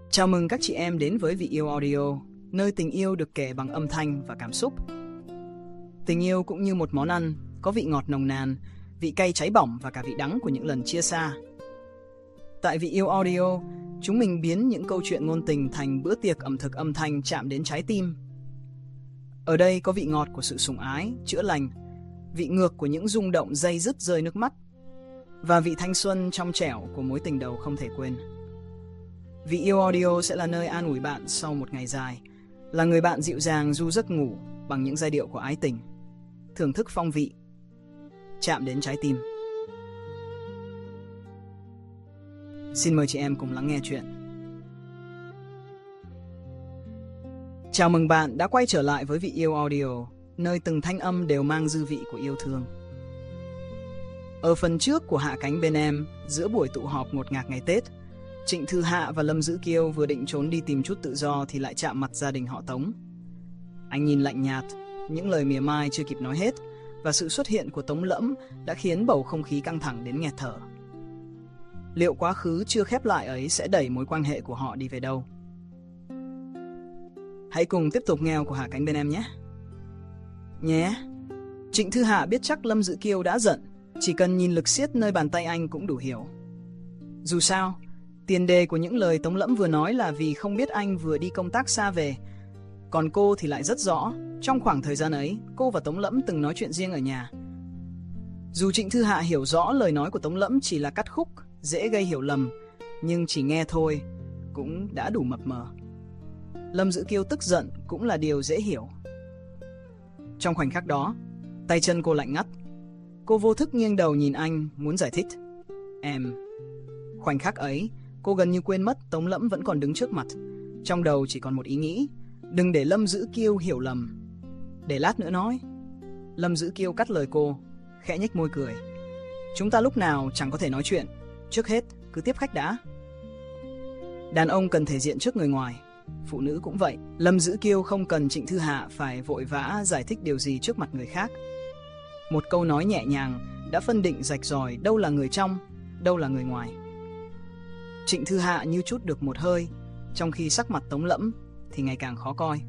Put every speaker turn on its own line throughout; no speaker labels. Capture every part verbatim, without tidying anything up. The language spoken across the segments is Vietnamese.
Chào mừng các chị em đến với Vị Yêu Audio, nơi tình yêu được kể bằng âm thanh và cảm xúc. Tình yêu cũng như một món ăn, có vị ngọt nồng nàn, vị cay cháy bỏng và cả vị đắng của những lần chia xa. Tại Vị Yêu Audio, chúng mình biến những câu chuyện ngôn tình thành bữa tiệc ẩm thực âm thanh chạm đến trái tim. Ở đây có vị ngọt của sự sủng ái, chữa lành, vị ngược của những rung động day dứt rơi nước mắt, và vị thanh xuân trong trẻo của mối tình đầu không thể quên. Vị Yêu Audio sẽ là nơi an ủi bạn sau một ngày dài, là người bạn dịu dàng du giấc ngủ bằng những giai điệu của ái tình, thưởng thức phong vị, chạm đến trái tim. Xin mời chị em cùng lắng nghe chuyện. Chào mừng bạn đã quay trở lại với Vị Yêu Audio, nơi từng thanh âm đều mang dư vị của yêu thương. Ở phần trước của Hạ Cánh Bên Em, giữa buổi tụ họp ngột ngạt ngày Tết, Trịnh Thư Hạ và Lâm Dữ Kiêu vừa định trốn đi tìm chút tự do thì lại chạm mặt gia đình họ Tống. Anh nhìn lạnh nhạt, những lời mỉa mai chưa kịp nói hết, và sự xuất hiện của Tống Lẫm đã khiến bầu không khí căng thẳng đến nghẹt thở. Liệu quá khứ chưa khép lại ấy sẽ đẩy mối quan hệ của họ đi về đâu? Hãy cùng tiếp tục nghe của Hạ Cánh Bên Em nhé. Nhé. Trịnh Thư Hạ biết chắc Lâm Dữ Kiêu đã giận, chỉ cần nhìn lực siết nơi bàn tay anh cũng đủ hiểu. Dù sao, tiền đề của những lời Tống Lẫm vừa nói là vì không biết anh vừa đi công tác xa về. Còn cô thì lại rất rõ, trong khoảng thời gian ấy, cô và Tống Lẫm từng nói chuyện riêng ở nhà. Dù Trịnh Thư Hạ hiểu rõ lời nói của Tống Lẫm chỉ là cắt khúc, dễ gây hiểu lầm, nhưng chỉ nghe thôi cũng đã đủ mập mờ. Lâm Dữ Kiêu tức giận cũng là điều dễ hiểu. Trong khoảnh khắc đó, tay chân cô lạnh ngắt. Cô vô thức nghiêng đầu nhìn anh, muốn giải thích. Em... Khoảnh khắc ấy, cô gần như quên mất Tống Lẫm vẫn còn đứng trước mặt. Trong đầu chỉ còn một ý nghĩ, đừng để Lâm Dữ Kiêu hiểu lầm. Để lát nữa nói. Lâm Dữ Kiêu cắt lời cô, khẽ nhếch môi cười. Chúng ta lúc nào chẳng có thể nói chuyện. Trước hết, cứ tiếp khách đã. Đàn ông cần thể diện trước người ngoài, phụ nữ cũng vậy. Lâm Dữ Kiêu không cần Trịnh Thư Hạ phải vội vã giải thích điều gì trước mặt người khác. Một câu nói nhẹ nhàng đã phân định rạch ròi đâu là người trong, đâu là người ngoài. Trịnh Thư Hạ như trút được một hơi, trong khi sắc mặt Tống Lẫm thì ngày càng khó coi.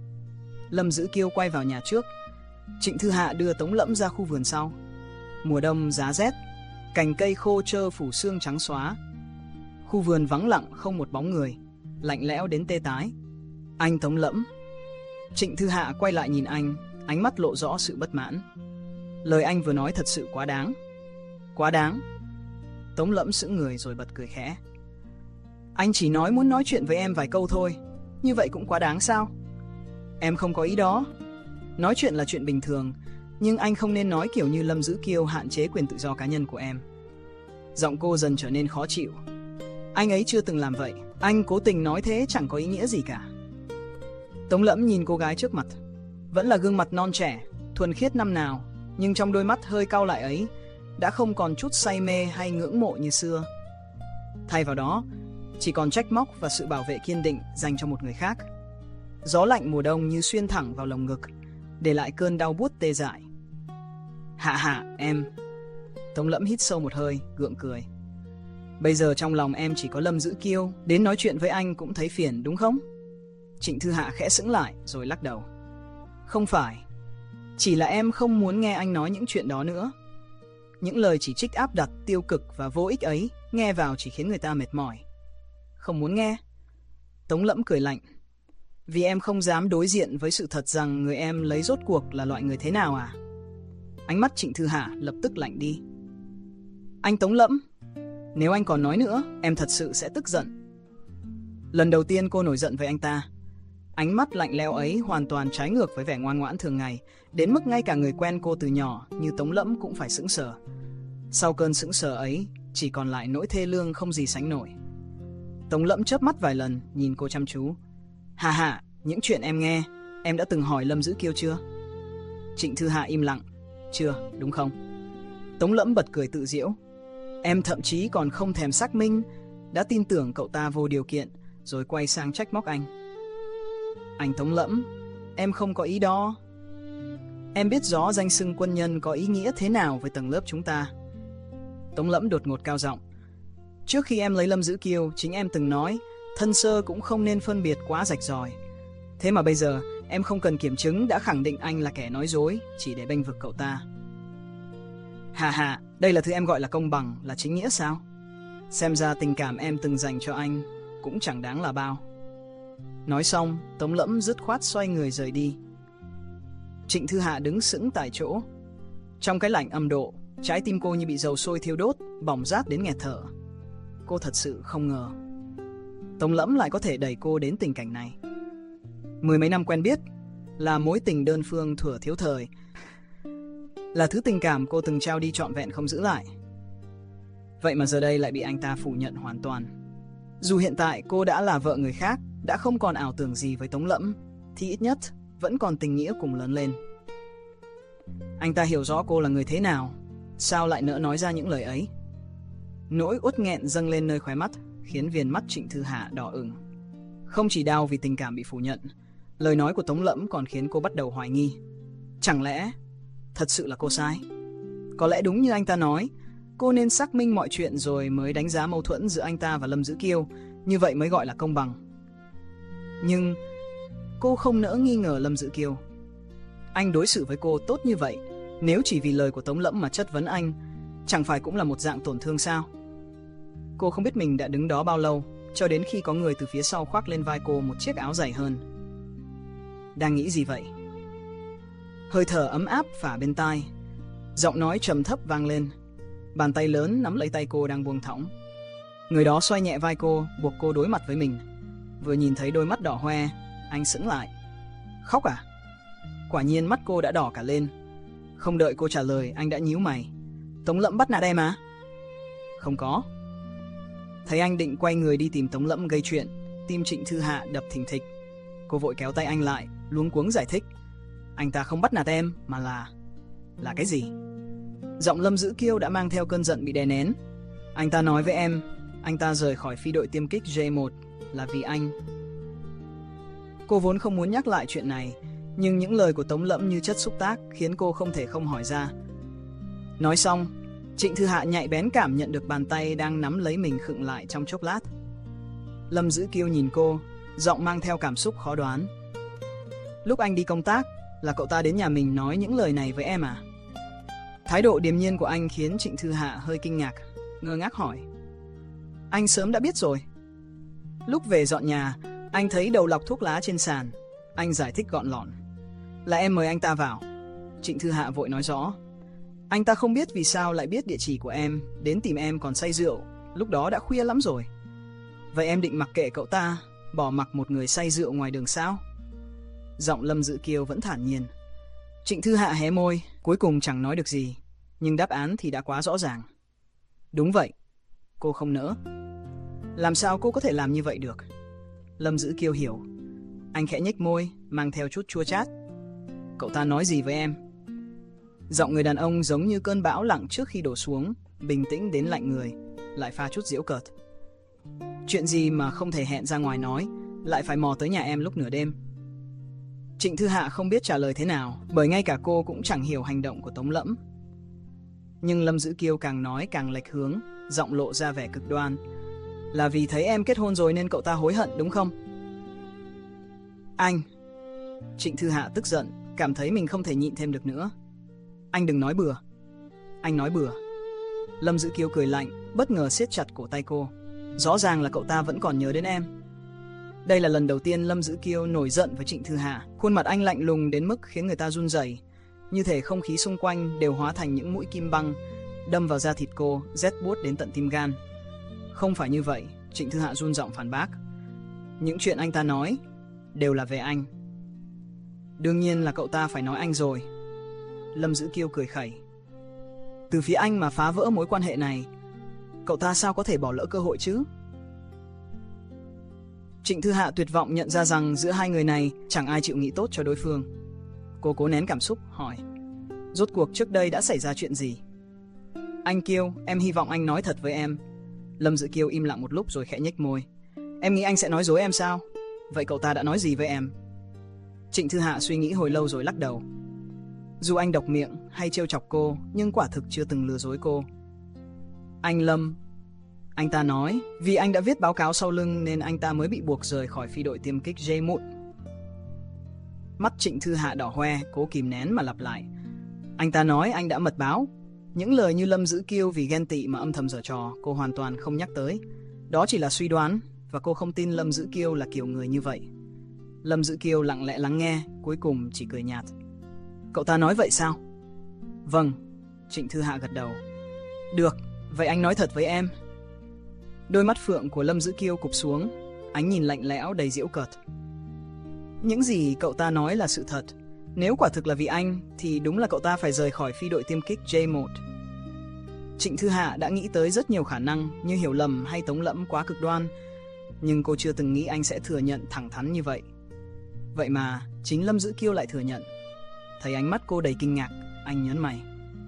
Lâm Dữ Kiêu quay vào nhà trước. Trịnh Thư Hạ đưa Tống Lẫm ra khu vườn sau. Mùa đông giá rét, cành cây khô trơ phủ sương trắng xóa. Khu vườn vắng lặng không một bóng người, lạnh lẽo đến tê tái. Anh Tống Lẫm. Trịnh Thư Hạ quay lại nhìn anh, ánh mắt lộ rõ sự bất mãn. Lời anh vừa nói thật sự quá đáng. Quá đáng. Tống Lẫm sững người rồi bật cười khẽ. Anh chỉ nói muốn nói chuyện với em vài câu thôi, như vậy cũng quá đáng sao? Em không có ý đó. Nói chuyện là chuyện bình thường, nhưng anh không nên nói kiểu như Lâm Dữ Kiêu hạn chế quyền tự do cá nhân của em. Giọng cô dần trở nên khó chịu. Anh ấy chưa từng làm vậy, anh cố tình nói thế chẳng có ý nghĩa gì cả. Tống Lẫm nhìn cô gái trước mặt. Vẫn là gương mặt non trẻ, thuần khiết năm nào, nhưng trong đôi mắt hơi cau lại ấy đã không còn chút say mê hay ngưỡng mộ như xưa. Thay vào đó, chỉ còn trách móc và sự bảo vệ kiên định dành cho một người khác. Gió lạnh mùa đông như xuyên thẳng vào lồng ngực, để lại cơn đau buốt tê dại. Hạ Hạ, em. Tống Lẫm hít sâu một hơi, gượng cười. Bây giờ trong lòng em chỉ có Lâm Dữ Kiêu, đến nói chuyện với anh cũng thấy phiền đúng không? Trịnh Thư Hạ khẽ sững lại rồi lắc đầu. Không phải, chỉ là em không muốn nghe anh nói những chuyện đó nữa. Những lời chỉ trích áp đặt, tiêu cực và vô ích ấy, nghe vào chỉ khiến người ta mệt mỏi. Không muốn nghe. Tống Lẫm cười lạnh. Vì em không dám đối diện với sự thật rằng người em lấy rốt cuộc là loại người thế nào à? Ánh mắt Trịnh Thư Hạ lập tức lạnh đi. Anh Tống Lẫm, nếu anh còn nói nữa, em thật sự sẽ tức giận. Lần đầu tiên cô nổi giận với anh ta. Ánh mắt lạnh lẽo ấy hoàn toàn trái ngược với vẻ ngoan ngoãn thường ngày, đến mức ngay cả người quen cô từ nhỏ như Tống Lẫm cũng phải sững sờ. Sau cơn sững sờ ấy, chỉ còn lại nỗi thê lương không gì sánh nổi. Tống Lẫm chớp mắt vài lần, nhìn cô chăm chú. Hà hà, những chuyện em nghe, em đã từng hỏi Lâm Dữ Kiêu chưa? Trịnh Thư Hạ im lặng. Chưa, đúng không? Tống Lẫm bật cười tự giễu. Em thậm chí còn không thèm xác minh, đã tin tưởng cậu ta vô điều kiện, rồi quay sang trách móc anh. Anh Tống Lẫm, em không có ý đó. Em biết rõ danh xưng quân nhân có ý nghĩa thế nào với tầng lớp chúng ta. Tống Lẫm đột ngột cao giọng. Trước khi em lấy Lâm Dữ Kiêu, chính em từng nói Thân sơ cũng không nên phân biệt quá rạch ròi. Thế mà bây giờ em không cần kiểm chứng đã khẳng định anh là kẻ nói dối chỉ để bênh vực cậu ta. Hà hà, đây là thứ em gọi là công bằng, là chính nghĩa sao? Xem ra tình cảm em từng dành cho anh cũng chẳng đáng là bao. Nói xong, Tống Lẫm dứt khoát xoay người rời đi. Trịnh Thư Hạ đứng sững tại chỗ. Trong cái lạnh âm độ, trái tim cô như bị dầu sôi thiêu đốt, bỏng rát đến nghẹt thở. Cô thật sự không ngờ Tống Lẫm lại có thể đẩy cô đến tình cảnh này. Mười mấy năm quen biết, là mối tình đơn phương thuở thiếu thời, là thứ tình cảm cô từng trao đi trọn vẹn không giữ lại. Vậy mà giờ đây lại bị anh ta phủ nhận hoàn toàn. Dù hiện tại cô đã là vợ người khác, đã không còn ảo tưởng gì với Tống Lẫm, thì ít nhất vẫn còn tình nghĩa cùng lớn lên. Anh ta hiểu rõ cô là người thế nào, sao lại nỡ nói ra những lời ấy. Nỗi uất nghẹn dâng lên nơi khóe mắt, khiến viền mắt Trịnh Thư Hạ đỏ ửng. Không chỉ đau vì tình cảm bị phủ nhận, lời nói của Tống Lẫm còn khiến cô bắt đầu hoài nghi. Chẳng lẽ thật sự là cô sai? Có lẽ đúng như anh ta nói, cô nên xác minh mọi chuyện rồi mới đánh giá mâu thuẫn giữa anh ta và Lâm Dữ Kiêu, như vậy mới gọi là công bằng. Nhưng cô không nỡ nghi ngờ Lâm Dữ Kiêu. Anh đối xử với cô tốt như vậy, nếu chỉ vì lời của Tống Lẫm mà chất vấn anh, chẳng phải cũng là một dạng tổn thương sao? Cô không biết mình đã đứng đó bao lâu, cho đến khi có người từ phía sau khoác lên vai cô một chiếc áo dày hơn. Đang nghĩ gì vậy? Hơi thở ấm áp phả bên tai, giọng nói trầm thấp vang lên. Bàn tay lớn nắm lấy tay cô đang buông thõng. Người đó xoay nhẹ vai cô, buộc cô đối mặt với mình. Vừa nhìn thấy đôi mắt đỏ hoe, anh sững lại. Khóc à? Quả nhiên mắt cô đã đỏ cả lên. Không đợi cô trả lời, anh đã nhíu mày. Tống Lẫm bắt nạt em à? Không có. Thấy anh định quay người đi tìm Tống Lẫm gây chuyện, tim Trịnh Thư Hạ đập thình thịch. Cô vội kéo tay anh lại, luống cuống giải thích. Anh ta không bắt nạt em, mà là... Là cái gì? Giọng Lâm Dữ Kiêu đã mang theo cơn giận bị đè nén. Anh ta nói với em, anh ta rời khỏi phi đội tiêm kích J một là vì anh. Cô vốn không muốn nhắc lại chuyện này, nhưng những lời của Tống Lẫm như chất xúc tác khiến cô không thể không hỏi ra. Nói xong, Trịnh Thư Hạ nhạy bén cảm nhận được bàn tay đang nắm lấy mình khựng lại trong chốc lát. Lâm Dữ Kiêu nhìn cô, giọng mang theo cảm xúc khó đoán. Lúc anh đi công tác, là cậu ta đến nhà mình nói những lời này với em à? Thái độ điềm nhiên của anh khiến Trịnh Thư Hạ hơi kinh ngạc, ngơ ngác hỏi. Anh sớm đã biết rồi. Lúc về dọn nhà, anh thấy đầu lọc thuốc lá trên sàn. Anh giải thích gọn lọn. Là em mời anh ta vào. Trịnh Thư Hạ vội nói rõ. Anh ta không biết vì sao lại biết địa chỉ của em, đến tìm em còn say rượu, lúc đó đã khuya lắm rồi. Vậy em định mặc kệ cậu ta, bỏ mặc một người say rượu ngoài đường sao? Giọng Lâm Dữ Kiêu vẫn thản nhiên. Trịnh Thư Hạ hé môi, cuối cùng chẳng nói được gì, nhưng đáp án thì đã quá rõ ràng. Đúng vậy, cô không nỡ. Làm sao cô có thể làm như vậy được? Lâm Dữ Kiêu hiểu. Anh khẽ nhếch môi, mang theo chút chua chát. Cậu ta nói gì với em? Giọng người đàn ông giống như cơn bão lặng trước khi đổ xuống, bình tĩnh đến lạnh người, lại pha chút giễu cợt. Chuyện gì mà không thể hẹn ra ngoài nói, lại phải mò tới nhà em lúc nửa đêm? Trịnh Thư Hạ không biết trả lời thế nào, bởi ngay cả cô cũng chẳng hiểu hành động của Tống Lẫm. Nhưng Lâm Dữ Kiêu càng nói càng lệch hướng, giọng lộ ra vẻ cực đoan. Là vì thấy em kết hôn rồi nên cậu ta hối hận đúng không? Anh! Trịnh Thư Hạ tức giận, cảm thấy mình không thể nhịn thêm được nữa. Anh đừng nói bừa. Anh nói bừa. Lâm Dữ Kiêu cười lạnh, bất ngờ siết chặt cổ tay cô. Rõ ràng là cậu ta vẫn còn nhớ đến em. Đây là lần đầu tiên Lâm Dữ Kiêu nổi giận với Trịnh Thư Hạ. Khuôn mặt anh lạnh lùng đến mức khiến người ta run rẩy, như thể không khí xung quanh đều hóa thành những mũi kim băng đâm vào da thịt cô, rét buốt đến tận tim gan. Không phải như vậy, Trịnh Thư Hạ run giọng phản bác. Những chuyện anh ta nói đều là về anh. Đương nhiên là cậu ta phải nói anh rồi. Lâm Dữ Kiêu cười khẩy. Từ phía anh mà phá vỡ mối quan hệ này, cậu ta sao có thể bỏ lỡ cơ hội chứ? Trịnh Thư Hạ tuyệt vọng nhận ra rằng giữa hai người này chẳng ai chịu nghĩ tốt cho đối phương. Cô cố nén cảm xúc, hỏi. Rốt cuộc trước đây đã xảy ra chuyện gì? Anh Kiêu, em hy vọng anh nói thật với em. Lâm Dữ Kiêu im lặng một lúc rồi khẽ nhếch môi. Em nghĩ anh sẽ nói dối em sao? Vậy cậu ta đã nói gì với em? Trịnh Thư Hạ suy nghĩ hồi lâu rồi lắc đầu. Dù anh độc miệng hay trêu chọc cô, nhưng quả thực chưa từng lừa dối cô. Anh Lâm, Anh ta nói vì anh đã viết báo cáo sau lưng nên anh ta mới bị buộc rời khỏi phi đội tiêm kích J một. Mắt Trịnh Thư Hạ đỏ hoe, cố kìm nén mà lặp lại. Anh ta nói anh đã mật báo. Những lời như Lâm Dữ Kiêu vì ghen tị mà âm thầm giở trò, cô hoàn toàn không nhắc tới. Đó chỉ là suy đoán, và cô không tin Lâm Dữ Kiêu là kiểu người như vậy. Lâm Dữ Kiêu lặng lẽ lắng nghe, cuối cùng chỉ cười nhạt. Cậu ta nói vậy sao? Vâng, Trịnh Thư Hạ gật đầu. Được, vậy anh nói thật với em. Đôi mắt phượng của Lâm Dữ Kiêu cụp xuống, ánh nhìn lạnh lẽo đầy giễu cợt. Những gì cậu ta nói là sự thật. Nếu quả thực là vì anh, thì đúng là cậu ta phải rời khỏi phi đội tiêm kích J một. Trịnh Thư Hạ đã nghĩ tới rất nhiều khả năng như hiểu lầm hay tống lẫm quá cực đoan, nhưng cô chưa từng nghĩ anh sẽ thừa nhận thẳng thắn như vậy. Vậy mà, chính Lâm Dữ Kiêu lại thừa nhận. Thấy ánh mắt cô đầy kinh ngạc, anh nhớn mày.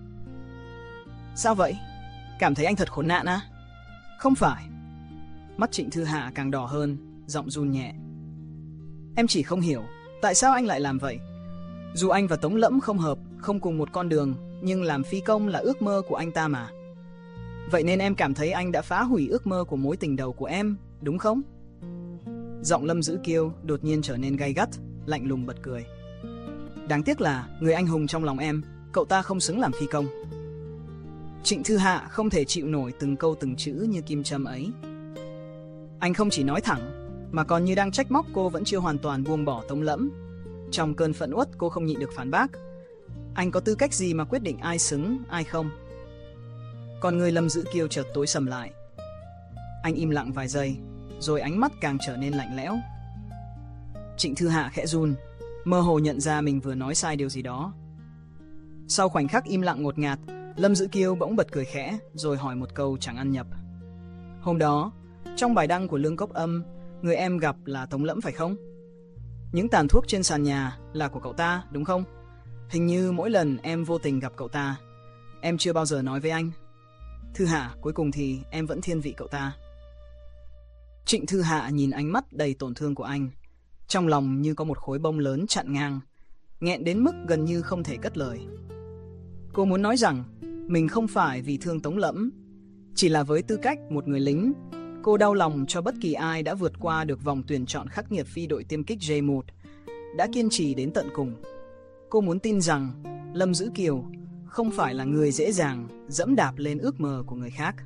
Sao vậy? Cảm thấy anh thật khốn nạn á? Không phải. Mắt Trịnh Thư Hạ càng đỏ hơn, giọng run nhẹ. Em chỉ không hiểu, tại sao anh lại làm vậy? Dù anh và Tống Lẫm không hợp, không cùng một con đường, nhưng làm phi công là ước mơ của anh ta mà. Vậy nên em cảm thấy anh đã phá hủy ước mơ của mối tình đầu của em, đúng không? Giọng Lâm Dữ Kiêu đột nhiên trở nên gay gắt, lạnh lùng bật cười. Đáng tiếc là người anh hùng trong lòng em, cậu ta không xứng làm phi công. Trịnh Thư Hạ không thể chịu nổi từng câu từng chữ như kim châm ấy. Anh không chỉ nói thẳng, mà còn như đang trách móc cô vẫn chưa hoàn toàn buông bỏ Tống Lẫm. Trong cơn phẫn uất, cô không nhịn được phản bác. Anh có tư cách gì mà quyết định ai xứng, ai không? Còn người Lâm Dữ Kiêu chợt tối sầm lại. Anh im lặng vài giây, rồi ánh mắt càng trở nên lạnh lẽo. Trịnh Thư Hạ khẽ run, mơ hồ nhận ra mình vừa nói sai điều gì đó. Sau khoảnh khắc im lặng ngột ngạt, Lâm Dữ Kiêu bỗng bật cười khẽ, rồi hỏi một câu chẳng ăn nhập. Hôm đó, trong bài đăng của Lương Cốc Âm, người em gặp là Tống Lẫm phải không? Những tàn thuốc trên sàn nhà là của cậu ta, đúng không? Hình như mỗi lần em vô tình gặp cậu ta, em chưa bao giờ nói với anh. Thư Hạ, cuối cùng thì em vẫn thiên vị cậu ta. Trịnh Thư Hạ nhìn ánh mắt đầy tổn thương của anh, trong lòng như có một khối bông lớn chặn ngang, nghẹn đến mức gần như không thể cất lời. Cô muốn nói rằng mình không phải vì thương Tống Lẫm, chỉ là với tư cách một người lính, cô đau lòng cho bất kỳ ai đã vượt qua được vòng tuyển chọn khắc nghiệt phi đội tiêm kích J một, đã kiên trì đến tận cùng. Cô muốn tin rằng Lâm Dữ Kiều không phải là người dễ dàng dẫm đạp lên ước mơ của người khác.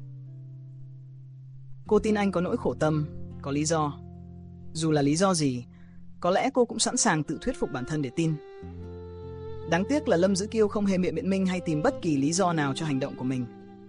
Cô tin anh có nỗi khổ tâm, có lý do. Dù là lý do gì, có lẽ cô cũng sẵn sàng tự thuyết phục bản thân để tin. Đáng tiếc là Lâm Dữ Kiêu không hề biện biện minh hay tìm bất kỳ lý do nào cho hành động của mình.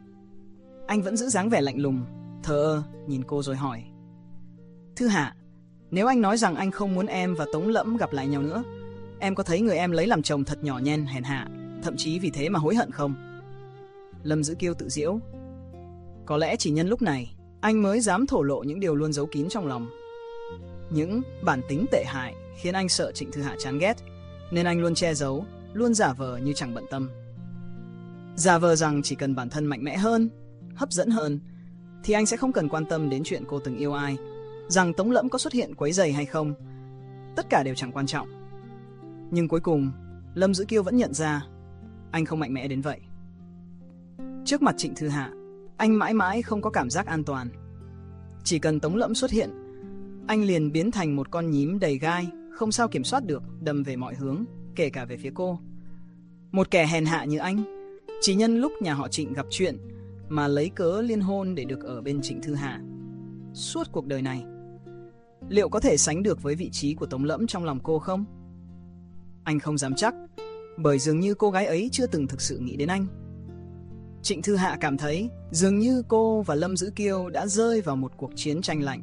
Anh vẫn giữ dáng vẻ lạnh lùng, thờ ơ nhìn cô rồi hỏi. Thư Hạ, nếu anh nói rằng anh không muốn em và Tống Lẫm gặp lại nhau nữa, em có thấy người em lấy làm chồng thật nhỏ nhen hèn hạ, thậm chí vì thế mà hối hận không? Lâm Dữ Kiêu tự giễu. Có lẽ chỉ nhân lúc này, anh mới dám thổ lộ những điều luôn giấu kín trong lòng. Những bản tính tệ hại khiến anh sợ Trịnh Thư Hạ chán ghét, nên anh luôn che giấu, luôn giả vờ như chẳng bận tâm. Giả vờ rằng chỉ cần bản thân mạnh mẽ hơn, hấp dẫn hơn, thì anh sẽ không cần quan tâm đến chuyện cô từng yêu ai, rằng Tống Lẫm có xuất hiện quấy rầy hay không. Tất cả đều chẳng quan trọng. Nhưng cuối cùng, Lâm Dữ Kiêu vẫn nhận ra anh không mạnh mẽ đến vậy. Trước mặt Trịnh Thư Hạ, anh mãi mãi không có cảm giác an toàn. Chỉ cần Tống Lẫm xuất hiện, anh liền biến thành một con nhím đầy gai, không sao kiểm soát được, đâm về mọi hướng, kể cả về phía cô. Một kẻ hèn hạ như anh, chỉ nhân lúc nhà họ Trịnh gặp chuyện mà lấy cớ liên hôn để được ở bên Trịnh Thư Hạ. Suốt cuộc đời này, liệu có thể sánh được với vị trí của Tống Lẫm trong lòng cô không? Anh không dám chắc, bởi dường như cô gái ấy chưa từng thực sự nghĩ đến anh. Trịnh Thư Hạ cảm thấy dường như cô và Lâm Dữ Kiêu đã rơi vào một cuộc chiến tranh lạnh.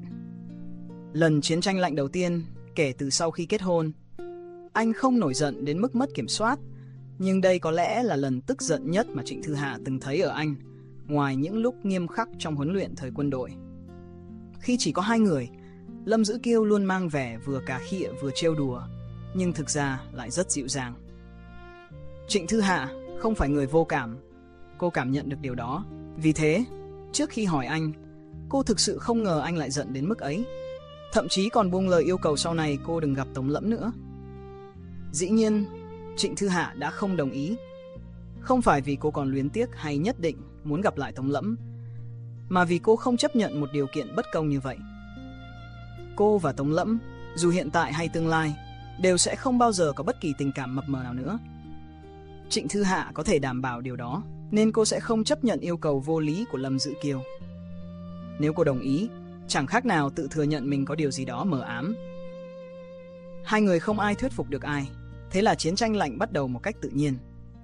Lần chiến tranh lạnh đầu tiên kể từ sau khi kết hôn. Anh không nổi giận đến mức mất kiểm soát, nhưng đây có lẽ là lần tức giận nhất mà Trịnh Thư Hạ từng thấy ở anh, ngoài những lúc nghiêm khắc trong huấn luyện thời quân đội. Khi chỉ có hai người, Lâm Dữ Kiêu luôn mang vẻ vừa cà khịa vừa trêu đùa, nhưng thực ra lại rất dịu dàng. Trịnh Thư Hạ không phải người vô cảm, cô cảm nhận được điều đó. Vì thế, trước khi hỏi anh, cô thực sự không ngờ anh lại giận đến mức ấy, thậm chí còn buông lời yêu cầu sau này cô đừng gặp Tống Lẫm nữa. Dĩ nhiên, Trịnh Thư Hạ đã không đồng ý. Không phải vì cô còn luyến tiếc hay nhất định muốn gặp lại Tống Lẫm, mà vì cô không chấp nhận một điều kiện bất công như vậy. Cô và Tống Lẫm, dù hiện tại hay tương lai, đều sẽ không bao giờ có bất kỳ tình cảm mập mờ nào nữa. Trịnh Thư Hạ có thể đảm bảo điều đó, nên cô sẽ không chấp nhận yêu cầu vô lý của Lâm Dữ Kiêu. Nếu cô đồng ý, chẳng khác nào tự thừa nhận mình có điều gì đó mờ ám. Hai người không ai thuyết phục được ai, thế là chiến tranh lạnh bắt đầu một cách tự nhiên.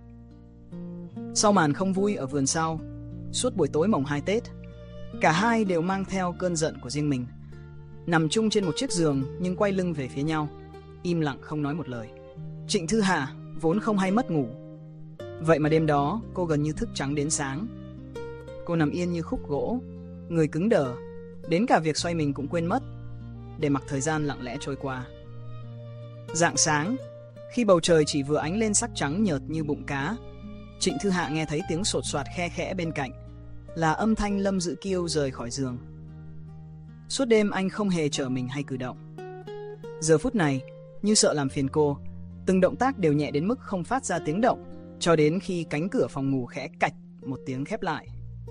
Sau màn không vui ở vườn sau, suốt buổi tối mồng hai Tết, cả hai đều mang theo cơn giận của riêng mình, nằm chung trên một chiếc giường nhưng quay lưng về phía nhau, im lặng không nói một lời. Trịnh Thư Hạ vốn không hay mất ngủ, vậy mà đêm đó cô gần như thức trắng đến sáng. Cô nằm yên như khúc gỗ, người cứng đờ, đến cả việc xoay mình cũng quên mất, để mặc thời gian lặng lẽ trôi qua. Rạng sáng, khi bầu trời chỉ vừa ánh lên sắc trắng nhợt như bụng cá, Trịnh Thư Hạ nghe thấy tiếng sột soạt khe khẽ bên cạnh, là âm thanh Lâm Dữ Kiêu rời khỏi giường. Suốt đêm anh không hề trở mình hay cử động. Giờ phút này, như sợ làm phiền cô, từng động tác đều nhẹ đến mức không phát ra tiếng động, cho đến khi cánh cửa phòng ngủ khẽ cạch một tiếng khép lại.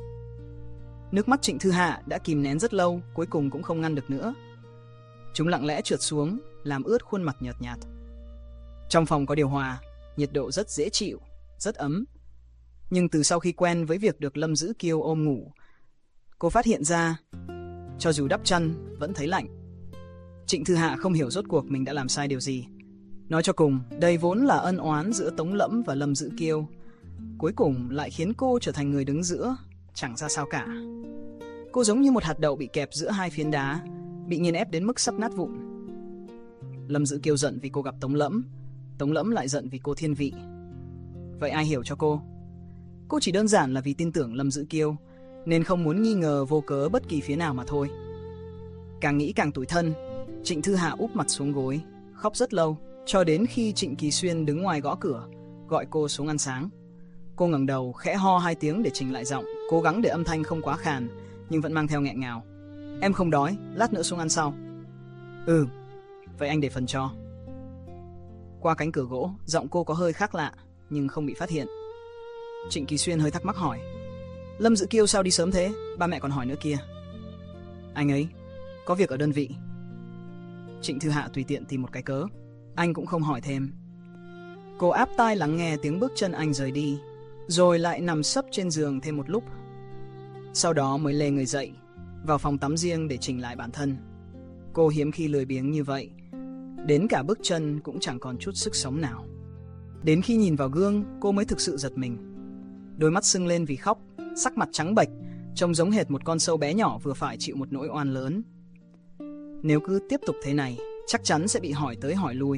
Nước mắt Trịnh Thư Hạ đã kìm nén rất lâu, cuối cùng cũng không ngăn được nữa. Chúng lặng lẽ trượt xuống, làm ướt khuôn mặt nhợt nhạt. Trong phòng có điều hòa, nhiệt độ rất dễ chịu, rất ấm. Nhưng từ sau khi quen với việc được Lâm Dữ Kiêu ôm ngủ, cô phát hiện ra, cho dù đắp chăn vẫn thấy lạnh. Trịnh Thư Hạ không hiểu rốt cuộc mình đã làm sai điều gì. Nói cho cùng, đây vốn là ân oán giữa Tống Lẫm và Lâm Dữ Kiêu, cuối cùng lại khiến cô trở thành người đứng giữa, chẳng ra sao cả. Cô giống như một hạt đậu bị kẹp giữa hai phiến đá, bị nghiền ép đến mức sắp nát vụn. Lâm Dữ Kiêu giận vì cô gặp Tống Lẫm, Tống Lẫm lại giận vì cô thiên vị. Vậy ai hiểu cho cô? Cô chỉ đơn giản là vì tin tưởng Lâm Dữ Kiêu, nên không muốn nghi ngờ vô cớ bất kỳ phía nào mà thôi. Càng nghĩ càng tủi thân, Trịnh Thư Hạ úp mặt xuống gối, khóc rất lâu, cho đến khi Trịnh Kỳ Xuyên đứng ngoài gõ cửa, gọi cô xuống ăn sáng. Cô ngẩng đầu, khẽ ho hai tiếng để chỉnh lại giọng, cố gắng để âm thanh không quá khàn, nhưng vẫn mang theo nghẹn ngào. Em không đói, lát nữa xuống ăn sau. Ừ, vậy anh để phần cho. Qua cánh cửa gỗ, giọng cô có hơi khác lạ, nhưng không bị phát hiện. Trịnh Kỳ Xuyên hơi thắc mắc hỏi, Lâm Dữ Kiêu sao đi sớm thế, ba mẹ còn hỏi nữa kia. Anh ấy có việc ở đơn vị. Trịnh Thư Hạ tùy tiện tìm một cái cớ, anh cũng không hỏi thêm. Cô áp tai lắng nghe tiếng bước chân anh rời đi, rồi lại nằm sấp trên giường thêm một lúc. Sau đó mới lê người dậy, vào phòng tắm riêng để chỉnh lại bản thân. Cô hiếm khi lười biếng như vậy, đến cả bước chân cũng chẳng còn chút sức sống nào. Đến khi nhìn vào gương, cô mới thực sự giật mình. Đôi mắt sưng lên vì khóc, sắc mặt trắng bệch, trông giống hệt một con sâu bé nhỏ vừa phải chịu một nỗi oan lớn. Nếu cứ tiếp tục thế này, chắc chắn sẽ bị hỏi tới hỏi lui.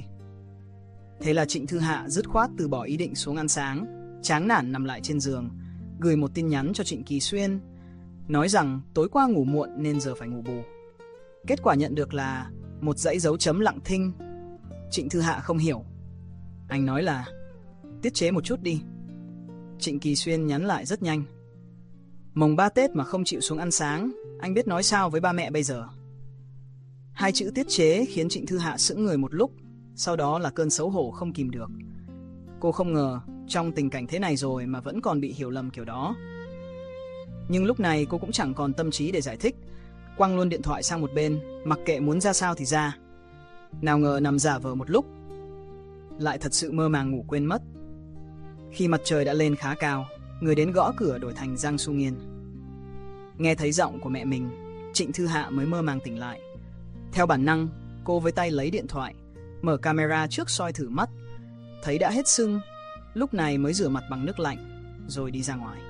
Thế là Trịnh Thư Hạ dứt khoát từ bỏ ý định xuống ăn sáng, chán nản nằm lại trên giường, gửi một tin nhắn cho Trịnh Kỳ Xuyên, nói rằng tối qua ngủ muộn nên giờ phải ngủ bù. Kết quả nhận được là một dãy dấu chấm lặng thinh. Trịnh Thư Hạ không hiểu. Anh nói là tiết chế một chút đi. Trịnh Kỳ Xuyên nhắn lại rất nhanh. Mồng ba Tết mà không chịu xuống ăn sáng, anh biết nói sao với ba mẹ bây giờ. Hai chữ tiết chế khiến Trịnh Thư Hạ sững người một lúc, sau đó là cơn xấu hổ không kìm được. Cô không ngờ trong tình cảnh thế này rồi mà vẫn còn bị hiểu lầm kiểu đó. Nhưng lúc này cô cũng chẳng còn tâm trí để giải thích, quăng luôn điện thoại sang một bên, mặc kệ muốn ra sao thì ra. Nào ngờ nằm giả vờ một lúc, lại thật sự mơ màng ngủ quên mất. Khi mặt trời đã lên khá cao, người đến gõ cửa đổi thành Giang Su Nghiên. Nghe thấy giọng của mẹ mình, Trịnh Thư Hạ mới mơ màng tỉnh lại. Theo bản năng, cô với tay lấy điện thoại, mở camera trước soi thử mắt, thấy đã hết sưng, lúc này mới rửa mặt bằng nước lạnh, rồi đi ra ngoài.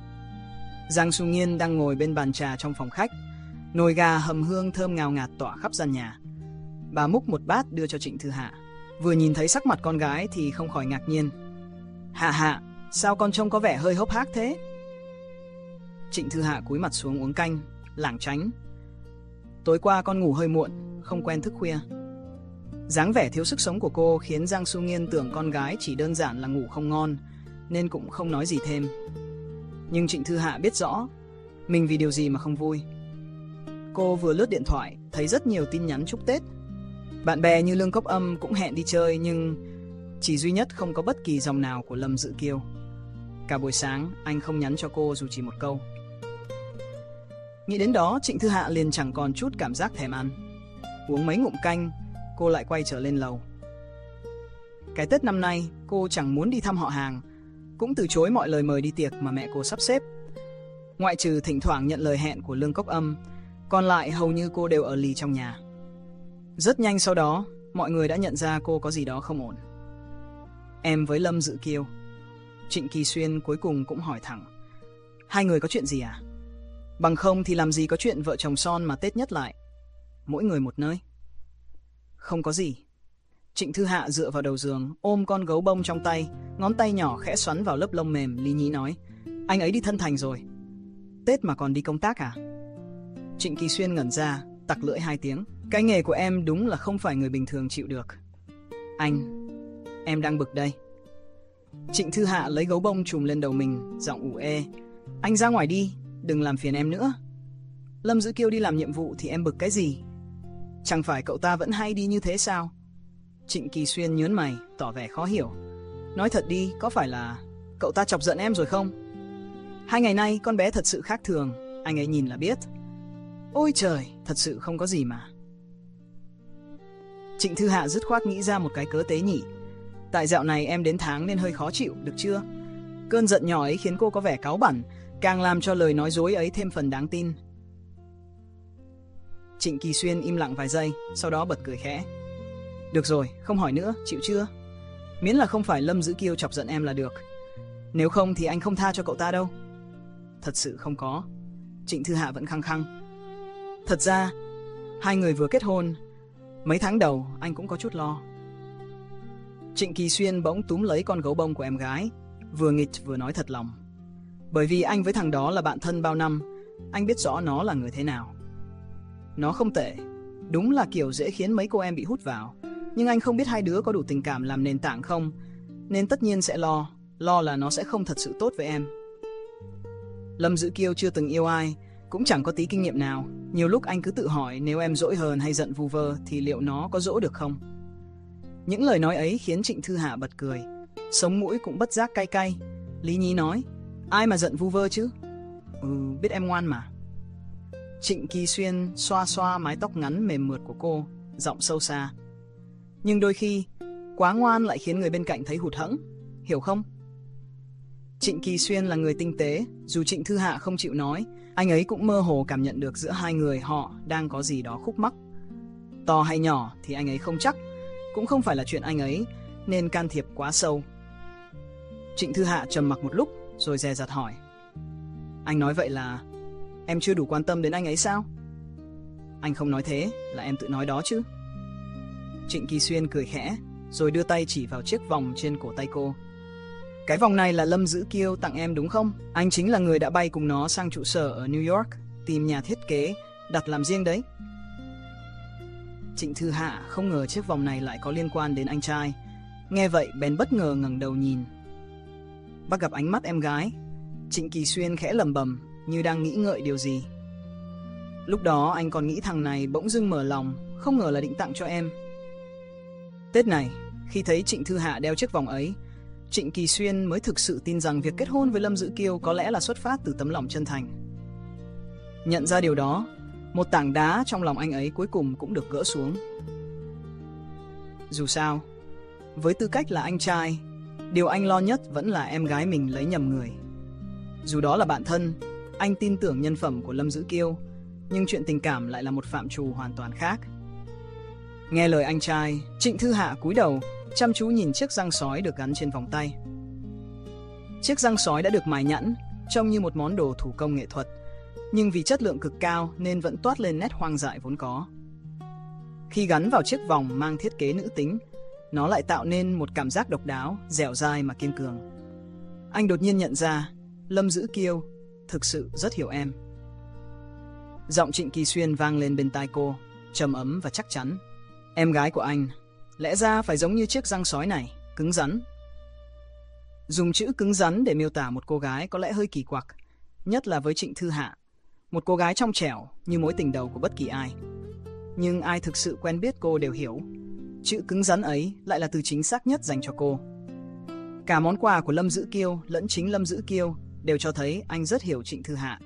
Giang Su Nghiên đang ngồi bên bàn trà trong phòng khách, nồi gà hầm hương thơm ngào ngạt tỏa khắp gian nhà. Bà múc một bát đưa cho Trịnh Thư Hạ, vừa nhìn thấy sắc mặt con gái thì không khỏi ngạc nhiên. Hạ Hạ, sao con trông có vẻ hơi hốc hác thế? Trịnh Thư Hạ cúi mặt xuống uống canh, lảng tránh. Tối qua con ngủ hơi muộn, không quen thức khuya. Dáng vẻ thiếu sức sống của cô khiến Giang Su Nghiên tưởng con gái chỉ đơn giản là ngủ không ngon, nên cũng không nói gì thêm. Nhưng Trịnh Thư Hạ biết rõ mình vì điều gì mà không vui. Cô vừa lướt điện thoại thấy rất nhiều tin nhắn chúc Tết. Bạn bè như Lương Cốc Âm cũng hẹn đi chơi, nhưng chỉ duy nhất không có bất kỳ dòng nào của Lâm Dữ Kiêu. Cả buổi sáng anh không nhắn cho cô dù chỉ một câu. Nghĩ đến đó, Trịnh Thư Hạ liền chẳng còn chút cảm giác thèm ăn. Uống mấy ngụm canh, cô lại quay trở lên lầu. Cái Tết năm nay, cô chẳng muốn đi thăm họ hàng, cũng từ chối mọi lời mời đi tiệc mà mẹ cô sắp xếp. Ngoại trừ thỉnh thoảng nhận lời hẹn của Lương Cốc Âm, còn lại hầu như cô đều ở lì trong nhà. Rất nhanh sau đó, mọi người đã nhận ra cô có gì đó không ổn. Em với Lâm Dự Kiêu. Trịnh Kỳ Xuyên cuối cùng cũng hỏi thẳng. Hai người có chuyện gì à? Bằng không thì làm gì có chuyện vợ chồng son mà Tết nhất lại. Mỗi người một nơi. Không có gì. Trịnh Thư Hạ dựa vào đầu giường, ôm con gấu bông trong tay, ngón tay nhỏ khẽ xoắn vào lớp lông mềm, lý nhí nói. Anh ấy đi thân thành rồi. Tết mà còn đi công tác à? Trịnh Kỳ Xuyên ngẩn ra, tặc lưỡi hai tiếng. Cái nghề của em đúng là không phải người bình thường chịu được. Anh, em đang bực đây. Trịnh Thư Hạ lấy gấu bông trùm lên đầu mình, giọng ủ ê. Anh ra ngoài đi, đừng làm phiền em nữa. Lâm Dữ Kiêu đi làm nhiệm vụ thì em bực cái gì? Chẳng phải cậu ta vẫn hay đi như thế sao? Trịnh Kỳ Xuyên nhớn mày, tỏ vẻ khó hiểu. Nói thật đi, có phải là cậu ta chọc giận em rồi không? Hai ngày nay con bé thật sự khác thường, anh ấy nhìn là biết. Ôi trời, thật sự không có gì mà. Trịnh Thư Hạ dứt khoát nghĩ ra một cái cớ tế nhị. Tại dạo này em đến tháng nên hơi khó chịu, được chưa? Cơn giận nhỏ ấy khiến cô có vẻ cáu bẳn, càng làm cho lời nói dối ấy thêm phần đáng tin. Trịnh Kỳ Xuyên im lặng vài giây, sau đó bật cười khẽ. Được rồi, không hỏi nữa, chịu chưa? Miễn là không phải Lâm Dữ Kiêu chọc giận em là được. Nếu không thì anh không tha cho cậu ta đâu. Thật sự không có. Trịnh Thư Hạ vẫn khăng khăng. Thật ra, hai người vừa kết hôn, mấy tháng đầu anh cũng có chút lo. Trịnh Kỳ Xuyên bỗng túm lấy con gấu bông của em gái, vừa nghịch vừa nói thật lòng. Bởi vì anh với thằng đó là bạn thân bao năm, anh biết rõ nó là người thế nào. Nó không tệ, đúng là kiểu dễ khiến mấy cô em bị hút vào. Nhưng anh không biết hai đứa có đủ tình cảm làm nền tảng không, nên tất nhiên sẽ lo, lo là nó sẽ không thật sự tốt với em. Lâm Dữ Kiêu chưa từng yêu ai, cũng chẳng có tí kinh nghiệm nào. Nhiều lúc anh cứ tự hỏi nếu em dỗi hờn hay giận vu vơ thì liệu nó có dỗ được không? Những lời nói ấy khiến Trịnh Thư Hạ bật cười, sống mũi cũng bất giác cay cay. Lý nhí nói, ai mà giận vu vơ chứ? Ừ, biết em ngoan mà. Trịnh Kỳ Xuyên xoa xoa mái tóc ngắn mềm mượt của cô, giọng sâu xa. Nhưng đôi khi, quá ngoan lại khiến người bên cạnh thấy hụt hẫng, hiểu không? Trịnh Kỳ Xuyên là người tinh tế, dù Trịnh Thư Hạ không chịu nói, anh ấy cũng mơ hồ cảm nhận được giữa hai người họ đang có gì đó khúc mắc. To hay nhỏ thì anh ấy không chắc, cũng không phải là chuyện anh ấy nên can thiệp quá sâu. Trịnh Thư Hạ trầm mặc một lúc rồi dè dặt hỏi. Anh nói vậy là em chưa đủ quan tâm đến anh ấy sao? Anh không nói thế, là em tự nói đó chứ. Trịnh Kỳ Xuyên cười khẽ, rồi đưa tay chỉ vào chiếc vòng trên cổ tay cô. Cái vòng này là Lâm Dữ Kiêu tặng em đúng không? Anh chính là người đã bay cùng nó sang trụ sở ở New York, tìm nhà thiết kế, đặt làm riêng đấy. Trịnh Thư Hạ không ngờ chiếc vòng này lại có liên quan đến anh trai. Nghe vậy bèn bất ngờ ngẩng đầu nhìn. Bắt gặp ánh mắt em gái, Trịnh Kỳ Xuyên khẽ lẩm bẩm như đang nghĩ ngợi điều gì. Lúc đó anh còn nghĩ thằng này bỗng dưng mở lòng, không ngờ là định tặng cho em. Tết này, khi thấy Trịnh Thư Hạ đeo chiếc vòng ấy, Trịnh Kỳ Xuyên mới thực sự tin rằng việc kết hôn với Lâm Dữ Kiêu có lẽ là xuất phát từ tấm lòng chân thành. Nhận ra điều đó, một tảng đá trong lòng anh ấy cuối cùng cũng được gỡ xuống. Dù sao, với tư cách là anh trai, điều anh lo nhất vẫn là em gái mình lấy nhầm người. Dù đó là bạn thân, anh tin tưởng nhân phẩm của Lâm Dữ Kiêu, nhưng chuyện tình cảm lại là một phạm trù hoàn toàn khác. Nghe lời anh trai, Trịnh Thư Hạ cúi đầu, chăm chú nhìn chiếc răng sói được gắn trên vòng tay. Chiếc răng sói đã được mài nhẵn, trông như một món đồ thủ công nghệ thuật, nhưng vì chất lượng cực cao nên vẫn toát lên nét hoang dại vốn có. Khi gắn vào chiếc vòng mang thiết kế nữ tính, nó lại tạo nên một cảm giác độc đáo, dẻo dai mà kiên cường. Anh đột nhiên nhận ra, Lâm Dữ Kiêu thực sự rất hiểu em. Giọng Trịnh Kỳ Xuyên vang lên bên tai cô, trầm ấm và chắc chắn. Em gái của anh, lẽ ra phải giống như chiếc răng sói này, cứng rắn. Dùng chữ cứng rắn để miêu tả một cô gái có lẽ hơi kỳ quặc, nhất là với Trịnh Thư Hạ, một cô gái trong trẻo như mối tình đầu của bất kỳ ai. Nhưng ai thực sự quen biết cô đều hiểu, chữ cứng rắn ấy lại là từ chính xác nhất dành cho cô. Cả món quà của Lâm Dữ Kiêu lẫn chính Lâm Dữ Kiêu đều cho thấy anh rất hiểu Trịnh Thư Hạ.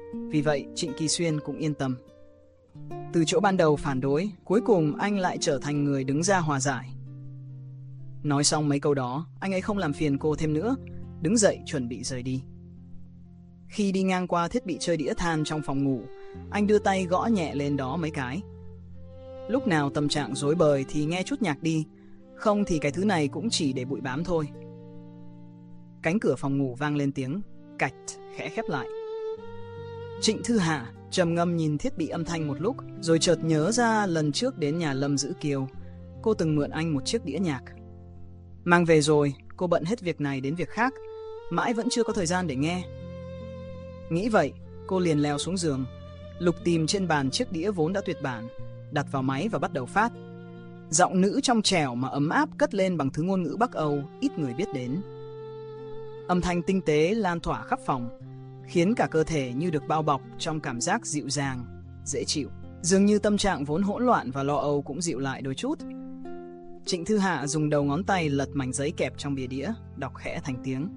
Vì vậy, Trịnh Kỳ Xuyên cũng yên tâm. Từ chỗ ban đầu phản đối, cuối cùng anh lại trở thành người đứng ra hòa giải. Nói xong mấy câu đó, anh ấy không làm phiền cô thêm nữa, đứng dậy chuẩn bị rời đi. Khi đi ngang qua thiết bị chơi đĩa than trong phòng ngủ, anh đưa tay gõ nhẹ lên đó mấy cái. Lúc nào tâm trạng rối bời thì nghe chút nhạc đi, không thì cái thứ này cũng chỉ để bụi bám thôi. Cánh cửa phòng ngủ vang lên tiếng cạch khẽ khép lại. Trịnh Thư Hạ trầm ngâm nhìn thiết bị âm thanh một lúc, rồi chợt nhớ ra lần trước đến nhà Lâm Dữ Kiều, cô từng mượn anh một chiếc đĩa nhạc. Mang về rồi, cô bận hết việc này đến việc khác, mãi vẫn chưa có thời gian để nghe. Nghĩ vậy, cô liền leo xuống giường, lục tìm trên bàn chiếc đĩa vốn đã tuyệt bản, đặt vào máy và bắt đầu phát. Giọng nữ trong trẻo mà ấm áp cất lên bằng thứ ngôn ngữ Bắc Âu ít người biết đến. Âm thanh tinh tế lan tỏa khắp phòng, khiến cả cơ thể như được bao bọc trong cảm giác dịu dàng, dễ chịu. Dường như tâm trạng vốn hỗn loạn và lo âu cũng dịu lại đôi chút. Trịnh Thư Hạ dùng đầu ngón tay lật mảnh giấy kẹp trong bìa đĩa, đọc khẽ thành tiếng.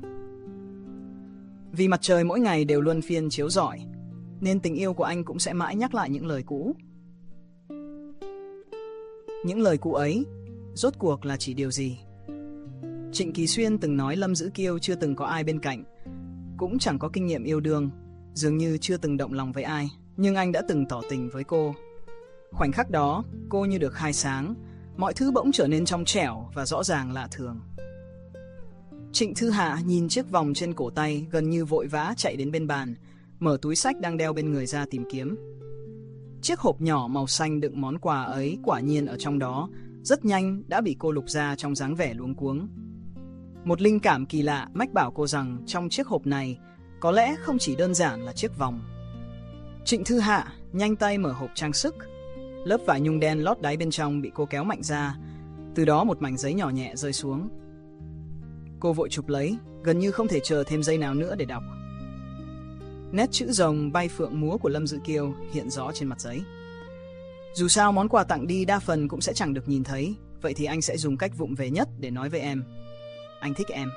Vì mặt trời mỗi ngày đều luân phiên chiếu rọi, nên tình yêu của anh cũng sẽ mãi nhắc lại những lời cũ. Những lời cũ ấy, rốt cuộc là chỉ điều gì? Trịnh Kỳ Xuyên từng nói Lâm Dữ Kiêu chưa từng có ai bên cạnh, cũng chẳng có kinh nghiệm yêu đương, dường như chưa từng động lòng với ai, nhưng anh đã từng tỏ tình với cô. Khoảnh khắc đó, cô như được khai sáng, mọi thứ bỗng trở nên trong trẻo và rõ ràng lạ thường. Trịnh Thư Hạ nhìn chiếc vòng trên cổ tay, gần như vội vã chạy đến bên bàn, mở túi xách đang đeo bên người ra tìm kiếm. Chiếc hộp nhỏ màu xanh đựng món quà ấy quả nhiên ở trong đó, rất nhanh đã bị cô lục ra trong dáng vẻ luống cuống. Một linh cảm kỳ lạ mách bảo cô rằng trong chiếc hộp này có lẽ không chỉ đơn giản là chiếc vòng. Trịnh Thư Hạ nhanh tay mở hộp trang sức. Lớp vải nhung đen lót đáy bên trong bị cô kéo mạnh ra, từ đó một mảnh giấy nhỏ nhẹ rơi xuống. Cô vội chụp lấy, gần như không thể chờ thêm giây nào nữa để đọc. Nét chữ rồng bay phượng múa của Lâm Dữ Kiêu hiện rõ trên mặt giấy. Dù sao món quà tặng đi đa phần cũng sẽ chẳng được nhìn thấy, vậy thì anh sẽ dùng cách vụng về nhất để nói với em: anh thích em.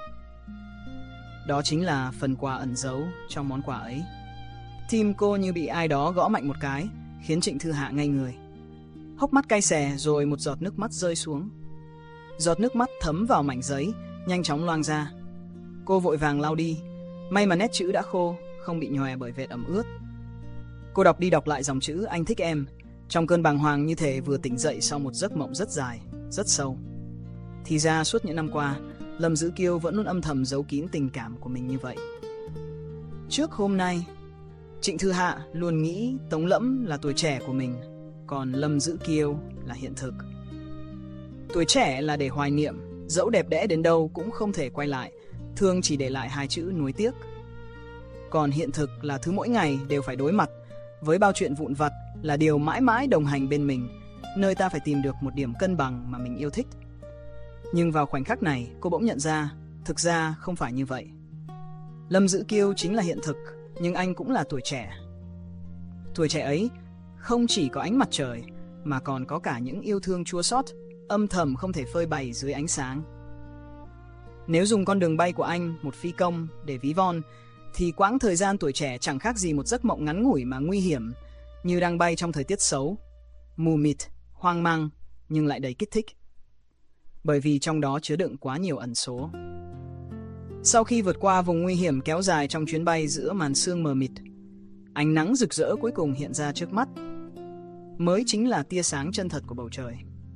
Đó chính là phần quà ẩn giấu trong món quà ấy. Tim cô như bị ai đó gõ mạnh một cái, khiến Trịnh Thư Hạ ngây người. Hốc mắt cay xè rồi một giọt nước mắt rơi xuống. Giọt nước mắt thấm vào mảnh giấy, nhanh chóng loang ra. Cô vội vàng lau đi, may mà nét chữ đã khô, không bị nhòe bởi vệt ẩm ướt. Cô đọc đi đọc lại dòng chữ anh thích em, trong cơn bàng hoàng như thể vừa tỉnh dậy sau một giấc mộng rất dài, rất sâu. Thì ra suốt những năm qua, Lâm Dữ Kiêu vẫn luôn âm thầm giấu kín tình cảm của mình như vậy. Trước hôm nay, Trịnh Thư Hạ luôn nghĩ Tống Lẫm là tuổi trẻ của mình, còn Lâm Dữ Kiêu là hiện thực. Tuổi trẻ là để hoài niệm, dẫu đẹp đẽ đến đâu cũng không thể quay lại, thường chỉ để lại hai chữ nuối tiếc. Còn hiện thực là thứ mỗi ngày đều phải đối mặt với bao chuyện vụn vặt, là điều mãi mãi đồng hành bên mình, nơi ta phải tìm được một điểm cân bằng mà mình yêu thích. Nhưng vào khoảnh khắc này, cô bỗng nhận ra, thực ra không phải như vậy. Lâm Dữ Kiêu chính là hiện thực, nhưng anh cũng là tuổi trẻ. Tuổi trẻ ấy không chỉ có ánh mặt trời, mà còn có cả những yêu thương chua xót, âm thầm không thể phơi bày dưới ánh sáng. Nếu dùng con đường bay của anh, một phi công, để ví von, thì quãng thời gian tuổi trẻ chẳng khác gì một giấc mộng ngắn ngủi mà nguy hiểm, như đang bay trong thời tiết xấu, mù mịt, hoang mang, nhưng lại đầy kích thích. Bởi vì trong đó chứa đựng quá nhiều ẩn số. Sau khi vượt qua vùng nguy hiểm kéo dài trong chuyến bay giữa màn sương mờ mịt, ánh nắng rực rỡ cuối cùng hiện ra trước mắt, mới chính là tia sáng chân thật của bầu trời.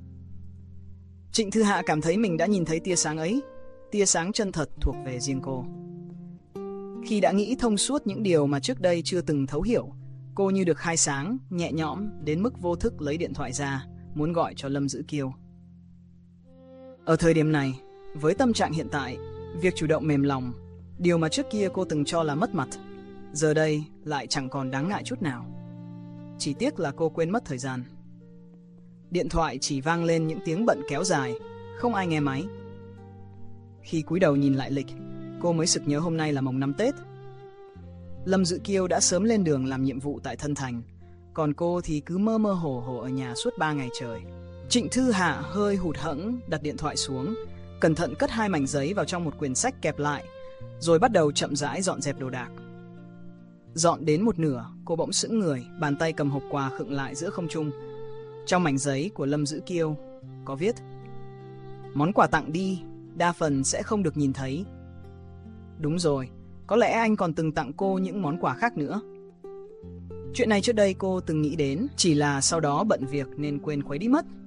Trịnh Thư Hạ cảm thấy mình đã nhìn thấy tia sáng ấy, tia sáng chân thật thuộc về riêng cô. Khi đã nghĩ thông suốt những điều mà trước đây chưa từng thấu hiểu, cô như được khai sáng, nhẹ nhõm đến mức vô thức lấy điện thoại ra, muốn gọi cho Lâm Dữ Kiêu. Ở thời điểm này, với tâm trạng hiện tại, việc chủ động mềm lòng, điều mà trước kia cô từng cho là mất mặt, giờ đây lại chẳng còn đáng ngại chút nào. Chỉ tiếc là cô quên mất thời gian. Điện thoại chỉ vang lên những tiếng bận kéo dài, không ai nghe máy. Khi cúi đầu nhìn lại lịch, cô mới sực nhớ hôm nay là mồng năm Tết. Lâm Dữ Kiêu đã sớm lên đường làm nhiệm vụ tại Thân Thành, còn cô thì cứ mơ mơ hồ hồ ở nhà suốt ba ngày trời. Trịnh Thư Hạ hơi hụt hẫng đặt điện thoại xuống, cẩn thận cất hai mảnh giấy vào trong một quyển sách kẹp lại, rồi bắt đầu chậm rãi dọn dẹp đồ đạc. Dọn đến một nửa, cô bỗng sững người, bàn tay cầm hộp quà khựng lại giữa không trung. Trong mảnh giấy của Lâm Dữ Kiêu có viết: món quà tặng đi, đa phần sẽ không được nhìn thấy. Đúng rồi, có lẽ anh còn từng tặng cô những món quà khác nữa. Chuyện này trước đây cô từng nghĩ đến, chỉ là sau đó bận việc nên quên khuấy đi mất.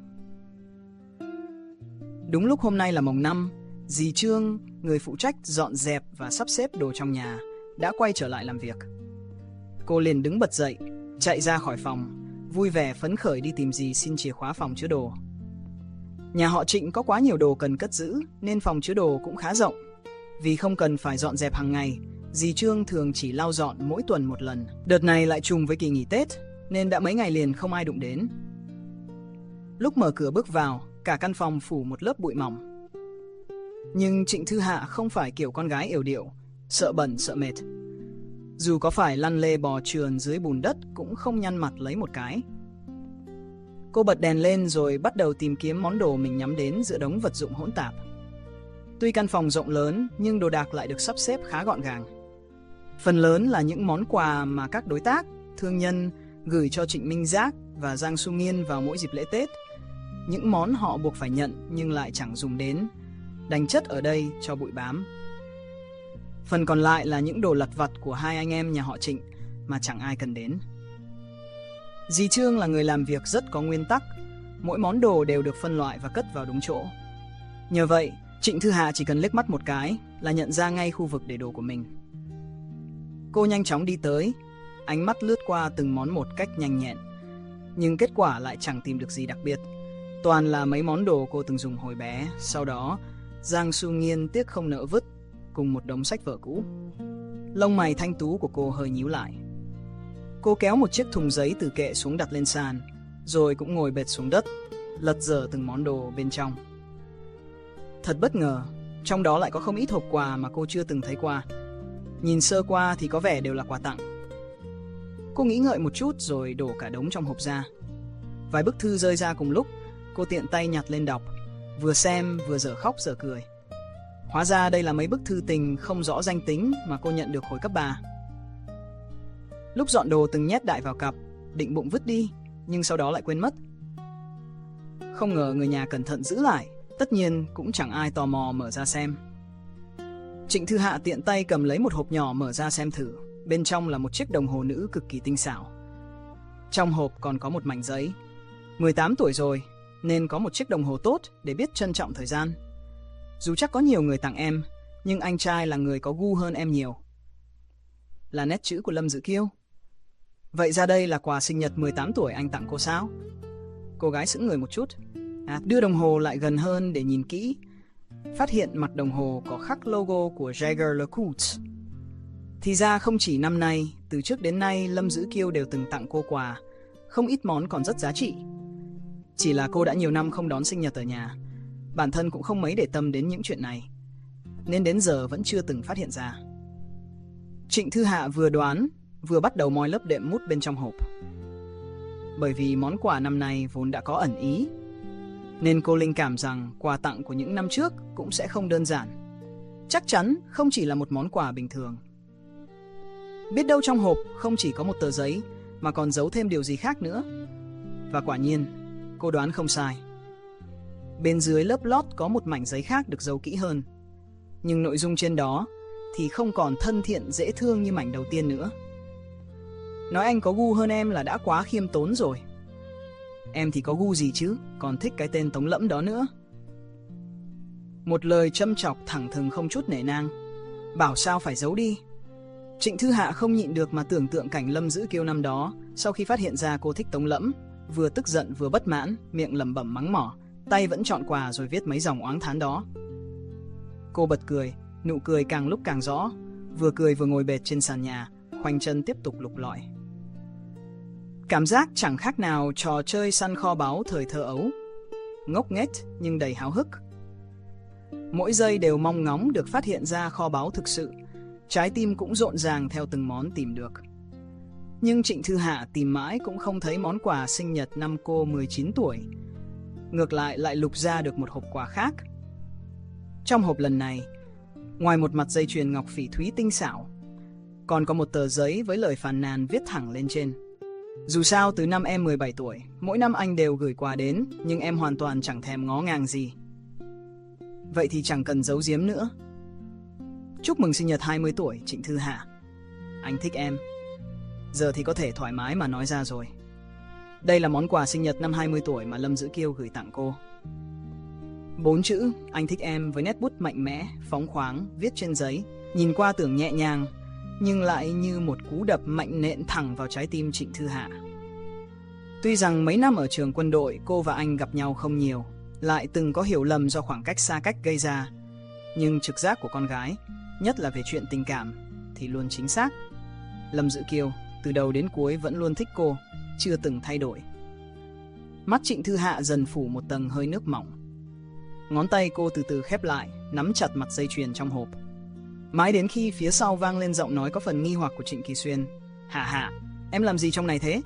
Đúng lúc hôm nay là mồng năm, dì Trương, người phụ trách dọn dẹp và sắp xếp đồ trong nhà, đã quay trở lại làm việc. Cô liền đứng bật dậy, chạy ra khỏi phòng, vui vẻ phấn khởi đi tìm dì xin chìa khóa phòng chứa đồ. Nhà họ Trịnh có quá nhiều đồ cần cất giữ nên phòng chứa đồ cũng khá rộng. Vì không cần phải dọn dẹp hàng ngày, dì Trương thường chỉ lau dọn mỗi tuần một lần. Đợt này lại trùng với kỳ nghỉ Tết nên đã mấy ngày liền không ai đụng đến. Lúc mở cửa bước vào, cả căn phòng phủ một lớp bụi mỏng. Nhưng Trịnh Thư Hạ không phải kiểu con gái yểu điệu, sợ bẩn sợ mệt. Dù có phải lăn lê bò trườn dưới bùn đất cũng không nhăn mặt lấy một cái. Cô bật đèn lên rồi bắt đầu tìm kiếm món đồ mình nhắm đến giữa đống vật dụng hỗn tạp. Tuy căn phòng rộng lớn nhưng đồ đạc lại được sắp xếp khá gọn gàng. Phần lớn là những món quà mà các đối tác, thương nhân gửi cho Trịnh Minh Giác và Giang Xu Nghiên vào mỗi dịp lễ Tết. Những món họ buộc phải nhận nhưng lại chẳng dùng đến, đành chất ở đây cho bụi bám. Phần còn lại là những đồ lặt vặt của hai anh em nhà họ Trịnh mà chẳng ai cần đến. Dì Trương là người làm việc rất có nguyên tắc, mỗi món đồ đều được phân loại và cất vào đúng chỗ. Nhờ vậy, Trịnh Thư Hạ chỉ cần liếc mắt một cái là nhận ra ngay khu vực để đồ của mình. Cô nhanh chóng đi tới, ánh mắt lướt qua từng món một cách nhanh nhẹn. Nhưng kết quả lại chẳng tìm được gì đặc biệt. Toàn là mấy món đồ cô từng dùng hồi bé. Sau đó, Giang Xu Nghiên tiếc không nỡ vứt, cùng một đống sách vở cũ. Lông mày thanh tú của cô hơi nhíu lại. Cô kéo một chiếc thùng giấy từ kệ xuống đặt lên sàn, rồi cũng ngồi bệt xuống đất, lật dở từng món đồ bên trong. Thật bất ngờ, trong đó lại có không ít hộp quà mà cô chưa từng thấy qua. Nhìn sơ qua thì có vẻ đều là quà tặng. Cô nghĩ ngợi một chút rồi đổ cả đống trong hộp ra. Vài bức thư rơi ra cùng lúc, cô tiện tay nhặt lên đọc, vừa xem vừa dở khóc dở cười. Hóa ra đây là mấy bức thư tình không rõ danh tính mà cô nhận được hồi cấp ba. Lúc dọn đồ từng nhét đại vào cặp, định bụng vứt đi, nhưng sau đó lại quên mất. Không ngờ người nhà cẩn thận giữ lại, tất nhiên cũng chẳng ai tò mò mở ra xem. Trịnh Thư Hạ tiện tay cầm lấy một hộp nhỏ mở ra xem thử, bên trong là một chiếc đồng hồ nữ cực kỳ tinh xảo. Trong hộp còn có một mảnh giấy. mười tám tuổi rồi, nên có một chiếc đồng hồ tốt để biết trân trọng thời gian. Dù chắc có nhiều người tặng em, nhưng anh trai là người có gu hơn em nhiều. Là nét chữ của Lâm Dữ Kiêu. Vậy ra đây là quà sinh nhật mười tám tuổi anh tặng cô sao? Cô gái sững người một chút, à, đưa đồng hồ lại gần hơn để nhìn kỹ. Phát hiện mặt đồng hồ có khắc logo của Jaeger-LeCoultre. Thì ra không chỉ năm nay, từ trước đến nay Lâm Dữ Kiêu đều từng tặng cô quà, không ít món còn rất giá trị. Chỉ là cô đã nhiều năm không đón sinh nhật ở nhà, bản thân cũng không mấy để tâm đến những chuyện này, nên đến giờ vẫn chưa từng phát hiện ra. Trịnh Thư Hạ vừa đoán, vừa bắt đầu moi lớp đệm mút bên trong hộp. Bởi vì món quà năm nay vốn đã có ẩn ý, nên cô linh cảm rằng quà tặng của những năm trước cũng sẽ không đơn giản. Chắc chắn không chỉ là một món quà bình thường. Biết đâu trong hộp không chỉ có một tờ giấy mà còn giấu thêm điều gì khác nữa. Và quả nhiên, cô đoán không sai. Bên dưới lớp lót có một mảnh giấy khác được giấu kỹ hơn. Nhưng nội dung trên đó thì không còn thân thiện dễ thương như mảnh đầu tiên nữa. Nói anh có gu hơn em là đã quá khiêm tốn rồi. Em thì có gu gì chứ, còn thích cái tên Tống Lẫm đó nữa. Một lời châm chọc thẳng thừng không chút nể nang. Bảo sao phải giấu đi. Trịnh Thư Hạ không nhịn được mà tưởng tượng cảnh Lâm Dữ Kiêu năm đó, sau khi phát hiện ra cô thích Tống Lẫm, vừa tức giận vừa bất mãn, miệng lẩm bẩm mắng mỏ, tay vẫn chọn quà rồi viết mấy dòng oáng thán đó. Cô bật cười, nụ cười càng lúc càng rõ, vừa cười vừa ngồi bệt trên sàn nhà, khoanh chân tiếp tục lục lọi. Cảm giác chẳng khác nào trò chơi săn kho báu thời thơ ấu, ngốc nghếch nhưng đầy háo hức. Mỗi giây đều mong ngóng được phát hiện ra kho báu thực sự, trái tim cũng rộn ràng theo từng món tìm được. Nhưng Trịnh Thư Hạ tìm mãi cũng không thấy món quà sinh nhật năm cô mười chín tuổi. Ngược lại lại lục ra được một hộp quà khác. Trong hộp lần này, ngoài một mặt dây chuyền ngọc phỉ thúy tinh xảo, Còn có một tờ giấy với lời phàn nàn viết thẳng lên trên. Dù sao từ năm em mười bảy tuổi, mỗi năm anh đều gửi quà đến, nhưng em hoàn toàn chẳng thèm ngó ngàng gì. Vậy thì chẳng cần giấu giếm nữa. Chúc mừng sinh nhật hai mươi tuổi, Trịnh Thư Hạ. Anh thích em. Giờ thì có thể thoải mái mà nói ra rồi. Đây là món quà sinh nhật năm hai mươi tuổi mà Lâm Dữ Kiêu gửi tặng cô. Bốn chữ anh thích em với nét bút mạnh mẽ, phóng khoáng, viết trên giấy. Nhìn qua tưởng nhẹ nhàng, nhưng lại như một cú đập mạnh nện thẳng vào trái tim Trịnh Thư Hạ. Tuy rằng mấy năm ở trường quân đội cô và anh gặp nhau không nhiều, lại từng có hiểu lầm do khoảng cách xa cách gây ra, nhưng trực giác của con gái, nhất là về chuyện tình cảm, thì luôn chính xác. Lâm Dữ Kiêu từ đầu đến cuối vẫn luôn thích cô, chưa từng thay đổi. Mắt Trịnh Thư Hạ dần phủ một tầng hơi nước mỏng. Ngón tay cô từ từ khép lại, nắm chặt mặt dây chuyền trong hộp. Mãi đến khi phía sau vang lên giọng nói có phần nghi hoặc của Trịnh Kỳ Xuyên. Hạ Hạ, em làm gì trong này thế?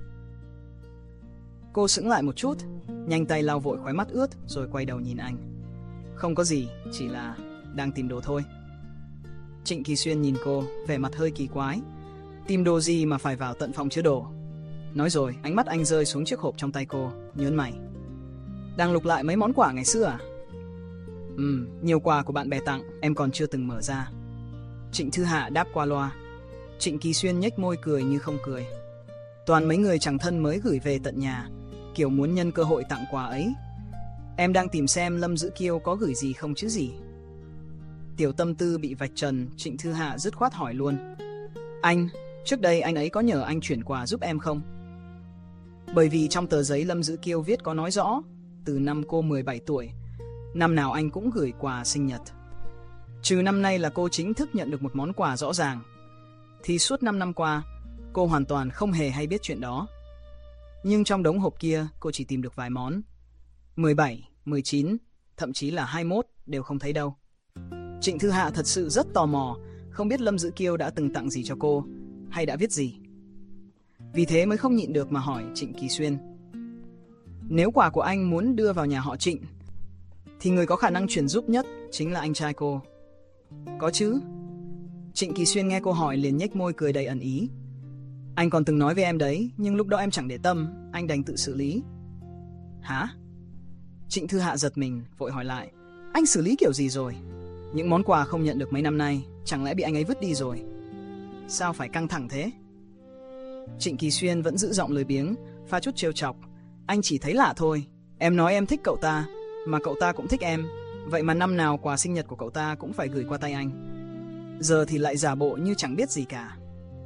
Cô sững lại một chút, nhanh tay lau vội khóe mắt ướt rồi quay đầu nhìn anh. Không có gì, chỉ là đang tìm đồ thôi. Trịnh Kỳ Xuyên nhìn cô, vẻ mặt hơi kỳ quái. Tìm đồ gì mà phải vào tận phòng chứa đồ? Nói rồi, ánh mắt anh rơi xuống chiếc hộp trong tay cô, nhớn mày. Đang lục lại mấy món quà ngày xưa à? Ừm, nhiều quà của bạn bè tặng, em còn chưa từng mở ra. Trịnh Thư Hạ đáp qua loa. Trịnh Kỳ Xuyên nhếch môi cười như không cười. Toàn mấy người chẳng thân mới gửi về tận nhà, kiểu muốn nhân cơ hội tặng quà ấy. Em đang tìm xem Lâm Dữ Kiêu có gửi gì không chứ gì. Tiểu tâm tư bị vạch trần, Trịnh Thư Hạ dứt khoát hỏi luôn. Anh, trước đây anh ấy có nhờ anh chuyển quà giúp em không? Bởi vì trong tờ giấy Lâm Dữ Kiêu viết có nói rõ, từ năm cô mười bảy tuổi, năm nào anh cũng gửi quà sinh nhật. Trừ năm nay là cô chính thức nhận được một món quà rõ ràng, thì suốt năm năm qua, cô hoàn toàn không hề hay biết chuyện đó. Nhưng trong đống hộp kia, cô chỉ tìm được vài món. mười bảy, mười chín, thậm chí là hai mươi mốt đều không thấy đâu. Trịnh Thư Hạ thật sự rất tò mò, không biết Lâm Dữ Kiêu đã từng tặng gì cho cô, hay đã viết gì. Vì thế mới không nhịn được mà hỏi Trịnh Kỳ Xuyên. Nếu quà của anh muốn đưa vào nhà họ Trịnh, thì người có khả năng chuyển giúp nhất chính là anh trai cô. Có chứ. Trịnh Kỳ Xuyên nghe cô hỏi liền nhếch môi cười đầy ẩn ý. Anh còn từng nói với em đấy, nhưng lúc đó em chẳng để tâm, anh đành tự xử lý. Hả? Trịnh Thư Hạ giật mình, vội hỏi lại. Anh xử lý kiểu gì rồi? Những món quà không nhận được mấy năm nay, chẳng lẽ bị anh ấy vứt đi rồi? Sao phải căng thẳng thế? Trịnh Kỳ Xuyên vẫn giữ giọng lười biếng, pha chút trêu chọc. Anh chỉ thấy lạ thôi. Em nói em thích cậu ta, mà cậu ta cũng thích em. Vậy mà năm nào quà sinh nhật của cậu ta cũng phải gửi qua tay anh. Giờ thì lại giả bộ như chẳng biết gì cả.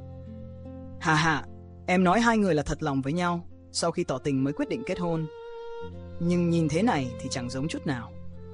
Hà hà, em nói hai người là thật lòng với nhau, sau khi tỏ tình mới quyết định kết hôn. Nhưng nhìn thế này thì chẳng giống chút nào.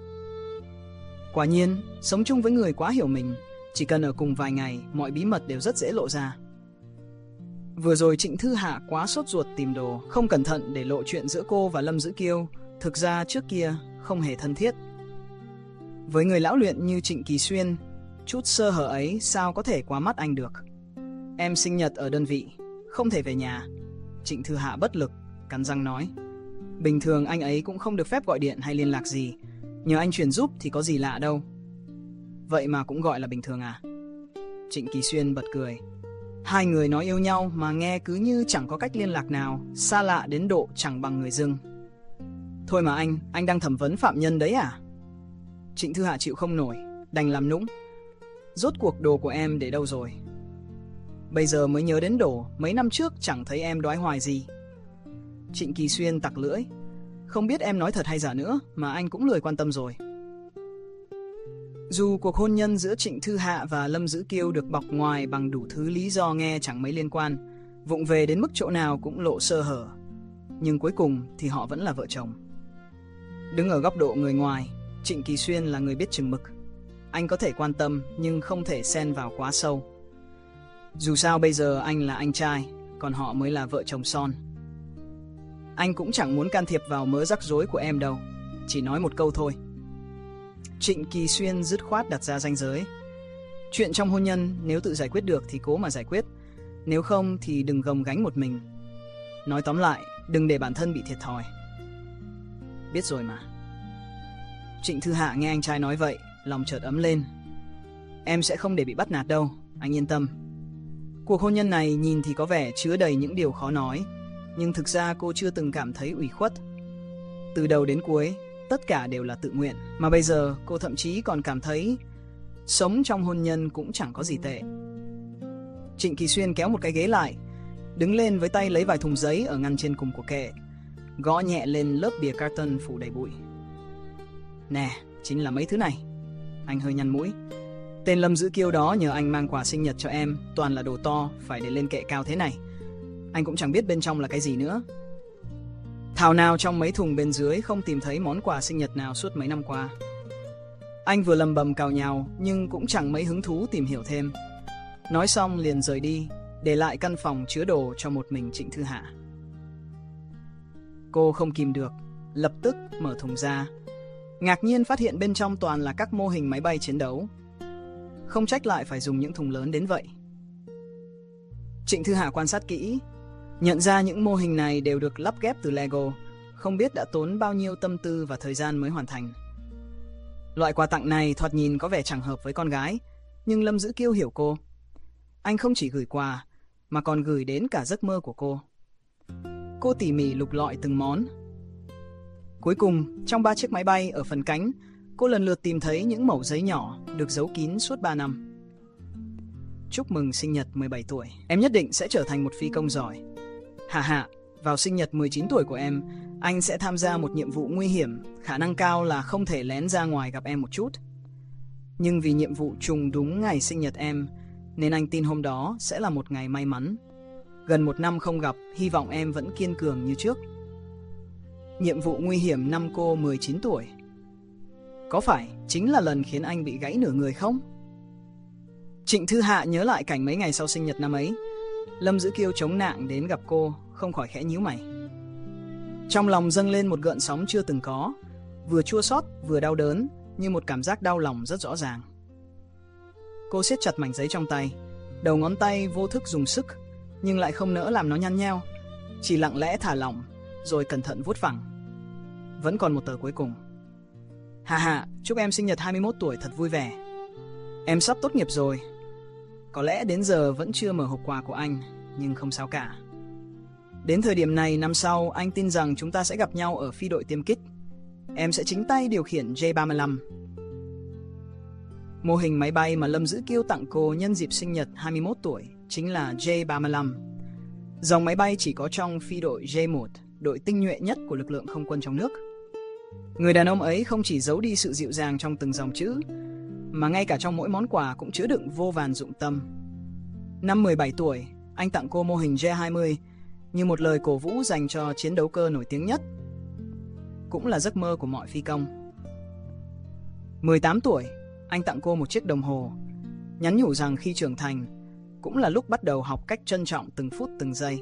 Quả nhiên, sống chung với người quá hiểu mình, chỉ cần ở cùng vài ngày, mọi bí mật đều rất dễ lộ ra. Vừa rồi Trịnh Thư Hạ quá sốt ruột tìm đồ, không cẩn thận để lộ chuyện giữa cô và Lâm Dữ Kiêu, thực ra trước kia không hề thân thiết. Với người lão luyện như Trịnh Kỳ Xuyên, chút sơ hở ấy sao có thể qua mắt anh được. Em sinh nhật ở đơn vị, không thể về nhà. Trịnh Thư Hạ bất lực, cắn răng nói. Bình thường anh ấy cũng không được phép gọi điện hay liên lạc gì, nhờ anh chuyển giúp thì có gì lạ đâu. Vậy mà cũng gọi là bình thường à? Trịnh Kỳ Xuyên bật cười. Hai người nói yêu nhau mà nghe cứ như chẳng có cách liên lạc nào, xa lạ đến độ chẳng bằng người dưng. Thôi mà anh, anh đang thẩm vấn phạm nhân đấy à? Trịnh Thư Hạ chịu không nổi, đành làm nũng. Rốt cuộc đồ của em để đâu rồi? Bây giờ mới nhớ đến đồ, mấy năm trước chẳng thấy em đoái hoài gì. Trịnh Kỳ Xuyên tặc lưỡi. Không biết em nói thật hay giả nữa, mà anh cũng lười quan tâm rồi. Dù cuộc hôn nhân giữa Trịnh Thư Hạ và Lâm Dữ Kiêu được bọc ngoài bằng đủ thứ lý do nghe chẳng mấy liên quan, vụng về đến mức chỗ nào cũng lộ sơ hở, nhưng cuối cùng thì họ vẫn là vợ chồng. Đứng ở góc độ người ngoài, Trịnh Kỳ Xuyên là người biết chừng mực. Anh có thể quan tâm nhưng không thể xen vào quá sâu. Dù sao bây giờ anh là anh trai, còn họ mới là vợ chồng son. Anh cũng chẳng muốn can thiệp vào mớ rắc rối của em đâu, chỉ nói một câu thôi. Trịnh Kỳ Xuyên dứt khoát đặt ra ranh giới. Chuyện trong hôn nhân nếu tự giải quyết được thì cố mà giải quyết, nếu không thì đừng gồng gánh một mình. Nói tóm lại, đừng để bản thân bị thiệt thòi. Biết rồi mà. Trịnh Thư Hạ nghe anh trai nói vậy, lòng chợt ấm lên. Em sẽ không để bị bắt nạt đâu, anh yên tâm. Cuộc hôn nhân này nhìn thì có vẻ chứa đầy những điều khó nói, nhưng thực ra cô chưa từng cảm thấy ủy khuất. Từ đầu đến cuối, tất cả đều là tự nguyện, mà bây giờ cô thậm chí còn cảm thấy sống trong hôn nhân cũng chẳng có gì tệ. Trịnh Kỳ Xuyên kéo một cái ghế lại, đứng lên với tay lấy vài thùng giấy ở ngăn trên cùng của kệ, gõ nhẹ lên lớp bìa carton phủ đầy bụi. Nè, chính là mấy thứ này. Anh hơi nhăn mũi. Tên Lâm Dữ Kiêu đó nhờ anh mang quà sinh nhật cho em, toàn là đồ to, phải để lên kệ cao thế này. Anh cũng chẳng biết bên trong là cái gì nữa. Thảo nào trong mấy thùng bên dưới không tìm thấy món quà sinh nhật nào suốt mấy năm qua. Anh vừa lầm bầm cào nhào nhưng cũng chẳng mấy hứng thú tìm hiểu thêm. Nói xong liền rời đi, để lại căn phòng chứa đồ cho một mình Trịnh Thư Hạ. Cô không kìm được, lập tức mở thùng ra, ngạc nhiên phát hiện bên trong toàn là các mô hình máy bay chiến đấu. Không trách lại phải dùng những thùng lớn đến vậy. Trịnh Thư Hạ quan sát kỹ, nhận ra những mô hình này đều được lắp ghép từ Lego, không biết đã tốn bao nhiêu tâm tư và thời gian mới hoàn thành. Loại quà tặng này thoạt nhìn có vẻ chẳng hợp với con gái, nhưng Lâm Dữ Kiêu hiểu cô. Anh không chỉ gửi quà, mà còn gửi đến cả giấc mơ của cô. Cô tỉ mỉ lục lọi từng món. Cuối cùng, trong ba chiếc máy bay ở phần cánh, cô lần lượt tìm thấy những mẩu giấy nhỏ được giấu kín suốt ba năm. Chúc mừng sinh nhật mười bảy tuổi, em nhất định sẽ trở thành một phi công giỏi. Hạ Hạ, vào sinh nhật mười chín tuổi của em, anh sẽ tham gia một nhiệm vụ nguy hiểm, khả năng cao là không thể lén ra ngoài gặp em một chút. Nhưng vì nhiệm vụ trùng đúng ngày sinh nhật em, nên anh tin hôm đó sẽ là một ngày may mắn. Gần một năm không gặp, hy vọng em vẫn kiên cường như trước. Nhiệm vụ nguy hiểm năm cô mười chín tuổi. Có phải chính là lần khiến anh bị gãy nửa người không? Trịnh Thư Hạ nhớ lại cảnh mấy ngày sau sinh nhật năm ấy. Lâm Dữ Kiêu chống nạng đến gặp cô, không khỏi khẽ nhíu mày. Trong lòng dâng lên một gợn sóng chưa từng có, vừa chua xót vừa đau đớn, như một cảm giác đau lòng rất rõ ràng. Cô siết chặt mảnh giấy trong tay, đầu ngón tay vô thức dùng sức, nhưng lại không nỡ làm nó nhăn nheo, chỉ lặng lẽ thả lỏng, rồi cẩn thận vuốt phẳng. Vẫn còn một tờ cuối cùng. Hạ Hạ, chúc em sinh nhật hai mươi mốt tuổi thật vui vẻ. Em sắp tốt nghiệp rồi. Có lẽ đến giờ vẫn chưa mở hộp quà của anh, nhưng không sao cả. Đến thời điểm này năm sau, anh tin rằng chúng ta sẽ gặp nhau ở phi đội tiêm kích. Em sẽ chính tay điều khiển J ba mươi lăm. Mô hình máy bay mà Lâm Dữ Kiêu tặng cô nhân dịp sinh nhật hai mươi mốt tuổi chính là J ba mươi lăm. Dòng máy bay chỉ có trong phi đội J một, đội tinh nhuệ nhất của lực lượng không quân trong nước. Người đàn ông ấy không chỉ giấu đi sự dịu dàng trong từng dòng chữ, mà ngay cả trong mỗi món quà cũng chứa đựng vô vàn dụng tâm. Năm mười bảy tuổi, anh tặng cô mô hình J hai mươi như một lời cổ vũ dành cho chiến đấu cơ nổi tiếng nhất. Cũng là giấc mơ của mọi phi công. mười tám tuổi, anh tặng cô một chiếc đồng hồ, nhắn nhủ rằng khi trưởng thành, cũng là lúc bắt đầu học cách trân trọng từng phút từng giây.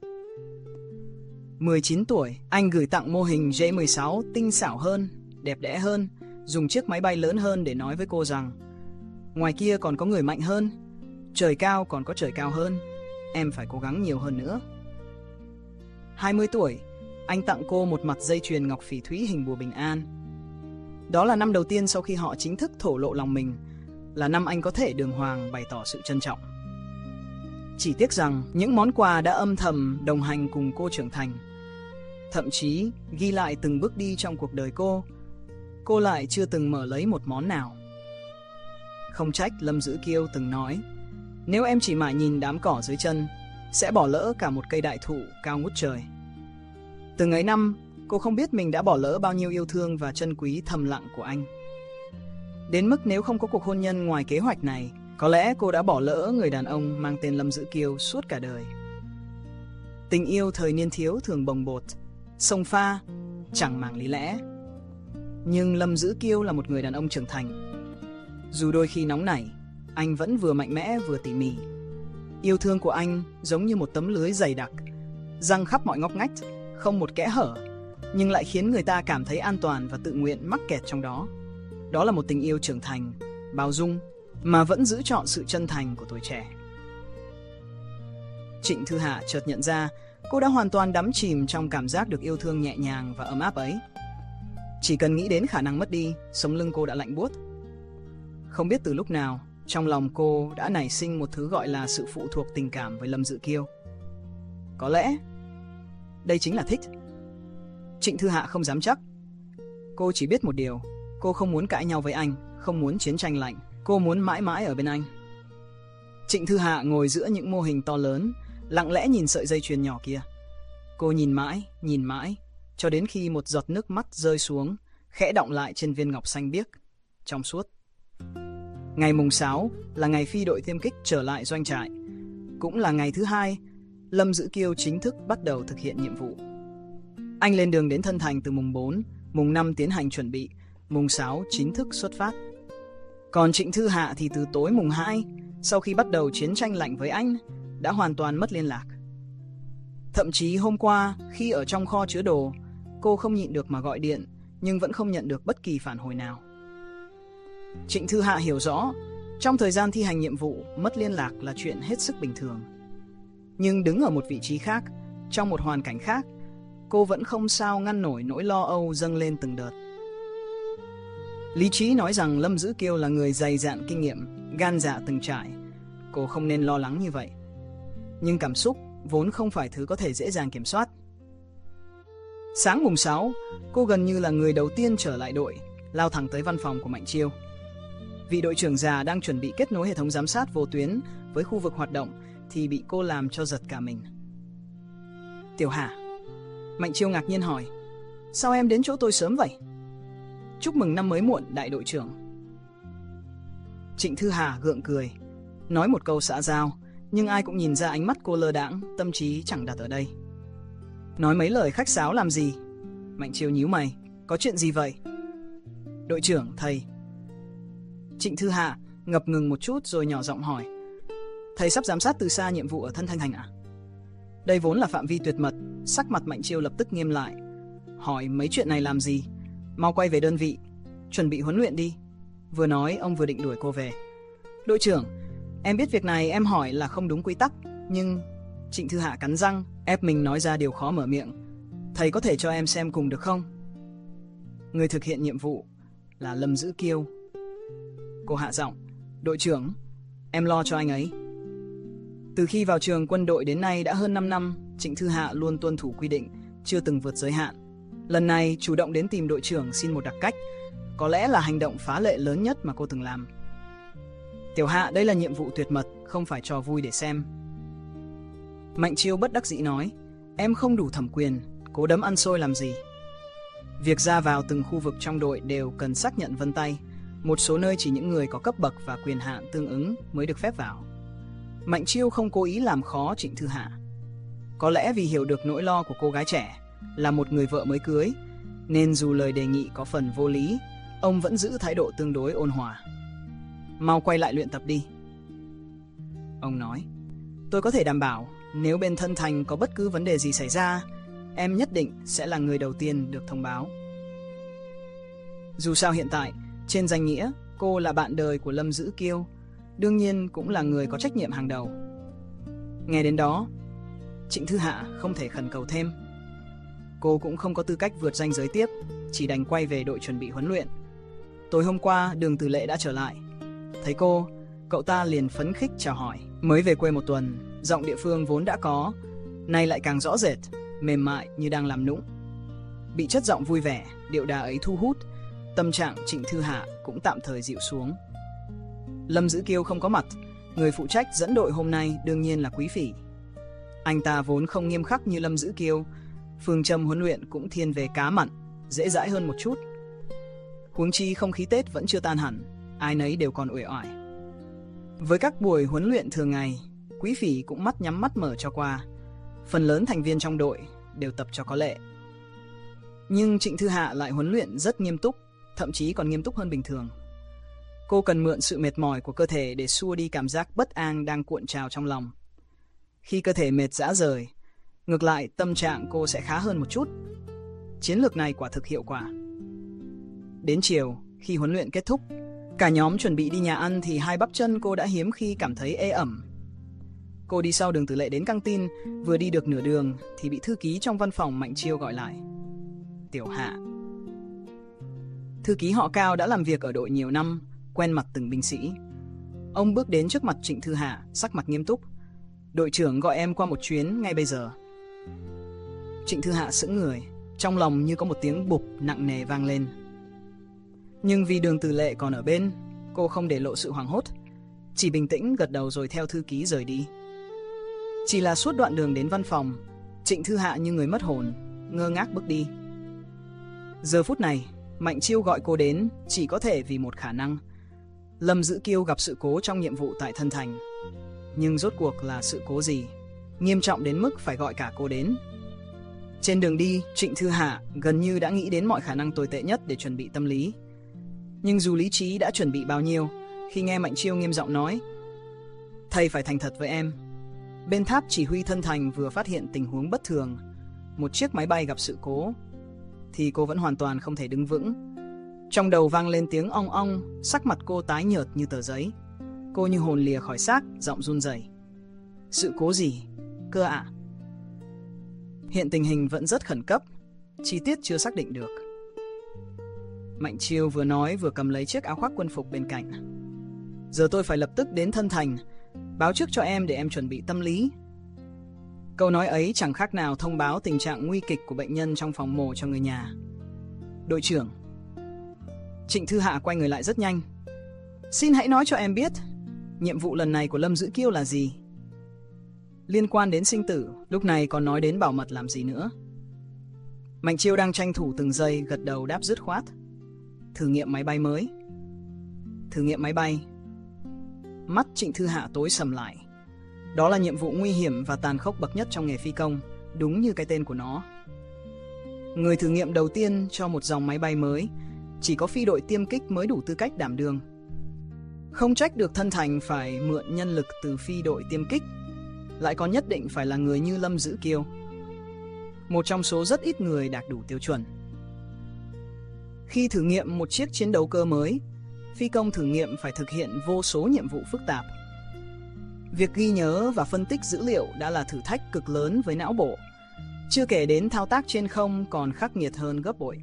mười chín tuổi, anh gửi tặng mô hình J mười sáu tinh xảo hơn, đẹp đẽ hơn, dùng chiếc máy bay lớn hơn để nói với cô rằng ngoài kia còn có người mạnh hơn, trời cao còn có trời cao hơn, em phải cố gắng nhiều hơn nữa. hai mươi tuổi, anh tặng cô một mặt dây chuyền ngọc phỉ thúy hình bùa bình an. Đó là năm đầu tiên sau khi họ chính thức thổ lộ lòng mình, là năm anh có thể đường hoàng bày tỏ sự trân trọng. Chỉ tiếc rằng những món quà đã âm thầm đồng hành cùng cô trưởng thành, thậm chí ghi lại từng bước đi trong cuộc đời cô, cô lại chưa từng mở lấy một món nào. Không trách Lâm Dữ Kiêu từng nói, nếu em chỉ mãi nhìn đám cỏ dưới chân, sẽ bỏ lỡ cả một cây đại thụ cao ngút trời. Từng ấy năm, cô không biết mình đã bỏ lỡ bao nhiêu yêu thương và trân quý thầm lặng của anh. Đến mức nếu không có cuộc hôn nhân ngoài kế hoạch này, có lẽ cô đã bỏ lỡ người đàn ông mang tên Lâm Dữ Kiêu suốt cả đời. Tình yêu thời niên thiếu thường bồng bột, xông pha, chẳng màng lý lẽ. Nhưng Lâm Dữ Kiêu là một người đàn ông trưởng thành. Dù đôi khi nóng nảy, anh vẫn vừa mạnh mẽ vừa tỉ mỉ. Yêu thương của anh giống như một tấm lưới dày đặc, giăng khắp mọi ngóc ngách, không một kẽ hở, nhưng lại khiến người ta cảm thấy an toàn và tự nguyện mắc kẹt trong đó. Đó là một tình yêu trưởng thành, bao dung, mà vẫn giữ trọn sự chân thành của tuổi trẻ. Trịnh Thư Hạ chợt nhận ra cô đã hoàn toàn đắm chìm trong cảm giác được yêu thương nhẹ nhàng và ấm áp ấy. Chỉ cần nghĩ đến khả năng mất đi, sống lưng cô đã lạnh buốt. Không biết từ lúc nào, Trong lòng cô đã nảy sinh một thứ gọi là sự phụ thuộc tình cảm với Lâm Dự Kiêu. Có lẽ đây chính là thích. Trịnh Thư Hạ không dám chắc. Cô chỉ biết một điều, cô không muốn cãi nhau với anh, không muốn chiến tranh lạnh, cô muốn mãi mãi ở bên anh. Trịnh Thư Hạ ngồi giữa những mô hình to lớn, lặng lẽ nhìn sợi dây chuyền nhỏ kia. Cô nhìn mãi, nhìn mãi, cho đến khi một giọt nước mắt rơi xuống, khẽ đọng lại trên viên ngọc xanh biếc, trong suốt. Ngày mùng sáu là ngày phi đội tiêm kích trở lại doanh trại. Cũng là ngày thứ hai, Lâm Dữ Kiêu chính thức bắt đầu thực hiện nhiệm vụ. Anh lên đường đến Thân Thành từ mùng bốn, mùng năm tiến hành chuẩn bị, mùng sáu chính thức xuất phát. Còn Trịnh Thư Hạ thì từ tối mùng hai, sau khi bắt đầu chiến tranh lạnh với anh, đã hoàn toàn mất liên lạc. Thậm chí hôm qua, khi ở trong kho chứa đồ, cô không nhịn được mà gọi điện, nhưng vẫn không nhận được bất kỳ phản hồi nào. Trịnh Thư Hạ hiểu rõ, trong thời gian thi hành nhiệm vụ, mất liên lạc là chuyện hết sức bình thường. Nhưng đứng ở một vị trí khác, trong một hoàn cảnh khác, cô vẫn không sao ngăn nổi nỗi lo âu dâng lên từng đợt. Lý trí nói rằng Lâm Dữ Kiêu là người dày dạn kinh nghiệm, gan dạ từng trải. Cô không nên lo lắng như vậy. Nhưng cảm xúc vốn không phải thứ có thể dễ dàng kiểm soát. Sáng mùng sáu, cô gần như là người đầu tiên trở lại đội, lao thẳng tới văn phòng của Mạnh Chiêu. Vị đội trưởng già đang chuẩn bị kết nối hệ thống giám sát vô tuyến với khu vực hoạt động thì bị cô làm cho giật cả mình. Tiểu Hà. Mạnh Chiêu ngạc nhiên hỏi, sao em đến chỗ tôi sớm vậy? Chúc mừng năm mới muộn, đại đội trưởng. Trịnh Thư Hà gượng cười, nói một câu xã giao, nhưng ai cũng nhìn ra ánh mắt cô lơ đãng, tâm trí chẳng đặt ở đây. Nói mấy lời khách sáo làm gì? Mạnh Chiêu nhíu mày, có chuyện gì vậy? Đội trưởng, thầy. Trịnh Thư Hạ ngập ngừng một chút rồi nhỏ giọng hỏi, thầy sắp giám sát từ xa nhiệm vụ ở Thân Thanh Thành à? Đây vốn là phạm vi tuyệt mật. Sắc mặt Mạnh Chiêu lập tức nghiêm lại, hỏi mấy chuyện này làm gì? Mau quay về đơn vị, chuẩn bị huấn luyện đi. Vừa nói ông vừa định đuổi cô về. Đội trưởng, em biết việc này em hỏi là không đúng quy tắc, nhưng... Trịnh Thư Hạ cắn răng, ép mình nói ra điều khó mở miệng. Thầy có thể cho em xem cùng được không? Người thực hiện nhiệm vụ là Lâm Dữ Kiêu. Cô hạ giọng, đội trưởng, em lo cho anh ấy. Từ khi vào trường quân đội đến nay đã hơn năm năm, Trịnh Thư Hạ luôn tuân thủ quy định, chưa từng vượt giới hạn. Lần này chủ động đến tìm đội trưởng xin một đặc cách, có lẽ là hành động phá lệ lớn nhất mà cô từng làm. Tiểu Hạ, đây là nhiệm vụ tuyệt mật, không phải trò vui để xem. Mạnh Chiêu bất đắc dĩ nói, em không đủ thẩm quyền, cố đấm ăn xôi làm gì. Việc ra vào từng khu vực trong đội đều cần xác nhận vân tay, một số nơi chỉ những người có cấp bậc và quyền hạn tương ứng mới được phép vào. Mạnh Chiêu không cố ý làm khó Trịnh Thư Hạ. Có lẽ vì hiểu được nỗi lo của cô gái trẻ, là một người vợ mới cưới, nên dù lời đề nghị có phần vô lý, ông vẫn giữ thái độ tương đối ôn hòa. Mau quay lại luyện tập đi. Ông nói, tôi có thể đảm bảo nếu bên Thân Thành có bất cứ vấn đề gì xảy ra, em nhất định sẽ là người đầu tiên được thông báo. Dù sao hiện tại, trên danh nghĩa, cô là bạn đời của Lâm Dữ Kiêu, đương nhiên cũng là người có trách nhiệm hàng đầu. Nghe đến đó, Trịnh Thư Hạ không thể khẩn cầu thêm. Cô cũng không có tư cách vượt ranh giới tiếp, chỉ đành quay về đội chuẩn bị huấn luyện. Tối hôm qua, Đường Tử Lệ đã trở lại. Thấy cô, cậu ta liền phấn khích chào hỏi. Mới về quê một tuần, giọng địa phương vốn đã có, nay lại càng rõ rệt, mềm mại như đang làm nũng. Bị chất giọng vui vẻ, điệu đà ấy thu hút, tâm trạng Trịnh Thư Hạ cũng tạm thời dịu xuống. Lâm Dữ Kiêu không có mặt, người phụ trách dẫn đội hôm nay đương nhiên là Quý Phỉ. Anh ta vốn không nghiêm khắc như Lâm Dữ Kiêu, phương châm huấn luyện cũng thiên về cá mặn, dễ dãi hơn một chút. Huống chi không khí Tết vẫn chưa tan hẳn, ai nấy đều còn uể oải. Với các buổi huấn luyện thường ngày, Quý Phỉ cũng mắt nhắm mắt mở cho qua. Phần lớn thành viên trong đội đều tập cho có lệ. Nhưng Trịnh Thư Hạ lại huấn luyện rất nghiêm túc, thậm chí còn nghiêm túc hơn bình thường. Cô cần mượn sự mệt mỏi của cơ thể để xua đi cảm giác bất an đang cuộn trào trong lòng. Khi cơ thể mệt rã rời, ngược lại tâm trạng cô sẽ khá hơn một chút. Chiến lược này quả thực hiệu quả. Đến chiều, khi huấn luyện kết thúc, cả nhóm chuẩn bị đi nhà ăn thì hai bắp chân cô đã hiếm khi cảm thấy ê ẩm. Cô đi sau Đường Tử Lệ đến căng tin, vừa đi được nửa đường thì bị thư ký trong văn phòng Mạnh Chiêu gọi lại. Tiểu Hạ. Thư ký họ Cao đã làm việc ở đội nhiều năm, quen mặt từng binh sĩ. Ông bước đến trước mặt Trịnh Thư Hạ, sắc mặt nghiêm túc. Đội trưởng gọi em qua một chuyến ngay bây giờ. Trịnh Thư Hạ sững người, trong lòng như có một tiếng bụp nặng nề vang lên. Nhưng vì Đường Từ Lệ còn ở bên, cô không để lộ sự hoảng hốt, chỉ bình tĩnh gật đầu rồi theo thư ký rời đi. Chỉ là suốt đoạn đường đến văn phòng, Trịnh Thư Hạ như người mất hồn, ngơ ngác bước đi. Giờ phút này, Mạnh Chiêu gọi cô đến chỉ có thể vì một khả năng. Lâm Dữ Kiêu gặp sự cố trong nhiệm vụ tại Thân Thành. Nhưng rốt cuộc là sự cố gì? Nghiêm trọng đến mức phải gọi cả cô đến. Trên đường đi, Trịnh Thư Hạ gần như đã nghĩ đến mọi khả năng tồi tệ nhất để chuẩn bị tâm lý. Nhưng dù lý trí đã chuẩn bị bao nhiêu, khi nghe Mạnh Chiêu nghiêm giọng nói: "Thầy phải thành thật với em. Bên tháp chỉ huy Thân Thành vừa phát hiện tình huống bất thường, một chiếc máy bay gặp sự cố", thì cô vẫn hoàn toàn không thể đứng vững. Trong đầu vang lên tiếng ong ong, sắc mặt cô tái nhợt như tờ giấy. Cô như hồn lìa khỏi xác, giọng run rẩy. "Sự cố gì cơ ạ?" Hiện tình hình vẫn rất khẩn cấp, chi tiết chưa xác định được. Mạnh Chiêu vừa nói vừa cầm lấy chiếc áo khoác quân phục bên cạnh. "Giờ tôi phải lập tức đến Thân Thành, báo trước cho em để em chuẩn bị tâm lý." Câu nói ấy chẳng khác nào thông báo tình trạng nguy kịch của bệnh nhân trong phòng mổ cho người nhà. "Đội trưởng." Trịnh Thư Hạ quay người lại rất nhanh. "Xin hãy nói cho em biết, nhiệm vụ lần này của Lâm Dữ Kiêu là gì? Liên quan đến sinh tử, lúc này còn nói đến bảo mật làm gì nữa?" Mạnh Chiêu đang tranh thủ từng giây, gật đầu đáp dứt khoát. "Thử nghiệm máy bay mới." "Thử nghiệm máy bay?" Mắt Trịnh Thư Hạ tối sầm lại. Đó là nhiệm vụ nguy hiểm và tàn khốc bậc nhất trong nghề phi công, đúng như cái tên của nó. Người thử nghiệm đầu tiên cho một dòng máy bay mới, chỉ có phi đội tiêm kích mới đủ tư cách đảm đương. Không trách được Thân Thành phải mượn nhân lực từ phi đội tiêm kích, lại còn nhất định phải là người như Lâm Dữ Kiêu, một trong số rất ít người đạt đủ tiêu chuẩn. Khi thử nghiệm một chiếc chiến đấu cơ mới, phi công thử nghiệm phải thực hiện vô số nhiệm vụ phức tạp. Việc ghi nhớ và phân tích dữ liệu đã là thử thách cực lớn với não bộ, chưa kể đến thao tác trên không còn khắc nghiệt hơn gấp bội.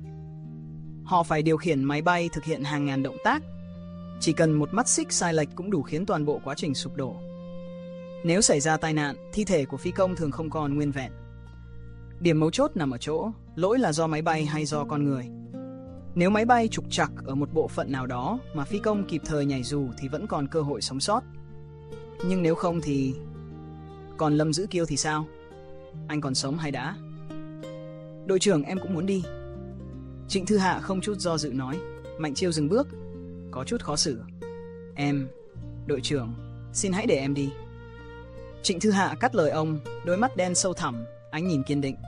Họ phải điều khiển máy bay thực hiện hàng ngàn động tác, chỉ cần một mắt xích sai lệch cũng đủ khiến toàn bộ quá trình sụp đổ. Nếu xảy ra tai nạn, thi thể của phi công thường không còn nguyên vẹn. Điểm mấu chốt nằm ở chỗ, lỗi là do máy bay hay do con người. Nếu máy bay trục trặc ở một bộ phận nào đó mà phi công kịp thời nhảy dù thì vẫn còn cơ hội sống sót. Nhưng nếu không thì... Còn Lâm Dữ Kiêu thì sao? Anh còn sống hay đã? "Đội trưởng, em cũng muốn đi." Trịnh Thư Hạ không chút do dự nói. Mạnh Chiêu dừng bước, có chút khó xử. "Em... Đội trưởng, xin hãy để em đi." Trịnh Thư Hạ cắt lời ông, đôi mắt đen sâu thẳm, ánh nhìn kiên định.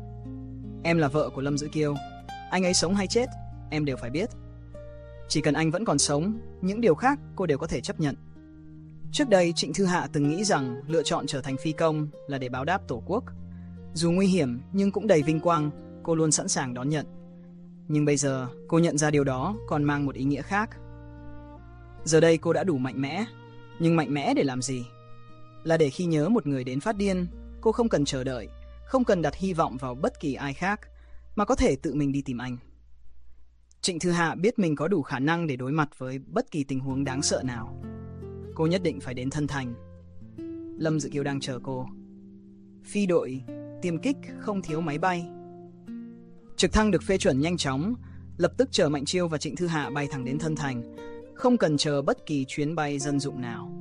"Em là vợ của Lâm Dữ Kiêu. Anh ấy sống hay chết, em đều phải biết. Chỉ cần anh vẫn còn sống, những điều khác cô đều có thể chấp nhận." Trước đây, Trịnh Thư Hạ từng nghĩ rằng lựa chọn trở thành phi công là để báo đáp Tổ quốc. Dù nguy hiểm nhưng cũng đầy vinh quang, cô luôn sẵn sàng đón nhận. Nhưng bây giờ, cô nhận ra điều đó còn mang một ý nghĩa khác. Giờ đây cô đã đủ mạnh mẽ, nhưng mạnh mẽ để làm gì? Là để khi nhớ một người đến phát điên, cô không cần chờ đợi, không cần đặt hy vọng vào bất kỳ ai khác, mà có thể tự mình đi tìm anh. Trịnh Thư Hạ biết mình có đủ khả năng để đối mặt với bất kỳ tình huống đáng sợ nào. Cô nhất định phải đến Thân Thành. Lâm Dữ Kiêu đang chờ cô. Phi đội tiêm kích không thiếu máy bay. Trực thăng được phê chuẩn nhanh chóng, lập tức chở Mạnh Chiêu và Trịnh Thư Hạ bay thẳng đến Thân Thành, không cần chờ bất kỳ chuyến bay dân dụng nào.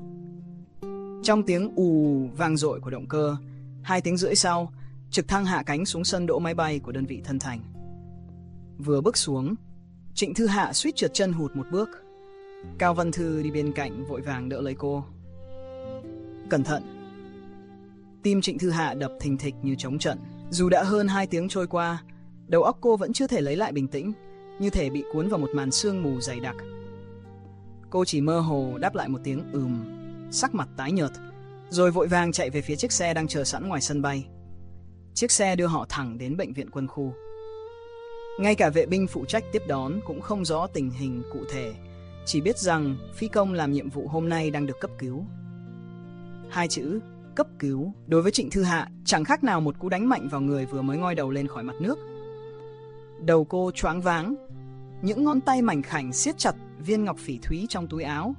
Trong tiếng ù vang dội của động cơ, hai tiếng rưỡi sau, trực thăng hạ cánh xuống sân đỗ máy bay của đơn vị Thân Thành. Vừa bước xuống, Trịnh Thư Hạ suýt trượt chân hụt một bước. Cao Văn Thư đi bên cạnh vội vàng đỡ lấy cô. "Cẩn thận." Tim Trịnh Thư Hạ đập thình thịch như trống trận. Dù đã hơn hai tiếng trôi qua, đầu óc cô vẫn chưa thể lấy lại bình tĩnh, như thể bị cuốn vào một màn sương mù dày đặc. Cô chỉ mơ hồ đáp lại một tiếng ừm, sắc mặt tái nhợt, rồi vội vàng chạy về phía chiếc xe đang chờ sẵn ngoài sân bay. Chiếc xe đưa họ thẳng đến bệnh viện quân khu. Ngay cả vệ binh phụ trách tiếp đón cũng không rõ tình hình cụ thể, chỉ biết rằng phi công làm nhiệm vụ hôm nay đang được cấp cứu. Hai chữ cấp cứu đối với Trịnh Thư Hạ chẳng khác nào một cú đánh mạnh vào người vừa mới ngoi đầu lên khỏi mặt nước. Đầu cô choáng váng, những ngón tay mảnh khảnh siết chặt viên ngọc phỉ thúy trong túi áo,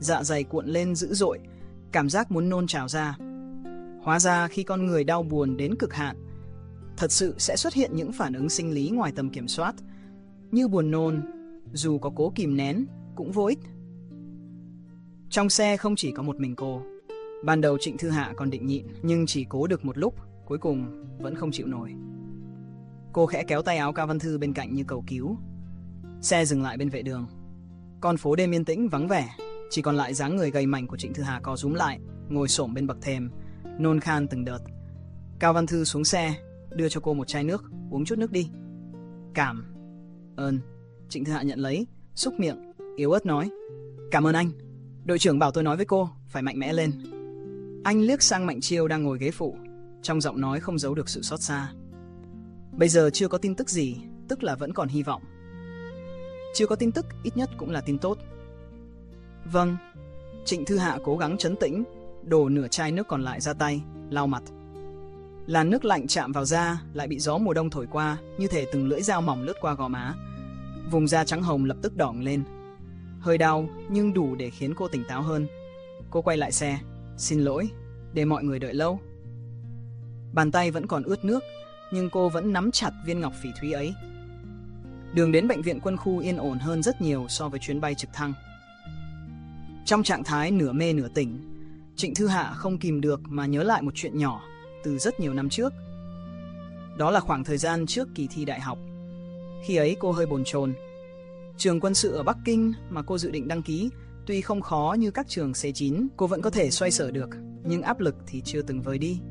dạ dày cuộn lên dữ dội, cảm giác muốn nôn trào ra. Hóa ra khi con người đau buồn đến cực hạn, thật sự sẽ xuất hiện những phản ứng sinh lý ngoài tầm kiểm soát, như buồn nôn, dù có cố kìm nén cũng vô ích. Trong xe không chỉ có một mình cô. Ban đầu Trịnh Thư Hạ còn định nhịn, nhưng chỉ cố được một lúc, cuối cùng vẫn không chịu nổi. Cô khẽ kéo tay áo Cao Văn Thư bên cạnh như cầu cứu. Xe dừng lại bên vệ đường. Con phố đêm yên tĩnh vắng vẻ, chỉ còn lại dáng người gầy mảnh của Trịnh Thư Hạ co rúm lại, ngồi xổm bên bậc thềm, nôn khan từng đợt. Cao Văn Thư xuống xe, đưa cho cô một chai nước, uống chút nước đi. Cảm ơn. Trịnh Thư Hạ nhận lấy, xúc miệng, yếu ớt nói. Cảm ơn anh. Đội trưởng bảo tôi nói với cô, phải mạnh mẽ lên. Anh liếc sang Mạnh Chiêu đang ngồi ghế phụ, trong giọng nói không giấu được sự xót xa. Bây giờ chưa có tin tức gì, tức là vẫn còn hy vọng. Chưa có tin tức, ít nhất cũng là tin tốt. Vâng. Trịnh Thư Hạ cố gắng trấn tĩnh, đổ nửa chai nước còn lại ra tay, lau mặt. Làn nước lạnh chạm vào da, lại bị gió mùa đông thổi qua, như thể từng lưỡi dao mỏng lướt qua gò má. Vùng da trắng hồng lập tức đỏ lên. Hơi đau, nhưng đủ để khiến cô tỉnh táo hơn. Cô quay lại xe. Xin lỗi, để mọi người đợi lâu. Bàn tay vẫn còn ướt nước, nhưng cô vẫn nắm chặt viên ngọc phỉ thúy ấy. Đường đến bệnh viện quân khu yên ổn hơn rất nhiều so với chuyến bay trực thăng. Trong trạng thái nửa mê nửa tỉnh, Trịnh Thư Hạ không kìm được mà nhớ lại một chuyện nhỏ từ rất nhiều năm trước. Đó là khoảng thời gian trước kỳ thi đại học. Khi ấy cô hơi bồn chồn. Trường quân sự ở Bắc Kinh mà cô dự định đăng ký, tuy không khó như các trường C chín, cô vẫn có thể xoay sở được, nhưng áp lực thì chưa từng vơi đi.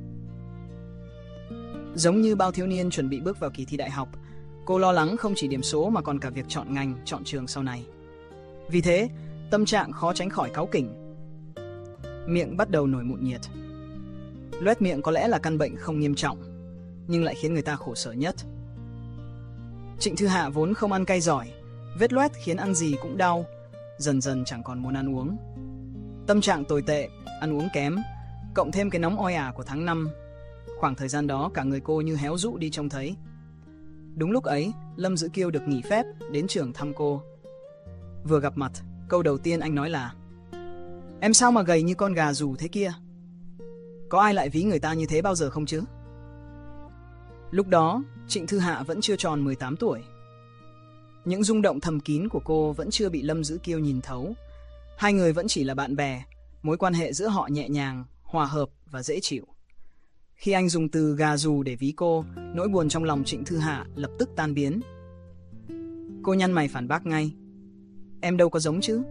Giống như bao thiếu niên chuẩn bị bước vào kỳ thi đại học, cô lo lắng không chỉ điểm số mà còn cả việc chọn ngành, chọn trường sau này. Vì thế, tâm trạng khó tránh khỏi cáu kỉnh. Miệng bắt đầu nổi mụn nhiệt. Loét miệng có lẽ là căn bệnh không nghiêm trọng, nhưng lại khiến người ta khổ sở nhất. Trịnh Thư Hạ vốn không ăn cay giỏi, vết loét khiến ăn gì cũng đau, dần dần chẳng còn muốn ăn uống. Tâm trạng tồi tệ, ăn uống kém, cộng thêm cái nóng oi ả của tháng năm. Khoảng thời gian đó cả người cô như héo rũ đi trông thấy. Đúng lúc ấy, Lâm Dữ Kiêu được nghỉ phép, đến trường thăm cô. Vừa gặp mặt, câu đầu tiên anh nói là: Em sao mà gầy như con gà rù thế kia? Có ai lại ví người ta như thế bao giờ không chứ? Lúc đó, Trịnh Thư Hạ vẫn chưa tròn mười tám tuổi. Những rung động thầm kín của cô vẫn chưa bị Lâm Dữ Kiêu nhìn thấu. Hai người vẫn chỉ là bạn bè, mối quan hệ giữa họ nhẹ nhàng, hòa hợp và dễ chịu. Khi anh dùng từ gà rù để ví cô, nỗi buồn trong lòng Trịnh Thư Hạ lập tức tan biến. Cô nhăn mày phản bác ngay: Em đâu có giống chứ.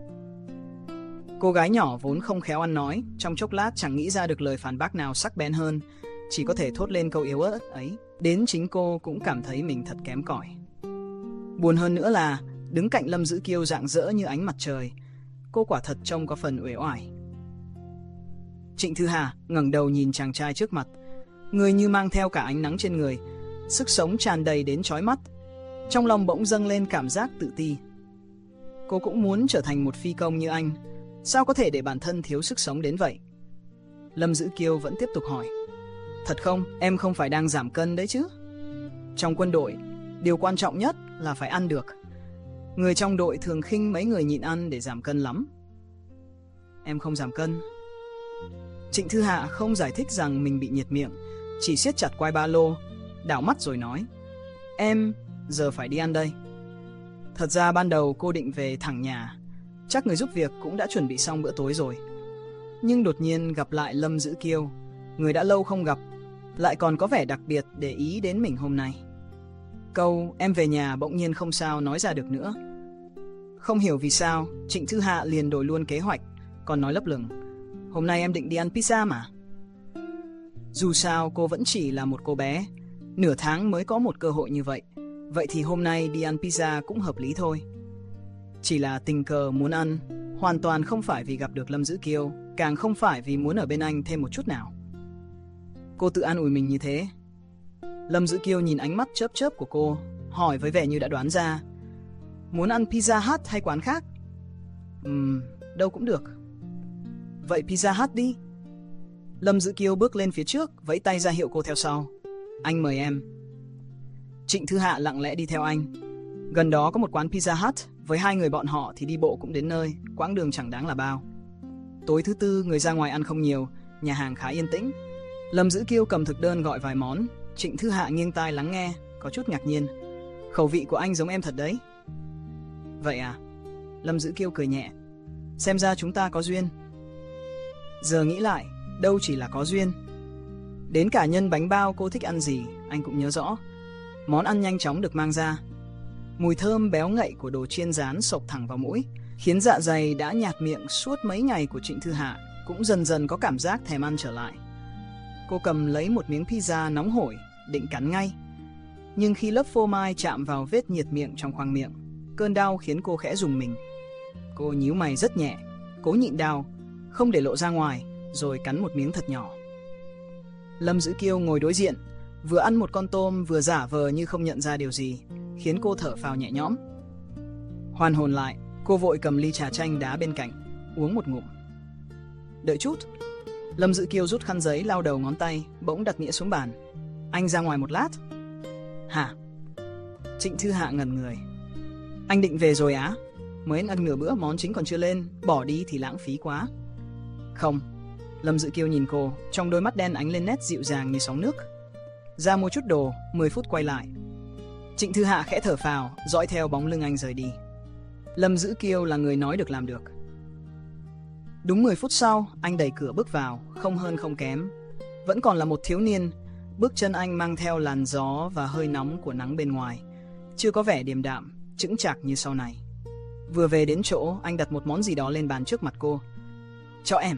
Cô gái nhỏ vốn không khéo ăn nói, trong chốc lát chẳng nghĩ ra được lời phản bác nào sắc bén hơn, chỉ có thể thốt lên câu yếu ớt ấy. Đến chính cô cũng cảm thấy mình thật kém cỏi. Buồn hơn nữa là đứng cạnh Lâm Dữ Kiêu rạng rỡ như ánh mặt trời, cô quả thật trông có phần uể oải. Trịnh Thư Hạ ngẩng đầu nhìn chàng trai trước mặt, người như mang theo cả ánh nắng trên người, sức sống tràn đầy đến chói mắt. Trong lòng bỗng dâng lên cảm giác tự ti. Cô cũng muốn trở thành một phi công như anh, sao có thể để bản thân thiếu sức sống đến vậy? Lâm Dữ Kiêu vẫn tiếp tục hỏi: Thật không, em không phải đang giảm cân đấy chứ? Trong quân đội, điều quan trọng nhất là phải ăn được. Người trong đội thường khinh mấy người nhịn ăn để giảm cân lắm. Em không giảm cân. Trịnh Thư Hạ không giải thích rằng mình bị nhiệt miệng, chỉ siết chặt quai ba lô, đảo mắt rồi nói: Em giờ phải đi ăn đây. Thật ra ban đầu cô định về thẳng nhà, chắc người giúp việc cũng đã chuẩn bị xong bữa tối rồi. Nhưng đột nhiên gặp lại Lâm Dữ Kiêu, người đã lâu không gặp, lại còn có vẻ đặc biệt để ý đến mình hôm nay. Câu em về nhà bỗng nhiên không sao nói ra được nữa. Không hiểu vì sao, Trịnh Thư Hạ liền đổi luôn kế hoạch, còn nói lấp lửng: Hôm nay em định đi ăn pizza mà. Dù sao cô vẫn chỉ là một cô bé, nửa tháng mới có một cơ hội như vậy, vậy thì hôm nay đi ăn pizza cũng hợp lý thôi. Chỉ là tình cờ muốn ăn, hoàn toàn không phải vì gặp được Lâm Dữ Kiêu, càng không phải vì muốn ở bên anh thêm một chút nào. Cô tự an ủi mình như thế. Lâm Dữ Kiêu nhìn ánh mắt chớp chớp của cô, hỏi với vẻ như đã đoán ra: Muốn ăn Pizza Hut hay quán khác? Ừm, đâu cũng được. Vậy Pizza Hut đi. Lâm Dữ Kiêu bước lên phía trước, vẫy tay ra hiệu cô theo sau. Anh mời em. Trịnh Thư Hạ lặng lẽ đi theo anh. Gần đó có một quán Pizza Hut, với hai người bọn họ thì đi bộ cũng đến nơi, quãng đường chẳng đáng là bao. Tối thứ tư người ra ngoài ăn không nhiều, nhà hàng khá yên tĩnh. Lâm Dữ Kiêu cầm thực đơn gọi vài món. Trịnh Thư Hạ nghiêng tai lắng nghe, có chút ngạc nhiên. Khẩu vị của anh giống em thật đấy. Vậy à? Lâm Dữ Kiêu cười nhẹ. Xem ra chúng ta có duyên. Giờ nghĩ lại, đâu chỉ là có duyên. Đến cả nhân bánh bao cô thích ăn gì, anh cũng nhớ rõ. Món ăn nhanh chóng được mang ra. Mùi thơm béo ngậy của đồ chiên rán xộc thẳng vào mũi, khiến dạ dày đã nhạt miệng suốt mấy ngày của Trịnh Thư Hạ cũng dần dần có cảm giác thèm ăn trở lại. Cô cầm lấy một miếng pizza nóng hổi, định cắn ngay. Nhưng khi lớp phô mai chạm vào vết nhiệt miệng trong khoang miệng, cơn đau khiến cô khẽ rùng mình. Cô nhíu mày rất nhẹ, cố nhịn đau, không để lộ ra ngoài, rồi cắn một miếng thật nhỏ. Lâm Dữ Kiêu ngồi đối diện, vừa ăn một con tôm vừa giả vờ như không nhận ra điều gì, khiến cô thở phào nhẹ nhõm. Hoàn hồn lại, cô vội cầm ly trà chanh đá bên cạnh, uống một ngụm. Đợi chút. Lâm Dữ Kiêu rút khăn giấy lau đầu ngón tay, bỗng đặt đĩa xuống bàn. Anh ra ngoài một lát. Hả? Trịnh Thư Hạ ngẩn người. Anh định về rồi á? Mới ăn nửa bữa món chính còn chưa lên, bỏ đi thì lãng phí quá. Không. Lâm Dữ Kiêu nhìn cô, trong đôi mắt đen ánh lên nét dịu dàng như sóng nước. Ra mua chút đồ, mười phút quay lại. Trịnh Thư Hạ khẽ thở phào, dõi theo bóng lưng anh rời đi. Lâm Dữ Kiêu là người nói được làm được. Đúng mười phút sau, anh đẩy cửa bước vào, không hơn không kém. Vẫn còn là một thiếu niên, bước chân anh mang theo làn gió và hơi nóng của nắng bên ngoài. Chưa có vẻ điềm đạm, chững chạc như sau này. Vừa về đến chỗ, anh đặt một món gì đó lên bàn trước mặt cô. Cho em.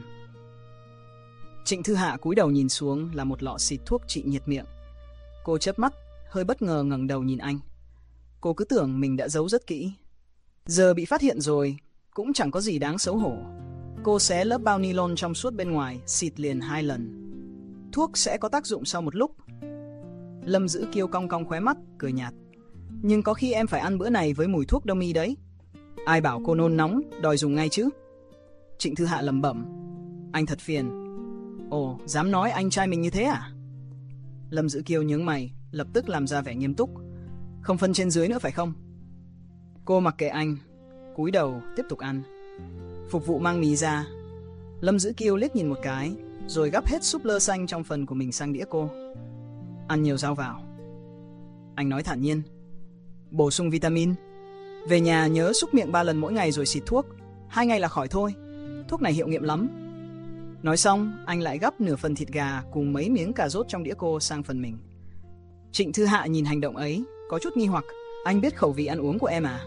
Trịnh Thư Hạ cúi đầu nhìn xuống là một lọ xịt thuốc trị nhiệt miệng. Cô chớp mắt, hơi bất ngờ ngẩng đầu nhìn anh. Cô cứ tưởng mình đã giấu rất kỹ. Giờ bị phát hiện rồi, cũng chẳng có gì đáng xấu hổ. Cô xé lớp bao nylon trong suốt bên ngoài, xịt liền hai lần. Thuốc sẽ có tác dụng sau một lúc. Lâm Dữ Kiêu cong cong khóe mắt, cười nhạt. Nhưng có khi em phải ăn bữa này với mùi thuốc đông y đấy. Ai bảo cô nôn nóng, đòi dùng ngay chứ? Trịnh Thư Hạ lẩm bẩm. Anh thật phiền. Ồ, dám nói anh trai mình như thế à? Lâm Dữ Kiêu nhướng mày, lập tức làm ra vẻ nghiêm túc. Không phân trên dưới nữa phải không? Cô mặc kệ anh, cúi đầu tiếp tục ăn. Phục vụ mang mì ra. Lâm Dữ Kiêu liếc nhìn một cái, rồi gắp hết súp lơ xanh trong phần của mình sang đĩa cô. Ăn nhiều rau vào. Anh nói thản nhiên. Bổ sung vitamin. Về nhà nhớ xúc miệng ba lần mỗi ngày rồi xịt thuốc. Hai ngày là khỏi thôi. Thuốc này hiệu nghiệm lắm. Nói xong, anh lại gắp nửa phần thịt gà cùng mấy miếng cà rốt trong đĩa cô sang phần mình. Trịnh Thư Hạ nhìn hành động ấy, có chút nghi hoặc. Anh biết khẩu vị ăn uống của em à?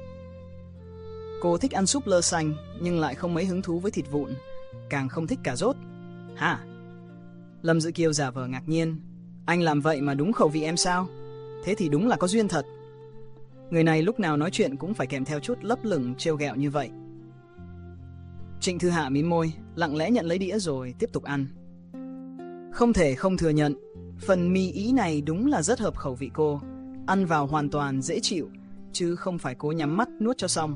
Cô thích ăn súp lơ xanh, nhưng lại không mấy hứng thú với thịt vụn, càng không thích cà rốt. Hả? Lâm Dữ Kiêu giả vờ ngạc nhiên. Anh làm vậy mà đúng khẩu vị em sao? Thế thì đúng là có duyên thật. Người này lúc nào nói chuyện cũng phải kèm theo chút lấp lửng trêu ghẹo như vậy. Trịnh Thư Hạ mím môi, lặng lẽ nhận lấy đĩa rồi tiếp tục ăn. Không thể không thừa nhận, phần mì ý này đúng là rất hợp khẩu vị cô. Ăn vào hoàn toàn dễ chịu, chứ không phải cố nhắm mắt nuốt cho xong.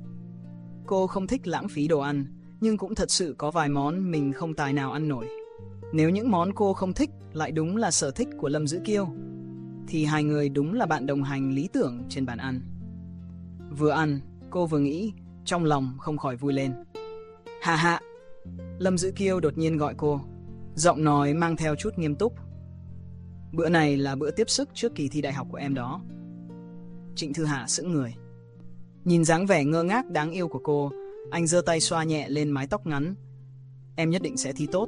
Cô không thích lãng phí đồ ăn, nhưng cũng thật sự có vài món mình không tài nào ăn nổi. Nếu những món cô không thích lại đúng là sở thích của Lâm Dữ Kiêu, thì hai người đúng là bạn đồng hành lý tưởng trên bàn ăn. Vừa ăn, cô vừa nghĩ, trong lòng không khỏi vui lên. Hạ Hạ. Lâm Dữ Kiêu đột nhiên gọi cô, giọng nói mang theo chút nghiêm túc. Bữa này là bữa tiếp sức trước kỳ thi đại học của em đó. Trịnh Thư Hạ sững người. Nhìn dáng vẻ ngơ ngác đáng yêu của cô, anh giơ tay xoa nhẹ lên mái tóc ngắn. Em nhất định sẽ thi tốt.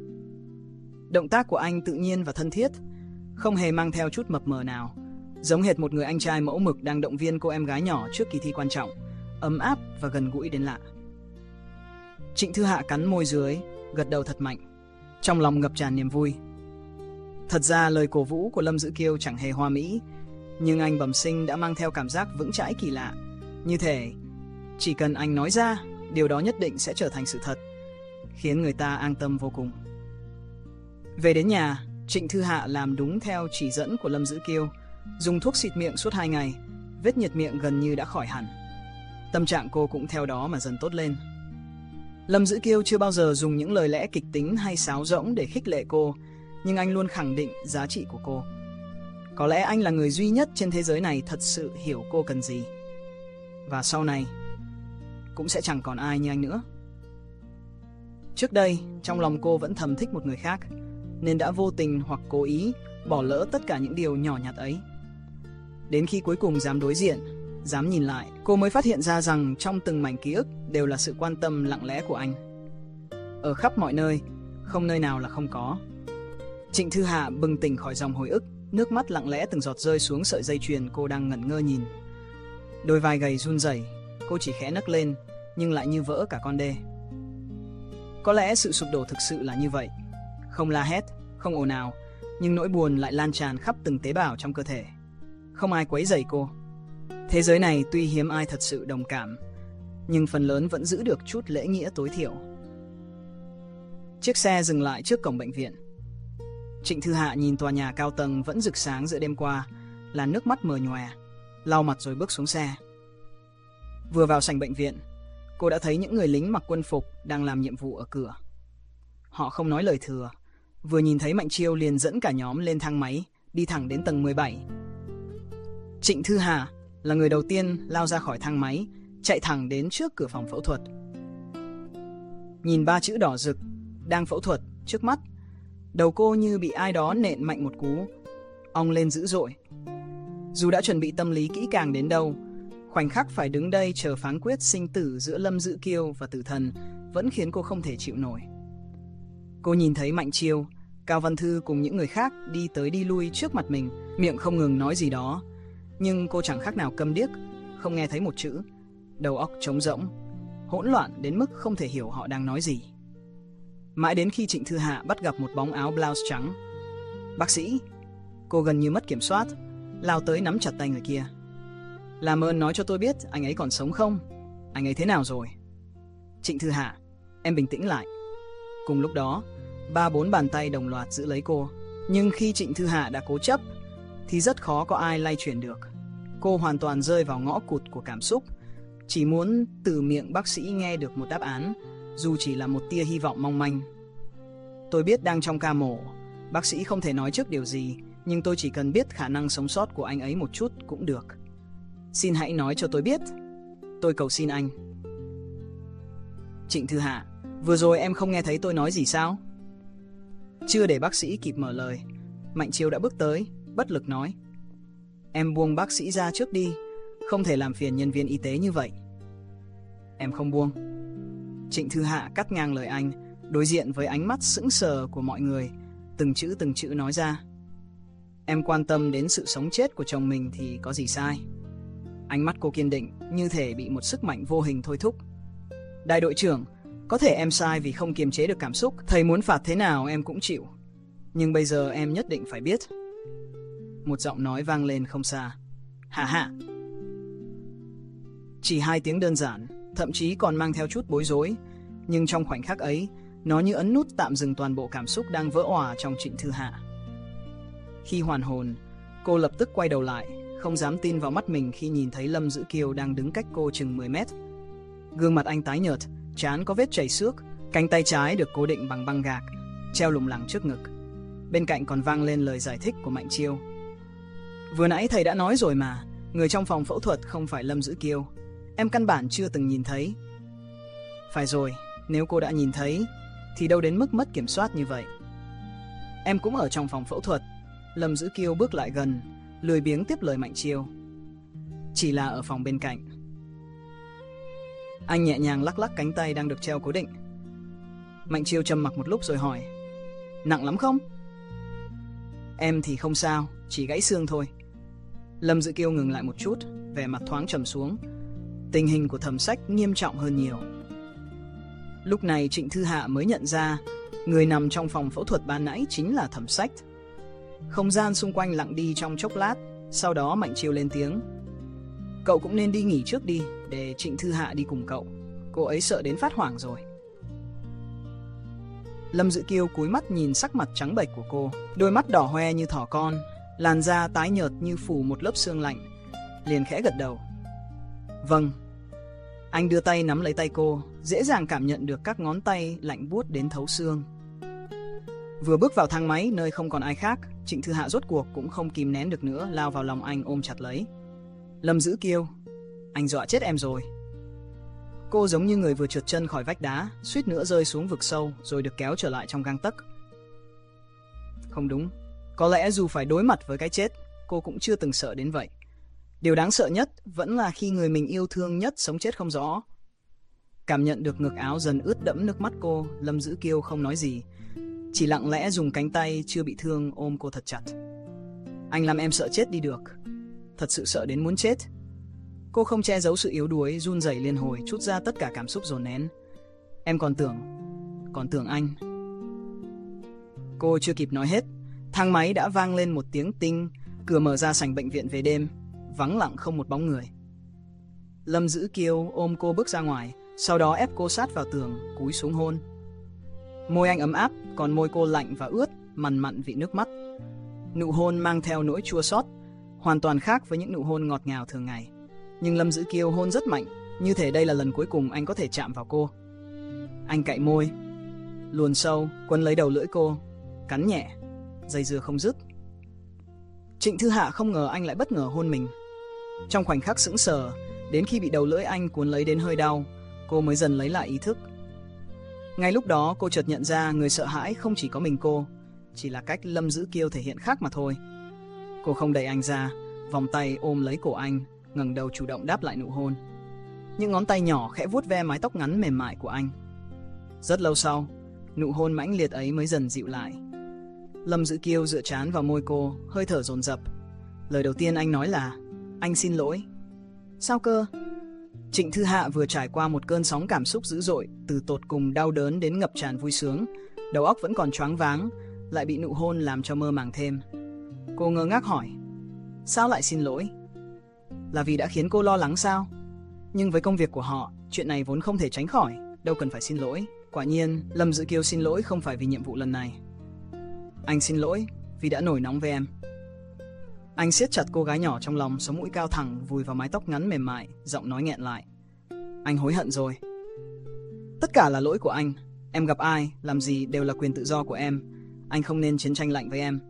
Động tác của anh tự nhiên và thân thiết, không hề mang theo chút mập mờ nào, giống hệt một người anh trai mẫu mực đang động viên cô em gái nhỏ trước kỳ thi quan trọng, ấm áp và gần gũi đến lạ. Trịnh Thư Hạ cắn môi dưới, gật đầu thật mạnh, trong lòng ngập tràn niềm vui. Thật ra lời cổ vũ của Lâm Dữ Kiêu chẳng hề hoa mỹ, nhưng anh bẩm sinh đã mang theo cảm giác vững chãi kỳ lạ. Như thể chỉ cần anh nói ra, điều đó nhất định sẽ trở thành sự thật, khiến người ta an tâm vô cùng. Về đến nhà, Trịnh Thư Hạ làm đúng theo chỉ dẫn của Lâm Dữ Kiêu, dùng thuốc xịt miệng suốt hai ngày, vết nhiệt miệng gần như đã khỏi hẳn. Tâm trạng cô cũng theo đó mà dần tốt lên. Lâm Dữ Kiêu chưa bao giờ dùng những lời lẽ kịch tính hay sáo rỗng để khích lệ cô, nhưng anh luôn khẳng định giá trị của cô. Có lẽ anh là người duy nhất trên thế giới này thật sự hiểu cô cần gì. Và sau này cũng sẽ chẳng còn ai như anh nữa. Trước đây, trong lòng cô vẫn thầm thích một người khác, nên đã vô tình hoặc cố ý bỏ lỡ tất cả những điều nhỏ nhặt ấy. Đến khi cuối cùng dám đối diện, dám nhìn lại, cô mới phát hiện ra rằng trong từng mảnh ký ức đều là sự quan tâm lặng lẽ của anh. Ở khắp mọi nơi, không nơi nào là không có. Trịnh Thư Hạ bừng tỉnh khỏi dòng hồi ức, nước mắt lặng lẽ từng giọt rơi xuống sợi dây chuyền cô đang ngẩn ngơ nhìn. Đôi vai gầy run rẩy, cô chỉ khẽ nấc lên, nhưng lại như vỡ cả con đê. Có lẽ sự sụp đổ thực sự là như vậy. Không la hét, không ồn ào, nhưng nỗi buồn lại lan tràn khắp từng tế bào trong cơ thể. Không ai quấy rầy cô. Thế giới này tuy hiếm ai thật sự đồng cảm, nhưng phần lớn vẫn giữ được chút lễ nghĩa tối thiểu. Chiếc xe dừng lại trước cổng bệnh viện. Trịnh Thư Hạ nhìn tòa nhà cao tầng vẫn rực sáng giữa đêm qua, là nước mắt mờ nhòe, lau mặt rồi bước xuống xe. Vừa vào sảnh bệnh viện, cô đã thấy những người lính mặc quân phục đang làm nhiệm vụ ở cửa. Họ không nói lời thừa, vừa nhìn thấy Mạnh Chiêu liền dẫn cả nhóm lên thang máy, đi thẳng đến tầng mười bảy. Trịnh Thư Hạ là người đầu tiên lao ra khỏi thang máy, chạy thẳng đến trước cửa phòng phẫu thuật. Nhìn ba chữ đỏ rực, đang phẫu thuật, trước mắt, đầu cô như bị ai đó nện mạnh một cú, ong lên dữ dội. Dù đã chuẩn bị tâm lý kỹ càng đến đâu, khoảnh khắc phải đứng đây chờ phán quyết sinh tử giữa Lâm Dữ Kiêu và tử thần vẫn khiến cô không thể chịu nổi. Cô nhìn thấy Mạnh Chiêu, Cao Văn Thư cùng những người khác đi tới đi lui trước mặt mình, miệng không ngừng nói gì đó, nhưng cô chẳng khác nào câm điếc, không nghe thấy một chữ, đầu óc trống rỗng, hỗn loạn đến mức không thể hiểu họ đang nói gì. Mãi đến khi Trịnh Thư Hạ bắt gặp một bóng áo blouse trắng. Bác sĩ, cô gần như mất kiểm soát, lao tới nắm chặt tay người kia. Làm ơn nói cho tôi biết anh ấy còn sống không? Anh ấy thế nào rồi? Trịnh Thư Hạ, em bình tĩnh lại. Cùng lúc đó, ba bốn bàn tay đồng loạt giữ lấy cô. Nhưng khi Trịnh Thư Hạ đã cố chấp, thì rất khó có ai lay chuyển được. Cô hoàn toàn rơi vào ngõ cụt của cảm xúc, chỉ muốn từ miệng bác sĩ nghe được một đáp án, dù chỉ là một tia hy vọng mong manh. Tôi biết đang trong ca mổ, bác sĩ không thể nói trước điều gì, nhưng tôi chỉ cần biết khả năng sống sót của anh ấy một chút cũng được. Xin hãy nói cho tôi biết. Tôi cầu xin anh. Trịnh Thư Hạ, vừa rồi em không nghe thấy tôi nói gì sao? Chưa để bác sĩ kịp mở lời, Mạnh Chiêu đã bước tới, bất lực nói. Em buông bác sĩ ra trước đi, không thể làm phiền nhân viên y tế như vậy. Em không buông. Trịnh Thư Hạ cắt ngang lời anh, đối diện với ánh mắt sững sờ của mọi người, từng chữ từng chữ nói ra. Em quan tâm đến sự sống chết của chồng mình thì có gì sai? Ánh mắt cô kiên định, như thể bị một sức mạnh vô hình thôi thúc. Đại đội trưởng, có thể em sai vì không kiềm chế được cảm xúc, thầy muốn phạt thế nào em cũng chịu. Nhưng bây giờ em nhất định phải biết. Một giọng nói vang lên không xa. Hạ hạ. Chỉ hai tiếng đơn giản, thậm chí còn mang theo chút bối rối, nhưng trong khoảnh khắc ấy, nó như ấn nút tạm dừng toàn bộ cảm xúc đang vỡ òa trong Trịnh Thư Hạ. Khi hoàn hồn, cô lập tức quay đầu lại, không dám tin vào mắt mình khi nhìn thấy Lâm Dữ Kiêu đang đứng cách cô chừng mười mét. Gương mặt anh tái nhợt, trán có vết chảy xước, cánh tay trái được cố định bằng băng gạc, treo lủng lẳng trước ngực. Bên cạnh còn vang lên lời giải thích của Mạnh Chiêu. Vừa nãy thầy đã nói rồi mà, người trong phòng phẫu thuật không phải Lâm Dữ Kiêu. Em căn bản chưa từng nhìn thấy. Phải rồi, nếu cô đã nhìn thấy, thì đâu đến mức mất kiểm soát như vậy. Em cũng ở trong phòng phẫu thuật. Lâm Dữ Kiêu bước lại gần, lười biếng tiếp lời Mạnh Chiêu. Chỉ là ở phòng bên cạnh. Anh nhẹ nhàng lắc lắc cánh tay đang được treo cố định. Mạnh Chiêu trầm mặc một lúc rồi hỏi. Nặng lắm không? Em thì không sao, chỉ gãy xương thôi. Lâm Dữ Kiêu ngừng lại một chút, vẻ mặt thoáng trầm xuống. Tình hình của Thẩm Sách nghiêm trọng hơn nhiều. Lúc này Trịnh Thư Hạ mới nhận ra người nằm trong phòng phẫu thuật ban nãy chính là Thẩm Sách. Không gian xung quanh lặng đi trong chốc lát, sau đó Mạnh Chiêu lên tiếng. Cậu cũng nên đi nghỉ trước đi, để Trịnh Thư Hạ đi cùng cậu. Cô ấy sợ đến phát hoảng rồi. Lâm Dữ Kiêu cúi mắt nhìn sắc mặt trắng bệch của cô, đôi mắt đỏ hoe như thỏ con, làn da tái nhợt như phủ một lớp sương lạnh, liền khẽ gật đầu. Vâng. Anh đưa tay nắm lấy tay cô, dễ dàng cảm nhận được các ngón tay lạnh buốt đến thấu xương. Vừa bước vào thang máy nơi không còn ai khác, Trịnh Thư Hạ rốt cuộc cũng không kìm nén được nữa, lao vào lòng anh ôm chặt lấy. Lâm Dữ Kiêu, anh dọa chết em rồi. Cô giống như người vừa trượt chân khỏi vách đá, suýt nữa rơi xuống vực sâu rồi được kéo trở lại trong gang tấc. Không đúng, có lẽ dù phải đối mặt với cái chết, cô cũng chưa từng sợ đến vậy. Điều đáng sợ nhất vẫn là khi người mình yêu thương nhất sống chết không rõ. Cảm nhận được ngực áo dần ướt đẫm nước mắt cô, Lâm Dữ Kiêu không nói gì, chỉ lặng lẽ dùng cánh tay chưa bị thương ôm cô thật chặt. Anh làm em sợ chết đi được, thật sự sợ đến muốn chết. Cô không che giấu sự yếu đuối, run rẩy liên hồi, trút ra tất cả cảm xúc dồn nén. Em còn tưởng, còn tưởng anh. Cô chưa kịp nói hết, thang máy đã vang lên một tiếng tinh, cửa mở ra sảnh bệnh viện về đêm, vắng lặng không một bóng người. Lâm Dữ Kiêu ôm cô bước ra ngoài, sau đó ép cô sát vào tường, cúi xuống hôn. Môi anh ấm áp, còn môi cô lạnh và ướt, mằn mặn vị nước mắt. Nụ hôn mang theo nỗi chua xót, hoàn toàn khác với những nụ hôn ngọt ngào thường ngày. Nhưng Lâm Dữ Kiêu hôn rất mạnh, như thể đây là lần cuối cùng anh có thể chạm vào cô. Anh cạy môi, luồn sâu, quấn lấy đầu lưỡi cô, cắn nhẹ, dây dưa không dứt. Trịnh Thư Hạ không ngờ anh lại bất ngờ hôn mình. Trong khoảnh khắc sững sờ, đến khi bị đầu lưỡi anh cuốn lấy đến hơi đau, cô mới dần lấy lại ý thức. Ngay lúc đó cô chợt nhận ra người sợ hãi không chỉ có mình cô, chỉ là cách Lâm Dữ Kiêu thể hiện khác mà thôi. Cô không đẩy anh ra, vòng tay ôm lấy cổ anh, ngẩng đầu chủ động đáp lại nụ hôn. Những ngón tay nhỏ khẽ vuốt ve mái tóc ngắn mềm mại của anh. Rất lâu sau, nụ hôn mãnh liệt ấy mới dần dịu lại. Lâm Dữ Kiêu dựa trán vào môi cô, hơi thở dồn dập. Lời đầu tiên anh nói là: anh xin lỗi. Sao cơ? Trịnh Thư Hạ vừa trải qua một cơn sóng cảm xúc dữ dội, từ tột cùng đau đớn đến ngập tràn vui sướng. Đầu óc vẫn còn choáng váng, lại bị nụ hôn làm cho mơ màng thêm. Cô ngơ ngác hỏi: sao lại xin lỗi? Là vì đã khiến cô lo lắng sao? Nhưng với công việc của họ, chuyện này vốn không thể tránh khỏi, đâu cần phải xin lỗi. Quả nhiên, Lâm Dữ Kiêu xin lỗi không phải vì nhiệm vụ lần này. Anh xin lỗi vì đã nổi nóng với em. Anh siết chặt cô gái nhỏ trong lòng, sống mũi cao thẳng vùi vào mái tóc ngắn mềm mại, giọng nói nghẹn lại. Anh hối hận rồi. Tất cả là lỗi của anh. Em gặp ai, làm gì đều là quyền tự do của em. Anh không nên chiến tranh lạnh với em.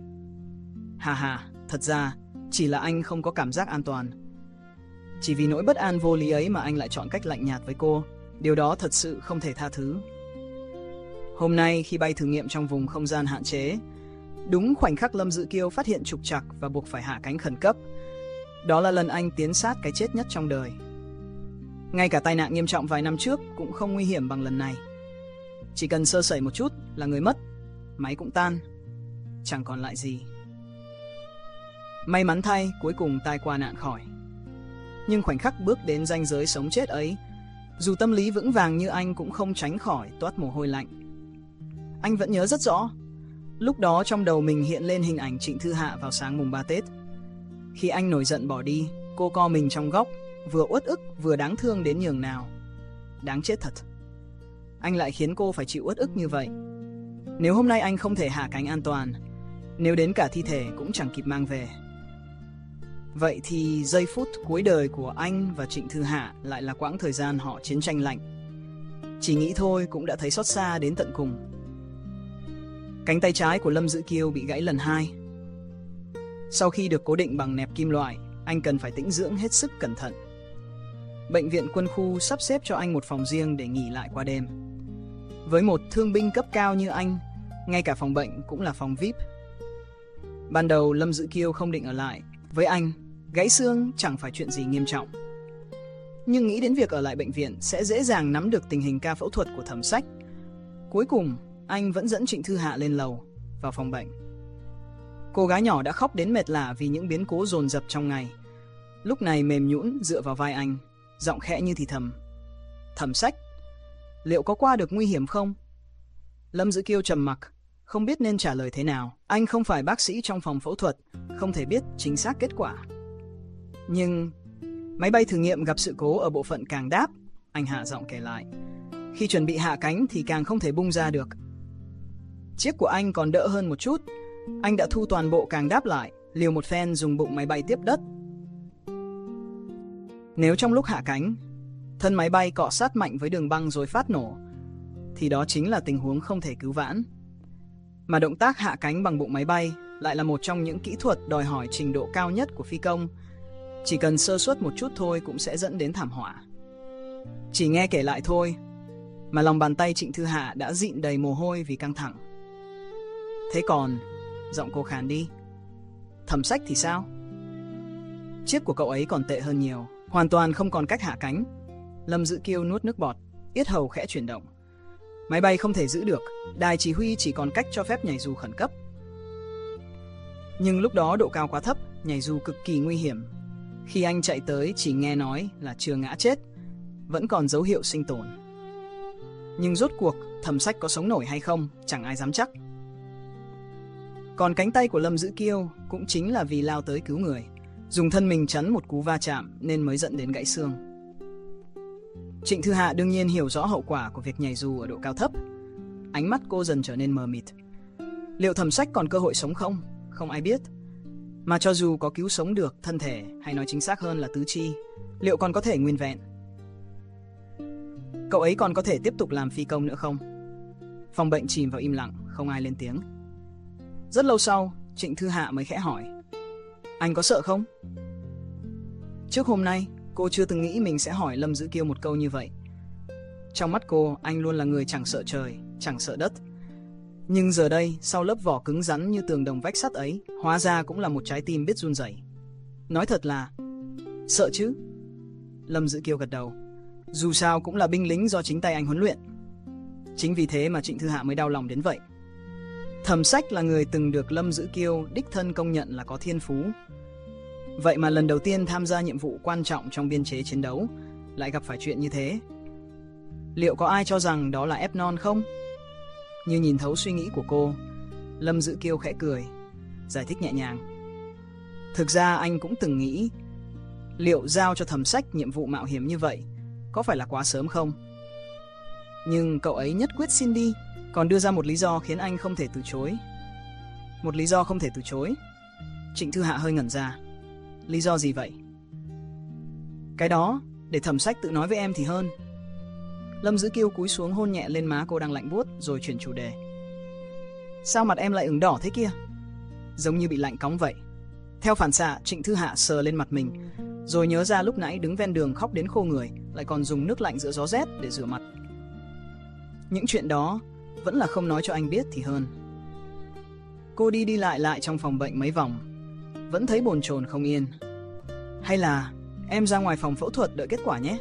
Hà hà, thật ra chỉ là anh không có cảm giác an toàn. Chỉ vì nỗi bất an vô lý ấy mà anh lại chọn cách lạnh nhạt với cô. Điều đó thật sự không thể tha thứ. Hôm nay khi bay thử nghiệm trong vùng không gian hạn chế, đúng khoảnh khắc Lâm Dữ Kiêu phát hiện trục trặc và buộc phải hạ cánh khẩn cấp. Đó là lần anh tiến sát cái chết nhất trong đời. Ngay cả tai nạn nghiêm trọng vài năm trước cũng không nguy hiểm bằng lần này. Chỉ cần sơ sẩy một chút là người mất, máy cũng tan, chẳng còn lại gì. May mắn thay, cuối cùng tai qua nạn khỏi. Nhưng khoảnh khắc bước đến ranh giới sống chết ấy, dù tâm lý vững vàng như anh cũng không tránh khỏi toát mồ hôi lạnh. Anh vẫn nhớ rất rõ, lúc đó trong đầu mình hiện lên hình ảnh Trịnh Thư Hạ vào sáng mùng ba Tết. Khi anh nổi giận bỏ đi, cô co mình trong góc, vừa uất ức vừa đáng thương đến nhường nào. Đáng chết thật. Anh lại khiến cô phải chịu uất ức như vậy. Nếu hôm nay anh không thể hạ cánh an toàn, nếu đến cả thi thể cũng chẳng kịp mang về, vậy thì giây phút cuối đời của anh và Trịnh Thư Hạ lại là quãng thời gian họ chiến tranh lạnh. Chỉ nghĩ thôi cũng đã thấy xót xa đến tận cùng. Cánh tay trái của Lâm Dữ Kiêu bị gãy lần hai. Sau khi được cố định bằng nẹp kim loại, anh cần phải tĩnh dưỡng hết sức cẩn thận. Bệnh viện quân khu sắp xếp cho anh một phòng riêng để nghỉ lại qua đêm. Với một thương binh cấp cao như anh, ngay cả phòng bệnh cũng là phòng vi ai pi. Ban đầu Lâm Dữ Kiêu không định ở lại. Với anh, gãy xương chẳng phải chuyện gì nghiêm trọng. Nhưng nghĩ đến việc ở lại bệnh viện sẽ dễ dàng nắm được tình hình ca phẫu thuật của Thẩm Sách. Cuối cùng, anh vẫn dẫn Trịnh Thư Hạ lên lầu, vào phòng bệnh. Cô gái nhỏ đã khóc đến mệt lả vì những biến cố dồn dập trong ngày. Lúc này mềm nhũn dựa vào vai anh, giọng khẽ như thì thầm. Thẩm Sách, liệu có qua được nguy hiểm không? Lâm Dữ Kiêu trầm mặc, không biết nên trả lời thế nào. Anh không phải bác sĩ trong phòng phẫu thuật, không thể biết chính xác kết quả. Nhưng máy bay thử nghiệm gặp sự cố ở bộ phận càng đáp, anh hạ giọng kể lại. Khi chuẩn bị hạ cánh thì càng không thể bung ra được. Chiếc của anh còn đỡ hơn một chút. Anh đã thu toàn bộ càng đáp lại, liều một phen dùng bụng máy bay tiếp đất. Nếu trong lúc hạ cánh, thân máy bay cọ sát mạnh với đường băng rồi phát nổ, thì đó chính là tình huống không thể cứu vãn. Mà động tác hạ cánh bằng bụng máy bay lại là một trong những kỹ thuật đòi hỏi trình độ cao nhất của phi công. Chỉ cần sơ suất một chút thôi cũng sẽ dẫn đến thảm họa. Chỉ nghe kể lại thôi, mà lòng bàn tay Trịnh Thư Hạ đã dịn đầy mồ hôi vì căng thẳng. Thế còn, giọng cô khàn đi, Thẩm Sách thì sao? Chiếc của cậu ấy còn tệ hơn nhiều, hoàn toàn không còn cách hạ cánh. Lâm Dữ Kiêu nuốt nước bọt, yết hầu khẽ chuyển động. Máy bay không thể giữ được, đài chỉ huy chỉ còn cách cho phép nhảy dù khẩn cấp. Nhưng lúc đó độ cao quá thấp, nhảy dù cực kỳ nguy hiểm. Khi anh chạy tới chỉ nghe nói là chưa ngã chết, vẫn còn dấu hiệu sinh tồn. Nhưng rốt cuộc Thẩm Sách có sống nổi hay không, chẳng ai dám chắc. Còn cánh tay của Lâm Dữ Kiêu cũng chính là vì lao tới cứu người, dùng thân mình chắn một cú va chạm nên mới dẫn đến gãy xương. Trịnh Thư Hạ đương nhiên hiểu rõ hậu quả của việc nhảy dù ở độ cao thấp. Ánh mắt cô dần trở nên mờ mịt. Liệu Thẩm Sách còn cơ hội sống không? Không ai biết. Mà cho dù có cứu sống được thân thể, hay nói chính xác hơn là tứ chi, liệu còn có thể nguyên vẹn? Cậu ấy còn có thể tiếp tục làm phi công nữa không? Phòng bệnh chìm vào im lặng, không ai lên tiếng. Rất lâu sau, Trịnh Thư Hạ mới khẽ hỏi, anh có sợ không? Trước hôm nay, cô chưa từng nghĩ mình sẽ hỏi Lâm Dữ Kiêu một câu như vậy. Trong mắt cô, anh luôn là người chẳng sợ trời, chẳng sợ đất. Nhưng giờ đây, sau lớp vỏ cứng rắn như tường đồng vách sắt ấy, hóa ra cũng là một trái tim biết run rẩy. Nói thật là, sợ chứ? Lâm Dữ Kiêu gật đầu. Dù sao cũng là binh lính do chính tay anh huấn luyện. Chính vì thế mà Trịnh Thư Hạ mới đau lòng đến vậy. Thẩm Sách là người từng được Lâm Dữ Kiêu đích thân công nhận là có thiên phú. Vậy mà lần đầu tiên tham gia nhiệm vụ quan trọng trong biên chế chiến đấu, lại gặp phải chuyện như thế. Liệu có ai cho rằng đó là ép non không? Như nhìn thấu suy nghĩ của cô, Lâm Dữ Kiêu khẽ cười, giải thích nhẹ nhàng. Thực ra anh cũng từng nghĩ, liệu giao cho Thẩm Sách nhiệm vụ mạo hiểm như vậy có phải là quá sớm không? Nhưng cậu ấy nhất quyết xin đi, còn đưa ra một lý do khiến anh không thể từ chối. Một lý do không thể từ chối? Trịnh Thư Hạ hơi ngẩn ra. Lý do gì vậy? Cái đó, để Thẩm Sách tự nói với em thì hơn. Lâm Dữ Kiêu cúi xuống hôn nhẹ lên má cô đang lạnh buốt rồi chuyển chủ đề. Sao mặt em lại ửng đỏ thế kia? Giống như bị lạnh cóng vậy. Theo phản xạ, Trịnh Thư Hạ sờ lên mặt mình, rồi nhớ ra lúc nãy đứng ven đường khóc đến khô người, lại còn dùng nước lạnh giữa gió rét để rửa mặt. Những chuyện đó vẫn là không nói cho anh biết thì hơn. Cô đi đi lại lại trong phòng bệnh mấy vòng, vẫn thấy bồn chồn không yên. Hay là em ra ngoài phòng phẫu thuật đợi kết quả nhé.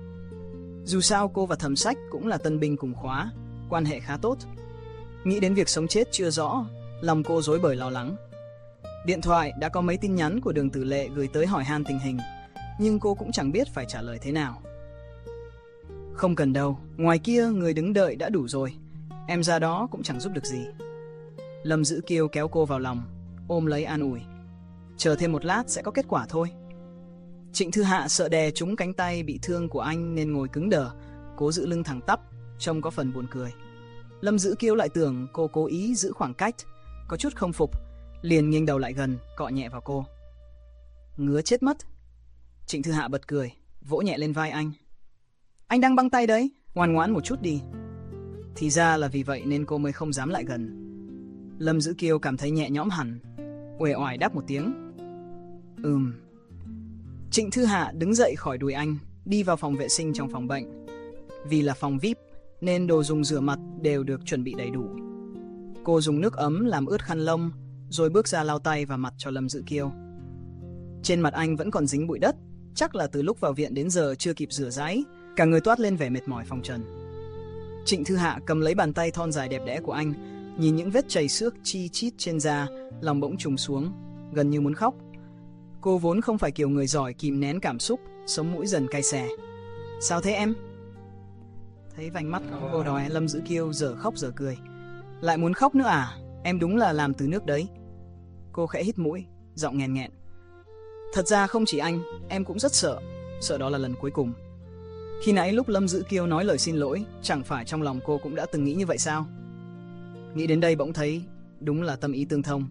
Dù sao cô và Thẩm Sách cũng là tân binh cùng khóa, quan hệ khá tốt. Nghĩ đến việc sống chết chưa rõ, lòng cô rối bời lo lắng. Điện thoại đã có mấy tin nhắn của Đường Tử Lệ gửi tới hỏi han tình hình, nhưng cô cũng chẳng biết phải trả lời thế nào. Không cần đâu, ngoài kia người đứng đợi đã đủ rồi, em ra đó cũng chẳng giúp được gì. Lâm Dữ Kiêu kéo cô vào lòng, ôm lấy an ủi. Chờ thêm một lát sẽ có kết quả thôi. Trịnh Thư Hạ sợ đè trúng cánh tay bị thương của anh nên ngồi cứng đờ, cố giữ lưng thẳng tắp, trông có phần buồn cười. Lâm Dữ Kiêu lại tưởng cô cố ý giữ khoảng cách, có chút không phục, liền nghiêng đầu lại gần, cọ nhẹ vào cô. Ngứa chết mất. Trịnh Thư Hạ bật cười, vỗ nhẹ lên vai anh. Anh đang băng tay đấy, ngoan ngoãn một chút đi. Thì ra là vì vậy nên cô mới không dám lại gần. Lâm Dữ Kiêu cảm thấy nhẹ nhõm hẳn, uể oải đáp một tiếng. Ừm. Trịnh Thư Hạ đứng dậy khỏi đùi anh, đi vào phòng vệ sinh trong phòng bệnh. Vì là phòng vi ai pi nên đồ dùng rửa mặt đều được chuẩn bị đầy đủ. Cô dùng nước ấm làm ướt khăn lông, rồi bước ra lau tay và mặt cho Lâm Dữ Kiêu. Trên mặt anh vẫn còn dính bụi đất, chắc là từ lúc vào viện đến giờ chưa kịp rửa ráy, cả người toát lên vẻ mệt mỏi phồng trần. Trịnh Thư Hạ cầm lấy bàn tay thon dài đẹp đẽ của anh, nhìn những vết chảy xước chi chít trên da, lòng bỗng trùng xuống, gần như muốn khóc. Cô vốn không phải kiểu người giỏi kìm nén cảm xúc, sống mũi dần cay xè. Sao thế em? Thấy vành mắt của cô đói, Lâm Dữ Kiêu giờ khóc giờ cười. Lại muốn khóc nữa à? Em đúng là làm từ nước đấy. Cô khẽ hít mũi, giọng nghẹn nghẹn. Thật ra không chỉ anh, em cũng rất sợ. Sợ đó là lần cuối cùng. Khi nãy lúc Lâm Dữ Kiêu nói lời xin lỗi, chẳng phải trong lòng cô cũng đã từng nghĩ như vậy sao? Nghĩ đến đây bỗng thấy đúng là tâm ý tương thông.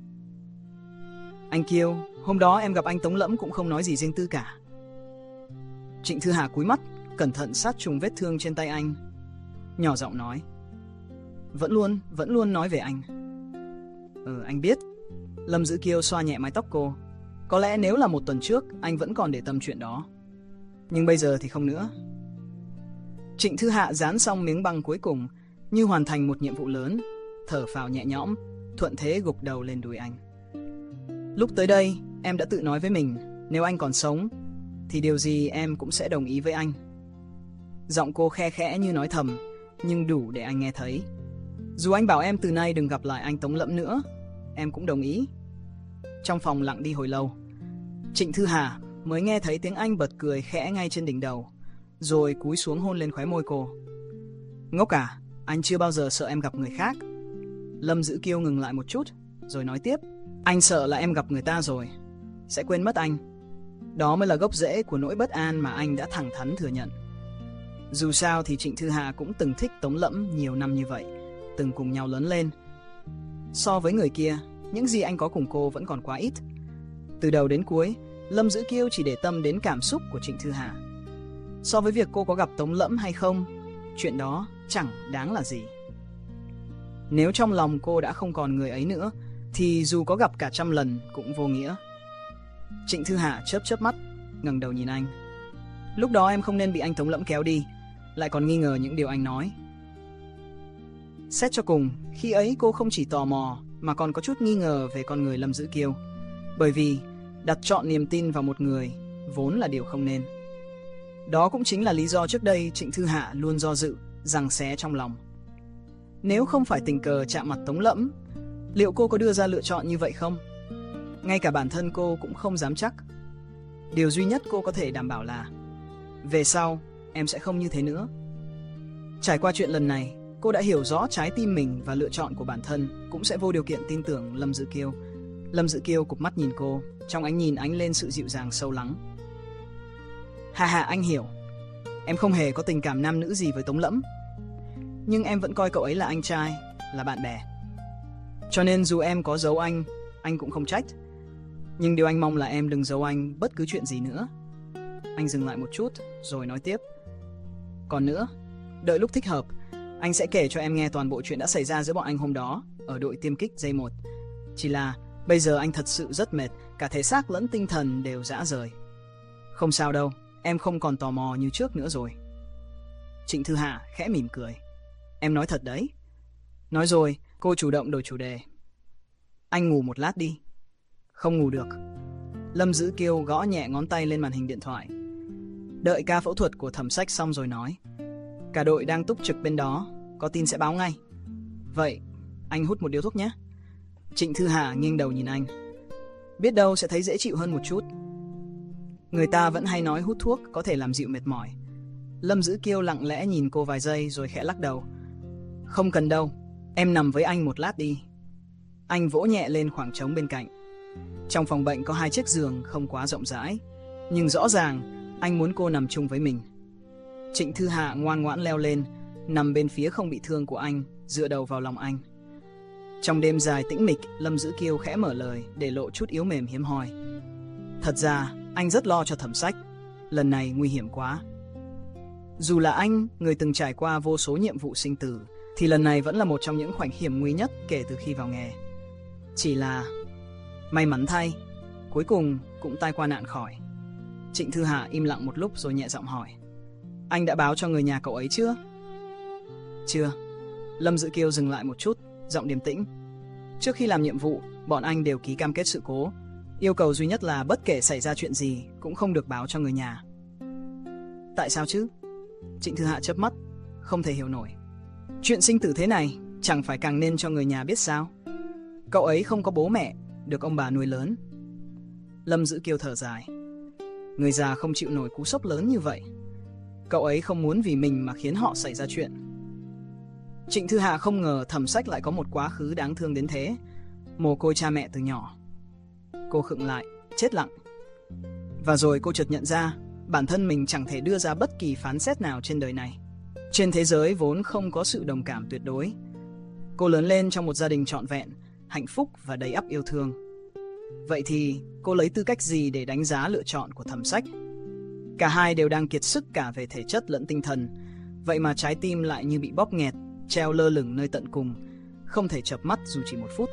Anh Kiêu, hôm đó em gặp anh Tống Lẫm cũng không nói gì riêng tư cả. Trịnh Thư Hà cúi mắt, cẩn thận sát trùng vết thương trên tay anh, nhỏ giọng nói. Vẫn luôn, vẫn luôn nói về anh. Ừ, anh biết. Lâm Dữ Kiêu xoa nhẹ mái tóc cô. Có lẽ nếu là một tuần trước, anh vẫn còn để tâm chuyện đó. Nhưng bây giờ thì không nữa. Trịnh Thư Hạ dán xong miếng băng cuối cùng, như hoàn thành một nhiệm vụ lớn, thở phào nhẹ nhõm, thuận thế gục đầu lên đùi anh. Lúc tới đây, em đã tự nói với mình, nếu anh còn sống, thì điều gì em cũng sẽ đồng ý với anh. Giọng cô khe khẽ như nói thầm, nhưng đủ để anh nghe thấy. Dù anh bảo em từ nay đừng gặp lại anh Tống Lẫm nữa, em cũng đồng ý. Trong phòng lặng đi hồi lâu, Trịnh Thư Hà mới nghe thấy tiếng anh bật cười khẽ ngay trên đỉnh đầu, rồi cúi xuống hôn lên khóe môi cô. Ngốc à, anh chưa bao giờ sợ em gặp người khác. Lâm Dữ Kiêu ngừng lại một chút, rồi nói tiếp. Anh sợ là em gặp người ta rồi, sẽ quên mất anh. Đó mới là gốc rễ của nỗi bất an mà anh đã thẳng thắn thừa nhận. Dù sao thì Trịnh Thư Hà cũng từng thích Tống Lẫm nhiều năm như vậy, từng cùng nhau lớn lên. So với người kia, những gì anh có cùng cô vẫn còn quá ít. Từ đầu đến cuối, Lâm Dữ Kiêu chỉ để tâm đến cảm xúc của Trịnh Thư Hà. So với việc cô có gặp Tống Lẫm hay không, chuyện đó chẳng đáng là gì. Nếu trong lòng cô đã không còn người ấy nữa, thì dù có gặp cả trăm lần cũng vô nghĩa. Trịnh Thư Hà chớp chớp mắt, ngẩng đầu nhìn anh. Lúc đó em không nên bị anh Tống Lẫm kéo đi, lại còn nghi ngờ những điều anh nói. Xét cho cùng, khi ấy cô không chỉ tò mò mà còn có chút nghi ngờ về con người Lâm Dữ Kiêu, bởi vì đặt trọn niềm tin vào một người vốn là điều không nên. Đó cũng chính là lý do trước đây Trịnh Thư Hạ luôn do dự, giằng xé trong lòng. Nếu không phải tình cờ chạm mặt Tống Lẫm, liệu cô có đưa ra lựa chọn như vậy không? Ngay cả bản thân cô cũng không dám chắc. Điều duy nhất cô có thể đảm bảo là về sau em sẽ không như thế nữa. Trải qua chuyện lần này, cô đã hiểu rõ trái tim mình và lựa chọn của bản thân cũng sẽ vô điều kiện tin tưởng Lâm Dữ Kiêu. Lâm Dữ Kiêu cụp mắt nhìn cô, trong ánh nhìn ánh lên sự dịu dàng sâu lắng. Hà hà, anh hiểu. Em không hề có tình cảm nam nữ gì với Tống Lẫm, nhưng em vẫn coi cậu ấy là anh trai, là bạn bè. Cho nên dù em có giấu anh, anh cũng không trách. Nhưng điều anh mong là em đừng giấu anh bất cứ chuyện gì nữa. Anh dừng lại một chút, rồi nói tiếp. Còn nữa, đợi lúc thích hợp, anh sẽ kể cho em nghe toàn bộ chuyện đã xảy ra giữa bọn anh hôm đó ở đội tiêm kích dây một. Chỉ là bây giờ anh thật sự rất mệt, cả thể xác lẫn tinh thần đều rã rời. Không sao đâu, em không còn tò mò như trước nữa rồi. Trịnh Thư Hạ khẽ mỉm cười. Em nói thật đấy. Nói rồi, cô chủ động đổi chủ đề. Anh ngủ một lát đi. Không ngủ được. Lâm Dữ Kiêu gõ nhẹ ngón tay lên màn hình điện thoại. Đợi ca phẫu thuật của Thẩm Sách xong rồi nói. Cả đội đang túc trực bên đó, có tin sẽ báo ngay. Vậy, anh hút một điếu thuốc nhé. Trịnh Thư Hà nghiêng đầu nhìn anh. Biết đâu sẽ thấy dễ chịu hơn một chút. Người ta vẫn hay nói hút thuốc có thể làm dịu mệt mỏi. Lâm Dữ Kiêu lặng lẽ nhìn cô vài giây rồi khẽ lắc đầu. Không cần đâu, em nằm với anh một lát đi. Anh vỗ nhẹ lên khoảng trống bên cạnh. Trong phòng bệnh có hai chiếc giường không quá rộng rãi, nhưng rõ ràng anh muốn cô nằm chung với mình. Trịnh Thư Hạ ngoan ngoãn leo lên, nằm bên phía không bị thương của anh, dựa đầu vào lòng anh. Trong đêm dài tĩnh mịch, Lâm Dữ Kiêu khẽ mở lời để lộ chút yếu mềm hiếm hoi. Thật ra, anh rất lo cho Thẩm Sách. Lần này nguy hiểm quá. Dù là anh, người từng trải qua vô số nhiệm vụ sinh tử, thì lần này vẫn là một trong những khoảnh hiểm nguy nhất kể từ khi vào nghề. Chỉ là may mắn thay, cuối cùng cũng tai qua nạn khỏi. Trịnh Thư Hạ im lặng một lúc rồi nhẹ giọng hỏi. Anh đã báo cho người nhà cậu ấy chưa? Chưa. Lâm Dữ Kiêu dừng lại một chút, giọng điềm tĩnh. Trước khi làm nhiệm vụ, bọn anh đều ký cam kết sự cố. Yêu cầu duy nhất là bất kể xảy ra chuyện gì cũng không được báo cho người nhà. Tại sao chứ? Trịnh Thư Hạ chớp mắt, không thể hiểu nổi. Chuyện sinh tử thế này chẳng phải càng nên cho người nhà biết sao? Cậu ấy không có bố mẹ, được ông bà nuôi lớn. Lâm Dữ Kiêu thở dài. Người già không chịu nổi cú sốc lớn như vậy. Cậu ấy không muốn vì mình mà khiến họ xảy ra chuyện. Trịnh Thư Hạ không ngờ Thẩm Sách lại có một quá khứ đáng thương đến thế, mồ côi cha mẹ từ nhỏ. Cô khựng lại, chết lặng. Và rồi cô chợt nhận ra bản thân mình chẳng thể đưa ra bất kỳ phán xét nào trên đời này. Trên thế giới vốn không có sự đồng cảm tuyệt đối. Cô lớn lên trong một gia đình trọn vẹn, hạnh phúc và đầy ắp yêu thương. Vậy thì cô lấy tư cách gì để đánh giá lựa chọn của Thẩm Sách? Cả hai đều đang kiệt sức cả về thể chất lẫn tinh thần, vậy mà trái tim lại như bị bóp nghẹt, treo lơ lửng nơi tận cùng, không thể chợp mắt dù chỉ một phút.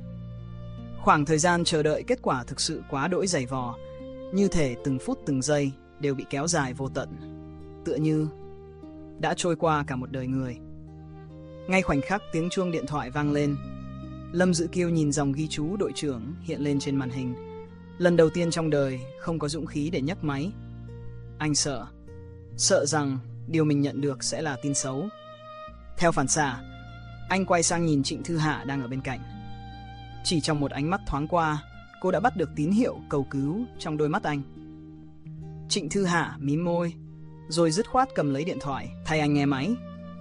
Khoảng thời gian chờ đợi kết quả thực sự quá đỗi dày vò, như thể từng phút từng giây đều bị kéo dài vô tận. Tựa như đã trôi qua cả một đời người. Ngay khoảnh khắc tiếng chuông điện thoại vang lên, Lâm Dữ Kiêu nhìn dòng ghi chú đội trưởng hiện lên trên màn hình. Lần đầu tiên trong đời không có dũng khí để nhấc máy. Anh sợ, sợ rằng điều mình nhận được sẽ là tin xấu. Theo phản xạ, anh quay sang nhìn Trịnh Thư Hạ đang ở bên cạnh. Chỉ trong một ánh mắt thoáng qua, cô đã bắt được tín hiệu cầu cứu trong đôi mắt anh. Trịnh Thư Hạ mím môi, rồi dứt khoát cầm lấy điện thoại, thay anh nghe máy.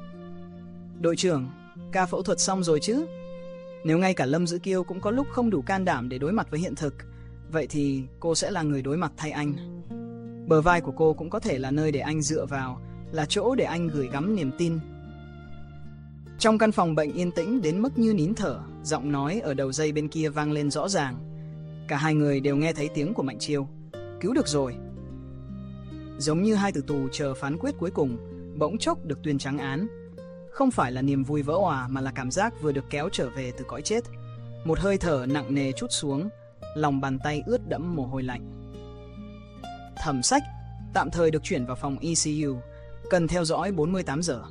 Đội trưởng, ca phẫu thuật xong rồi chứ? Nếu ngay cả Lâm Dữ Kiêu cũng có lúc không đủ can đảm để đối mặt với hiện thực, vậy thì cô sẽ là người đối mặt thay anh. Bờ vai của cô cũng có thể là nơi để anh dựa vào, là chỗ để anh gửi gắm niềm tin. Trong căn phòng bệnh yên tĩnh đến mức như nín thở, giọng nói ở đầu dây bên kia vang lên rõ ràng. Cả hai người đều nghe thấy tiếng của Mạnh Chiêu. Cứu được rồi. Giống như hai tử tù chờ phán quyết cuối cùng, bỗng chốc được tuyên trắng án. Không phải là niềm vui vỡ òa mà là cảm giác vừa được kéo trở về từ cõi chết. Một hơi thở nặng nề trút xuống, lòng bàn tay ướt đẫm mồ hôi lạnh. Thẩm Sách tạm thời được chuyển vào phòng i xê u, cần theo dõi bốn mươi tám giờ.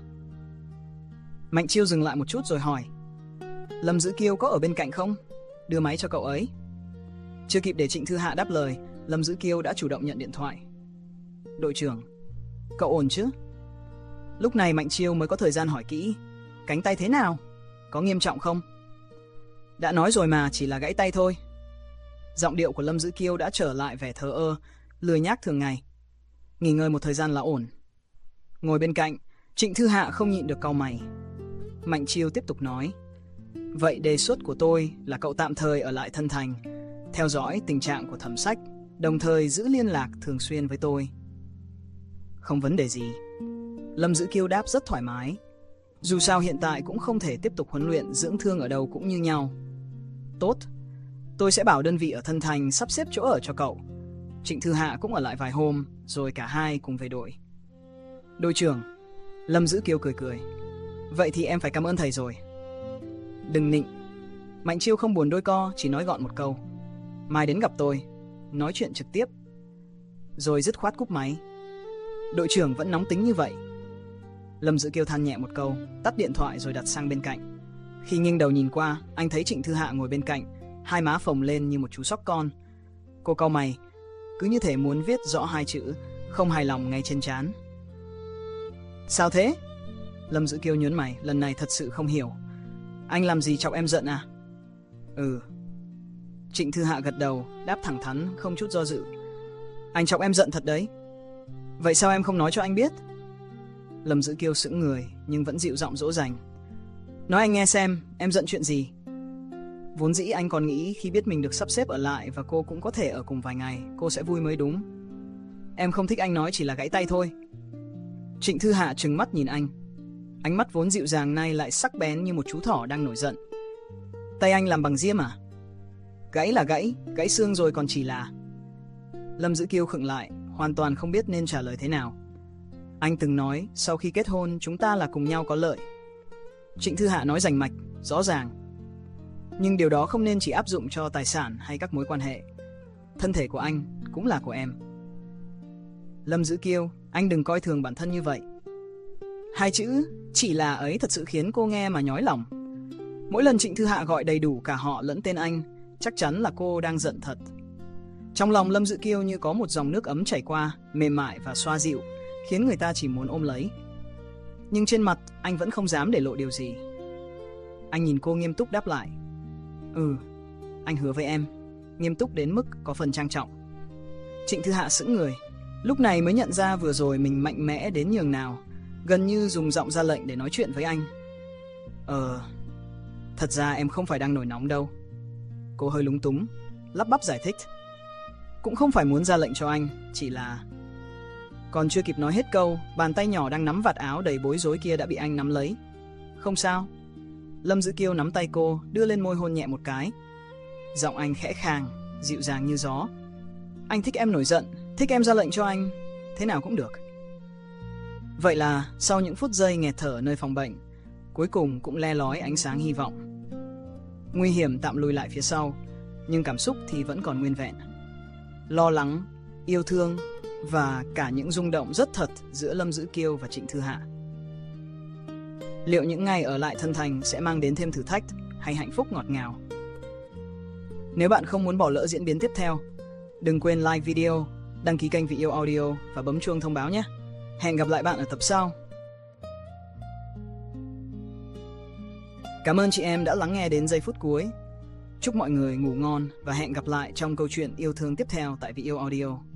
Mạnh Chiêu dừng lại một chút rồi hỏi, Lâm Dữ Kiêu có ở bên cạnh không? Đưa máy cho cậu ấy. Chưa kịp để Trịnh Thư Hạ đáp lời, Lâm Dữ Kiêu đã chủ động nhận điện thoại. Đội trưởng, cậu ổn chứ? Lúc này Mạnh Chiêu mới có thời gian hỏi kỹ, cánh tay thế nào? Có nghiêm trọng không? Đã nói rồi mà, chỉ là gãy tay thôi. Giọng điệu của Lâm Dữ Kiêu đã trở lại vẻ thờ ơ, lười nhác thường ngày. Nghỉ ngơi một thời gian là ổn. Ngồi bên cạnh, Trịnh Thư Hạ không nhịn được cau mày. Mạnh Chiêu tiếp tục nói, vậy đề xuất của tôi là cậu tạm thời ở lại Thân Thành, theo dõi tình trạng của Thẩm Sách, đồng thời giữ liên lạc thường xuyên với tôi. Không vấn đề gì. Lâm Dữ Kiêu đáp rất thoải mái. Dù sao hiện tại cũng không thể tiếp tục huấn luyện, dưỡng thương ở đâu cũng như nhau. Tốt, tôi sẽ bảo đơn vị ở Thân Thành sắp xếp chỗ ở cho cậu. Trịnh Thư Hạ cũng ở lại vài hôm, rồi cả hai cùng về đội. Đội trưởng, Lâm Dữ Kiêu cười cười. Vậy thì em phải cảm ơn thầy rồi. Đừng nịnh. Mạnh Chiêu không buồn đôi co, chỉ nói gọn một câu. Mai đến gặp tôi, nói chuyện trực tiếp. Rồi dứt khoát cúp máy. Đội trưởng vẫn nóng tính như vậy. Lâm Dữ Kiêu than nhẹ một câu, tắt điện thoại rồi đặt sang bên cạnh. Khi nghiêng đầu nhìn qua, anh thấy Trịnh Thư Hạ ngồi bên cạnh, hai má phồng lên như một chú sóc con. Cô cau mày, cứ như thể muốn viết rõ hai chữ không hài lòng ngay trên trán. Sao thế? Lâm Dữ Kiêu nhớn mày, lần này thật sự không hiểu. Anh làm gì chọc em giận à? Ừ. Trịnh Thư Hạ gật đầu, đáp thẳng thắn, không chút do dự. Anh chọc em giận thật đấy. Vậy sao em không nói cho anh biết? Lâm Dữ Kiêu sững người, nhưng vẫn dịu giọng dỗ dành. Nói anh nghe xem, em giận chuyện gì? Vốn dĩ anh còn nghĩ khi biết mình được sắp xếp ở lại và cô cũng có thể ở cùng vài ngày, cô sẽ vui mới đúng. Em không thích anh nói chỉ là gãy tay thôi. Trịnh Thư Hạ trừng mắt nhìn anh. Ánh mắt vốn dịu dàng nay lại sắc bén như một chú thỏ đang nổi giận. Tay anh làm bằng diêm à? Gãy là gãy, gãy xương rồi còn chỉ là... Lâm Dữ Kiêu khựng lại, hoàn toàn không biết nên trả lời thế nào. Anh từng nói sau khi kết hôn chúng ta là cùng nhau có lợi. Trịnh Thư Hạ nói rành mạch, rõ ràng. Nhưng điều đó không nên chỉ áp dụng cho tài sản hay các mối quan hệ. Thân thể của anh cũng là của em. Lâm Dữ Kiêu, anh đừng coi thường bản thân như vậy. Hai chữ chỉ là ấy thật sự khiến cô nghe mà nhói lòng. Mỗi lần Trịnh Thư Hạ gọi đầy đủ cả họ lẫn tên anh, chắc chắn là cô đang giận thật. Trong lòng Lâm Dữ Kiêu như có một dòng nước ấm chảy qua, mềm mại và xoa dịu, khiến người ta chỉ muốn ôm lấy. Nhưng trên mặt anh vẫn không dám để lộ điều gì. Anh nhìn cô nghiêm túc đáp lại. Ừ, anh hứa với em, nghiêm túc đến mức có phần trang trọng. Trịnh Thư Hạ sững người, lúc này mới nhận ra vừa rồi mình mạnh mẽ đến nhường nào, gần như dùng giọng ra lệnh để nói chuyện với anh. Ờ, thật ra em không phải đang nổi nóng đâu. Cô hơi lúng túng, lắp bắp giải thích. Cũng không phải muốn ra lệnh cho anh, chỉ là... Còn chưa kịp nói hết câu, bàn tay nhỏ đang nắm vạt áo đầy bối rối kia đã bị anh nắm lấy. Không sao. Lâm Dữ Kiêu nắm tay cô, đưa lên môi hôn nhẹ một cái. Giọng anh khẽ khàng, dịu dàng như gió. Anh thích em nổi giận, thích em ra lệnh cho anh, thế nào cũng được. Vậy là sau những phút giây nghẹt thở nơi phòng bệnh, cuối cùng cũng le lói ánh sáng hy vọng. Nguy hiểm tạm lùi lại phía sau, nhưng cảm xúc thì vẫn còn nguyên vẹn. Lo lắng, yêu thương và cả những rung động rất thật giữa Lâm Dữ Kiêu và Trịnh Thư Hạ. Liệu những ngày ở lại thân thành sẽ mang đến thêm thử thách hay hạnh phúc ngọt ngào? Nếu bạn không muốn bỏ lỡ diễn biến tiếp theo, đừng quên like video, đăng ký kênh Vị Yêu Audio và bấm chuông thông báo nhé. Hẹn gặp lại bạn ở tập sau. Cảm ơn chị em đã lắng nghe đến giây phút cuối. Chúc mọi người ngủ ngon và hẹn gặp lại trong câu chuyện yêu thương tiếp theo tại Vị Yêu Audio.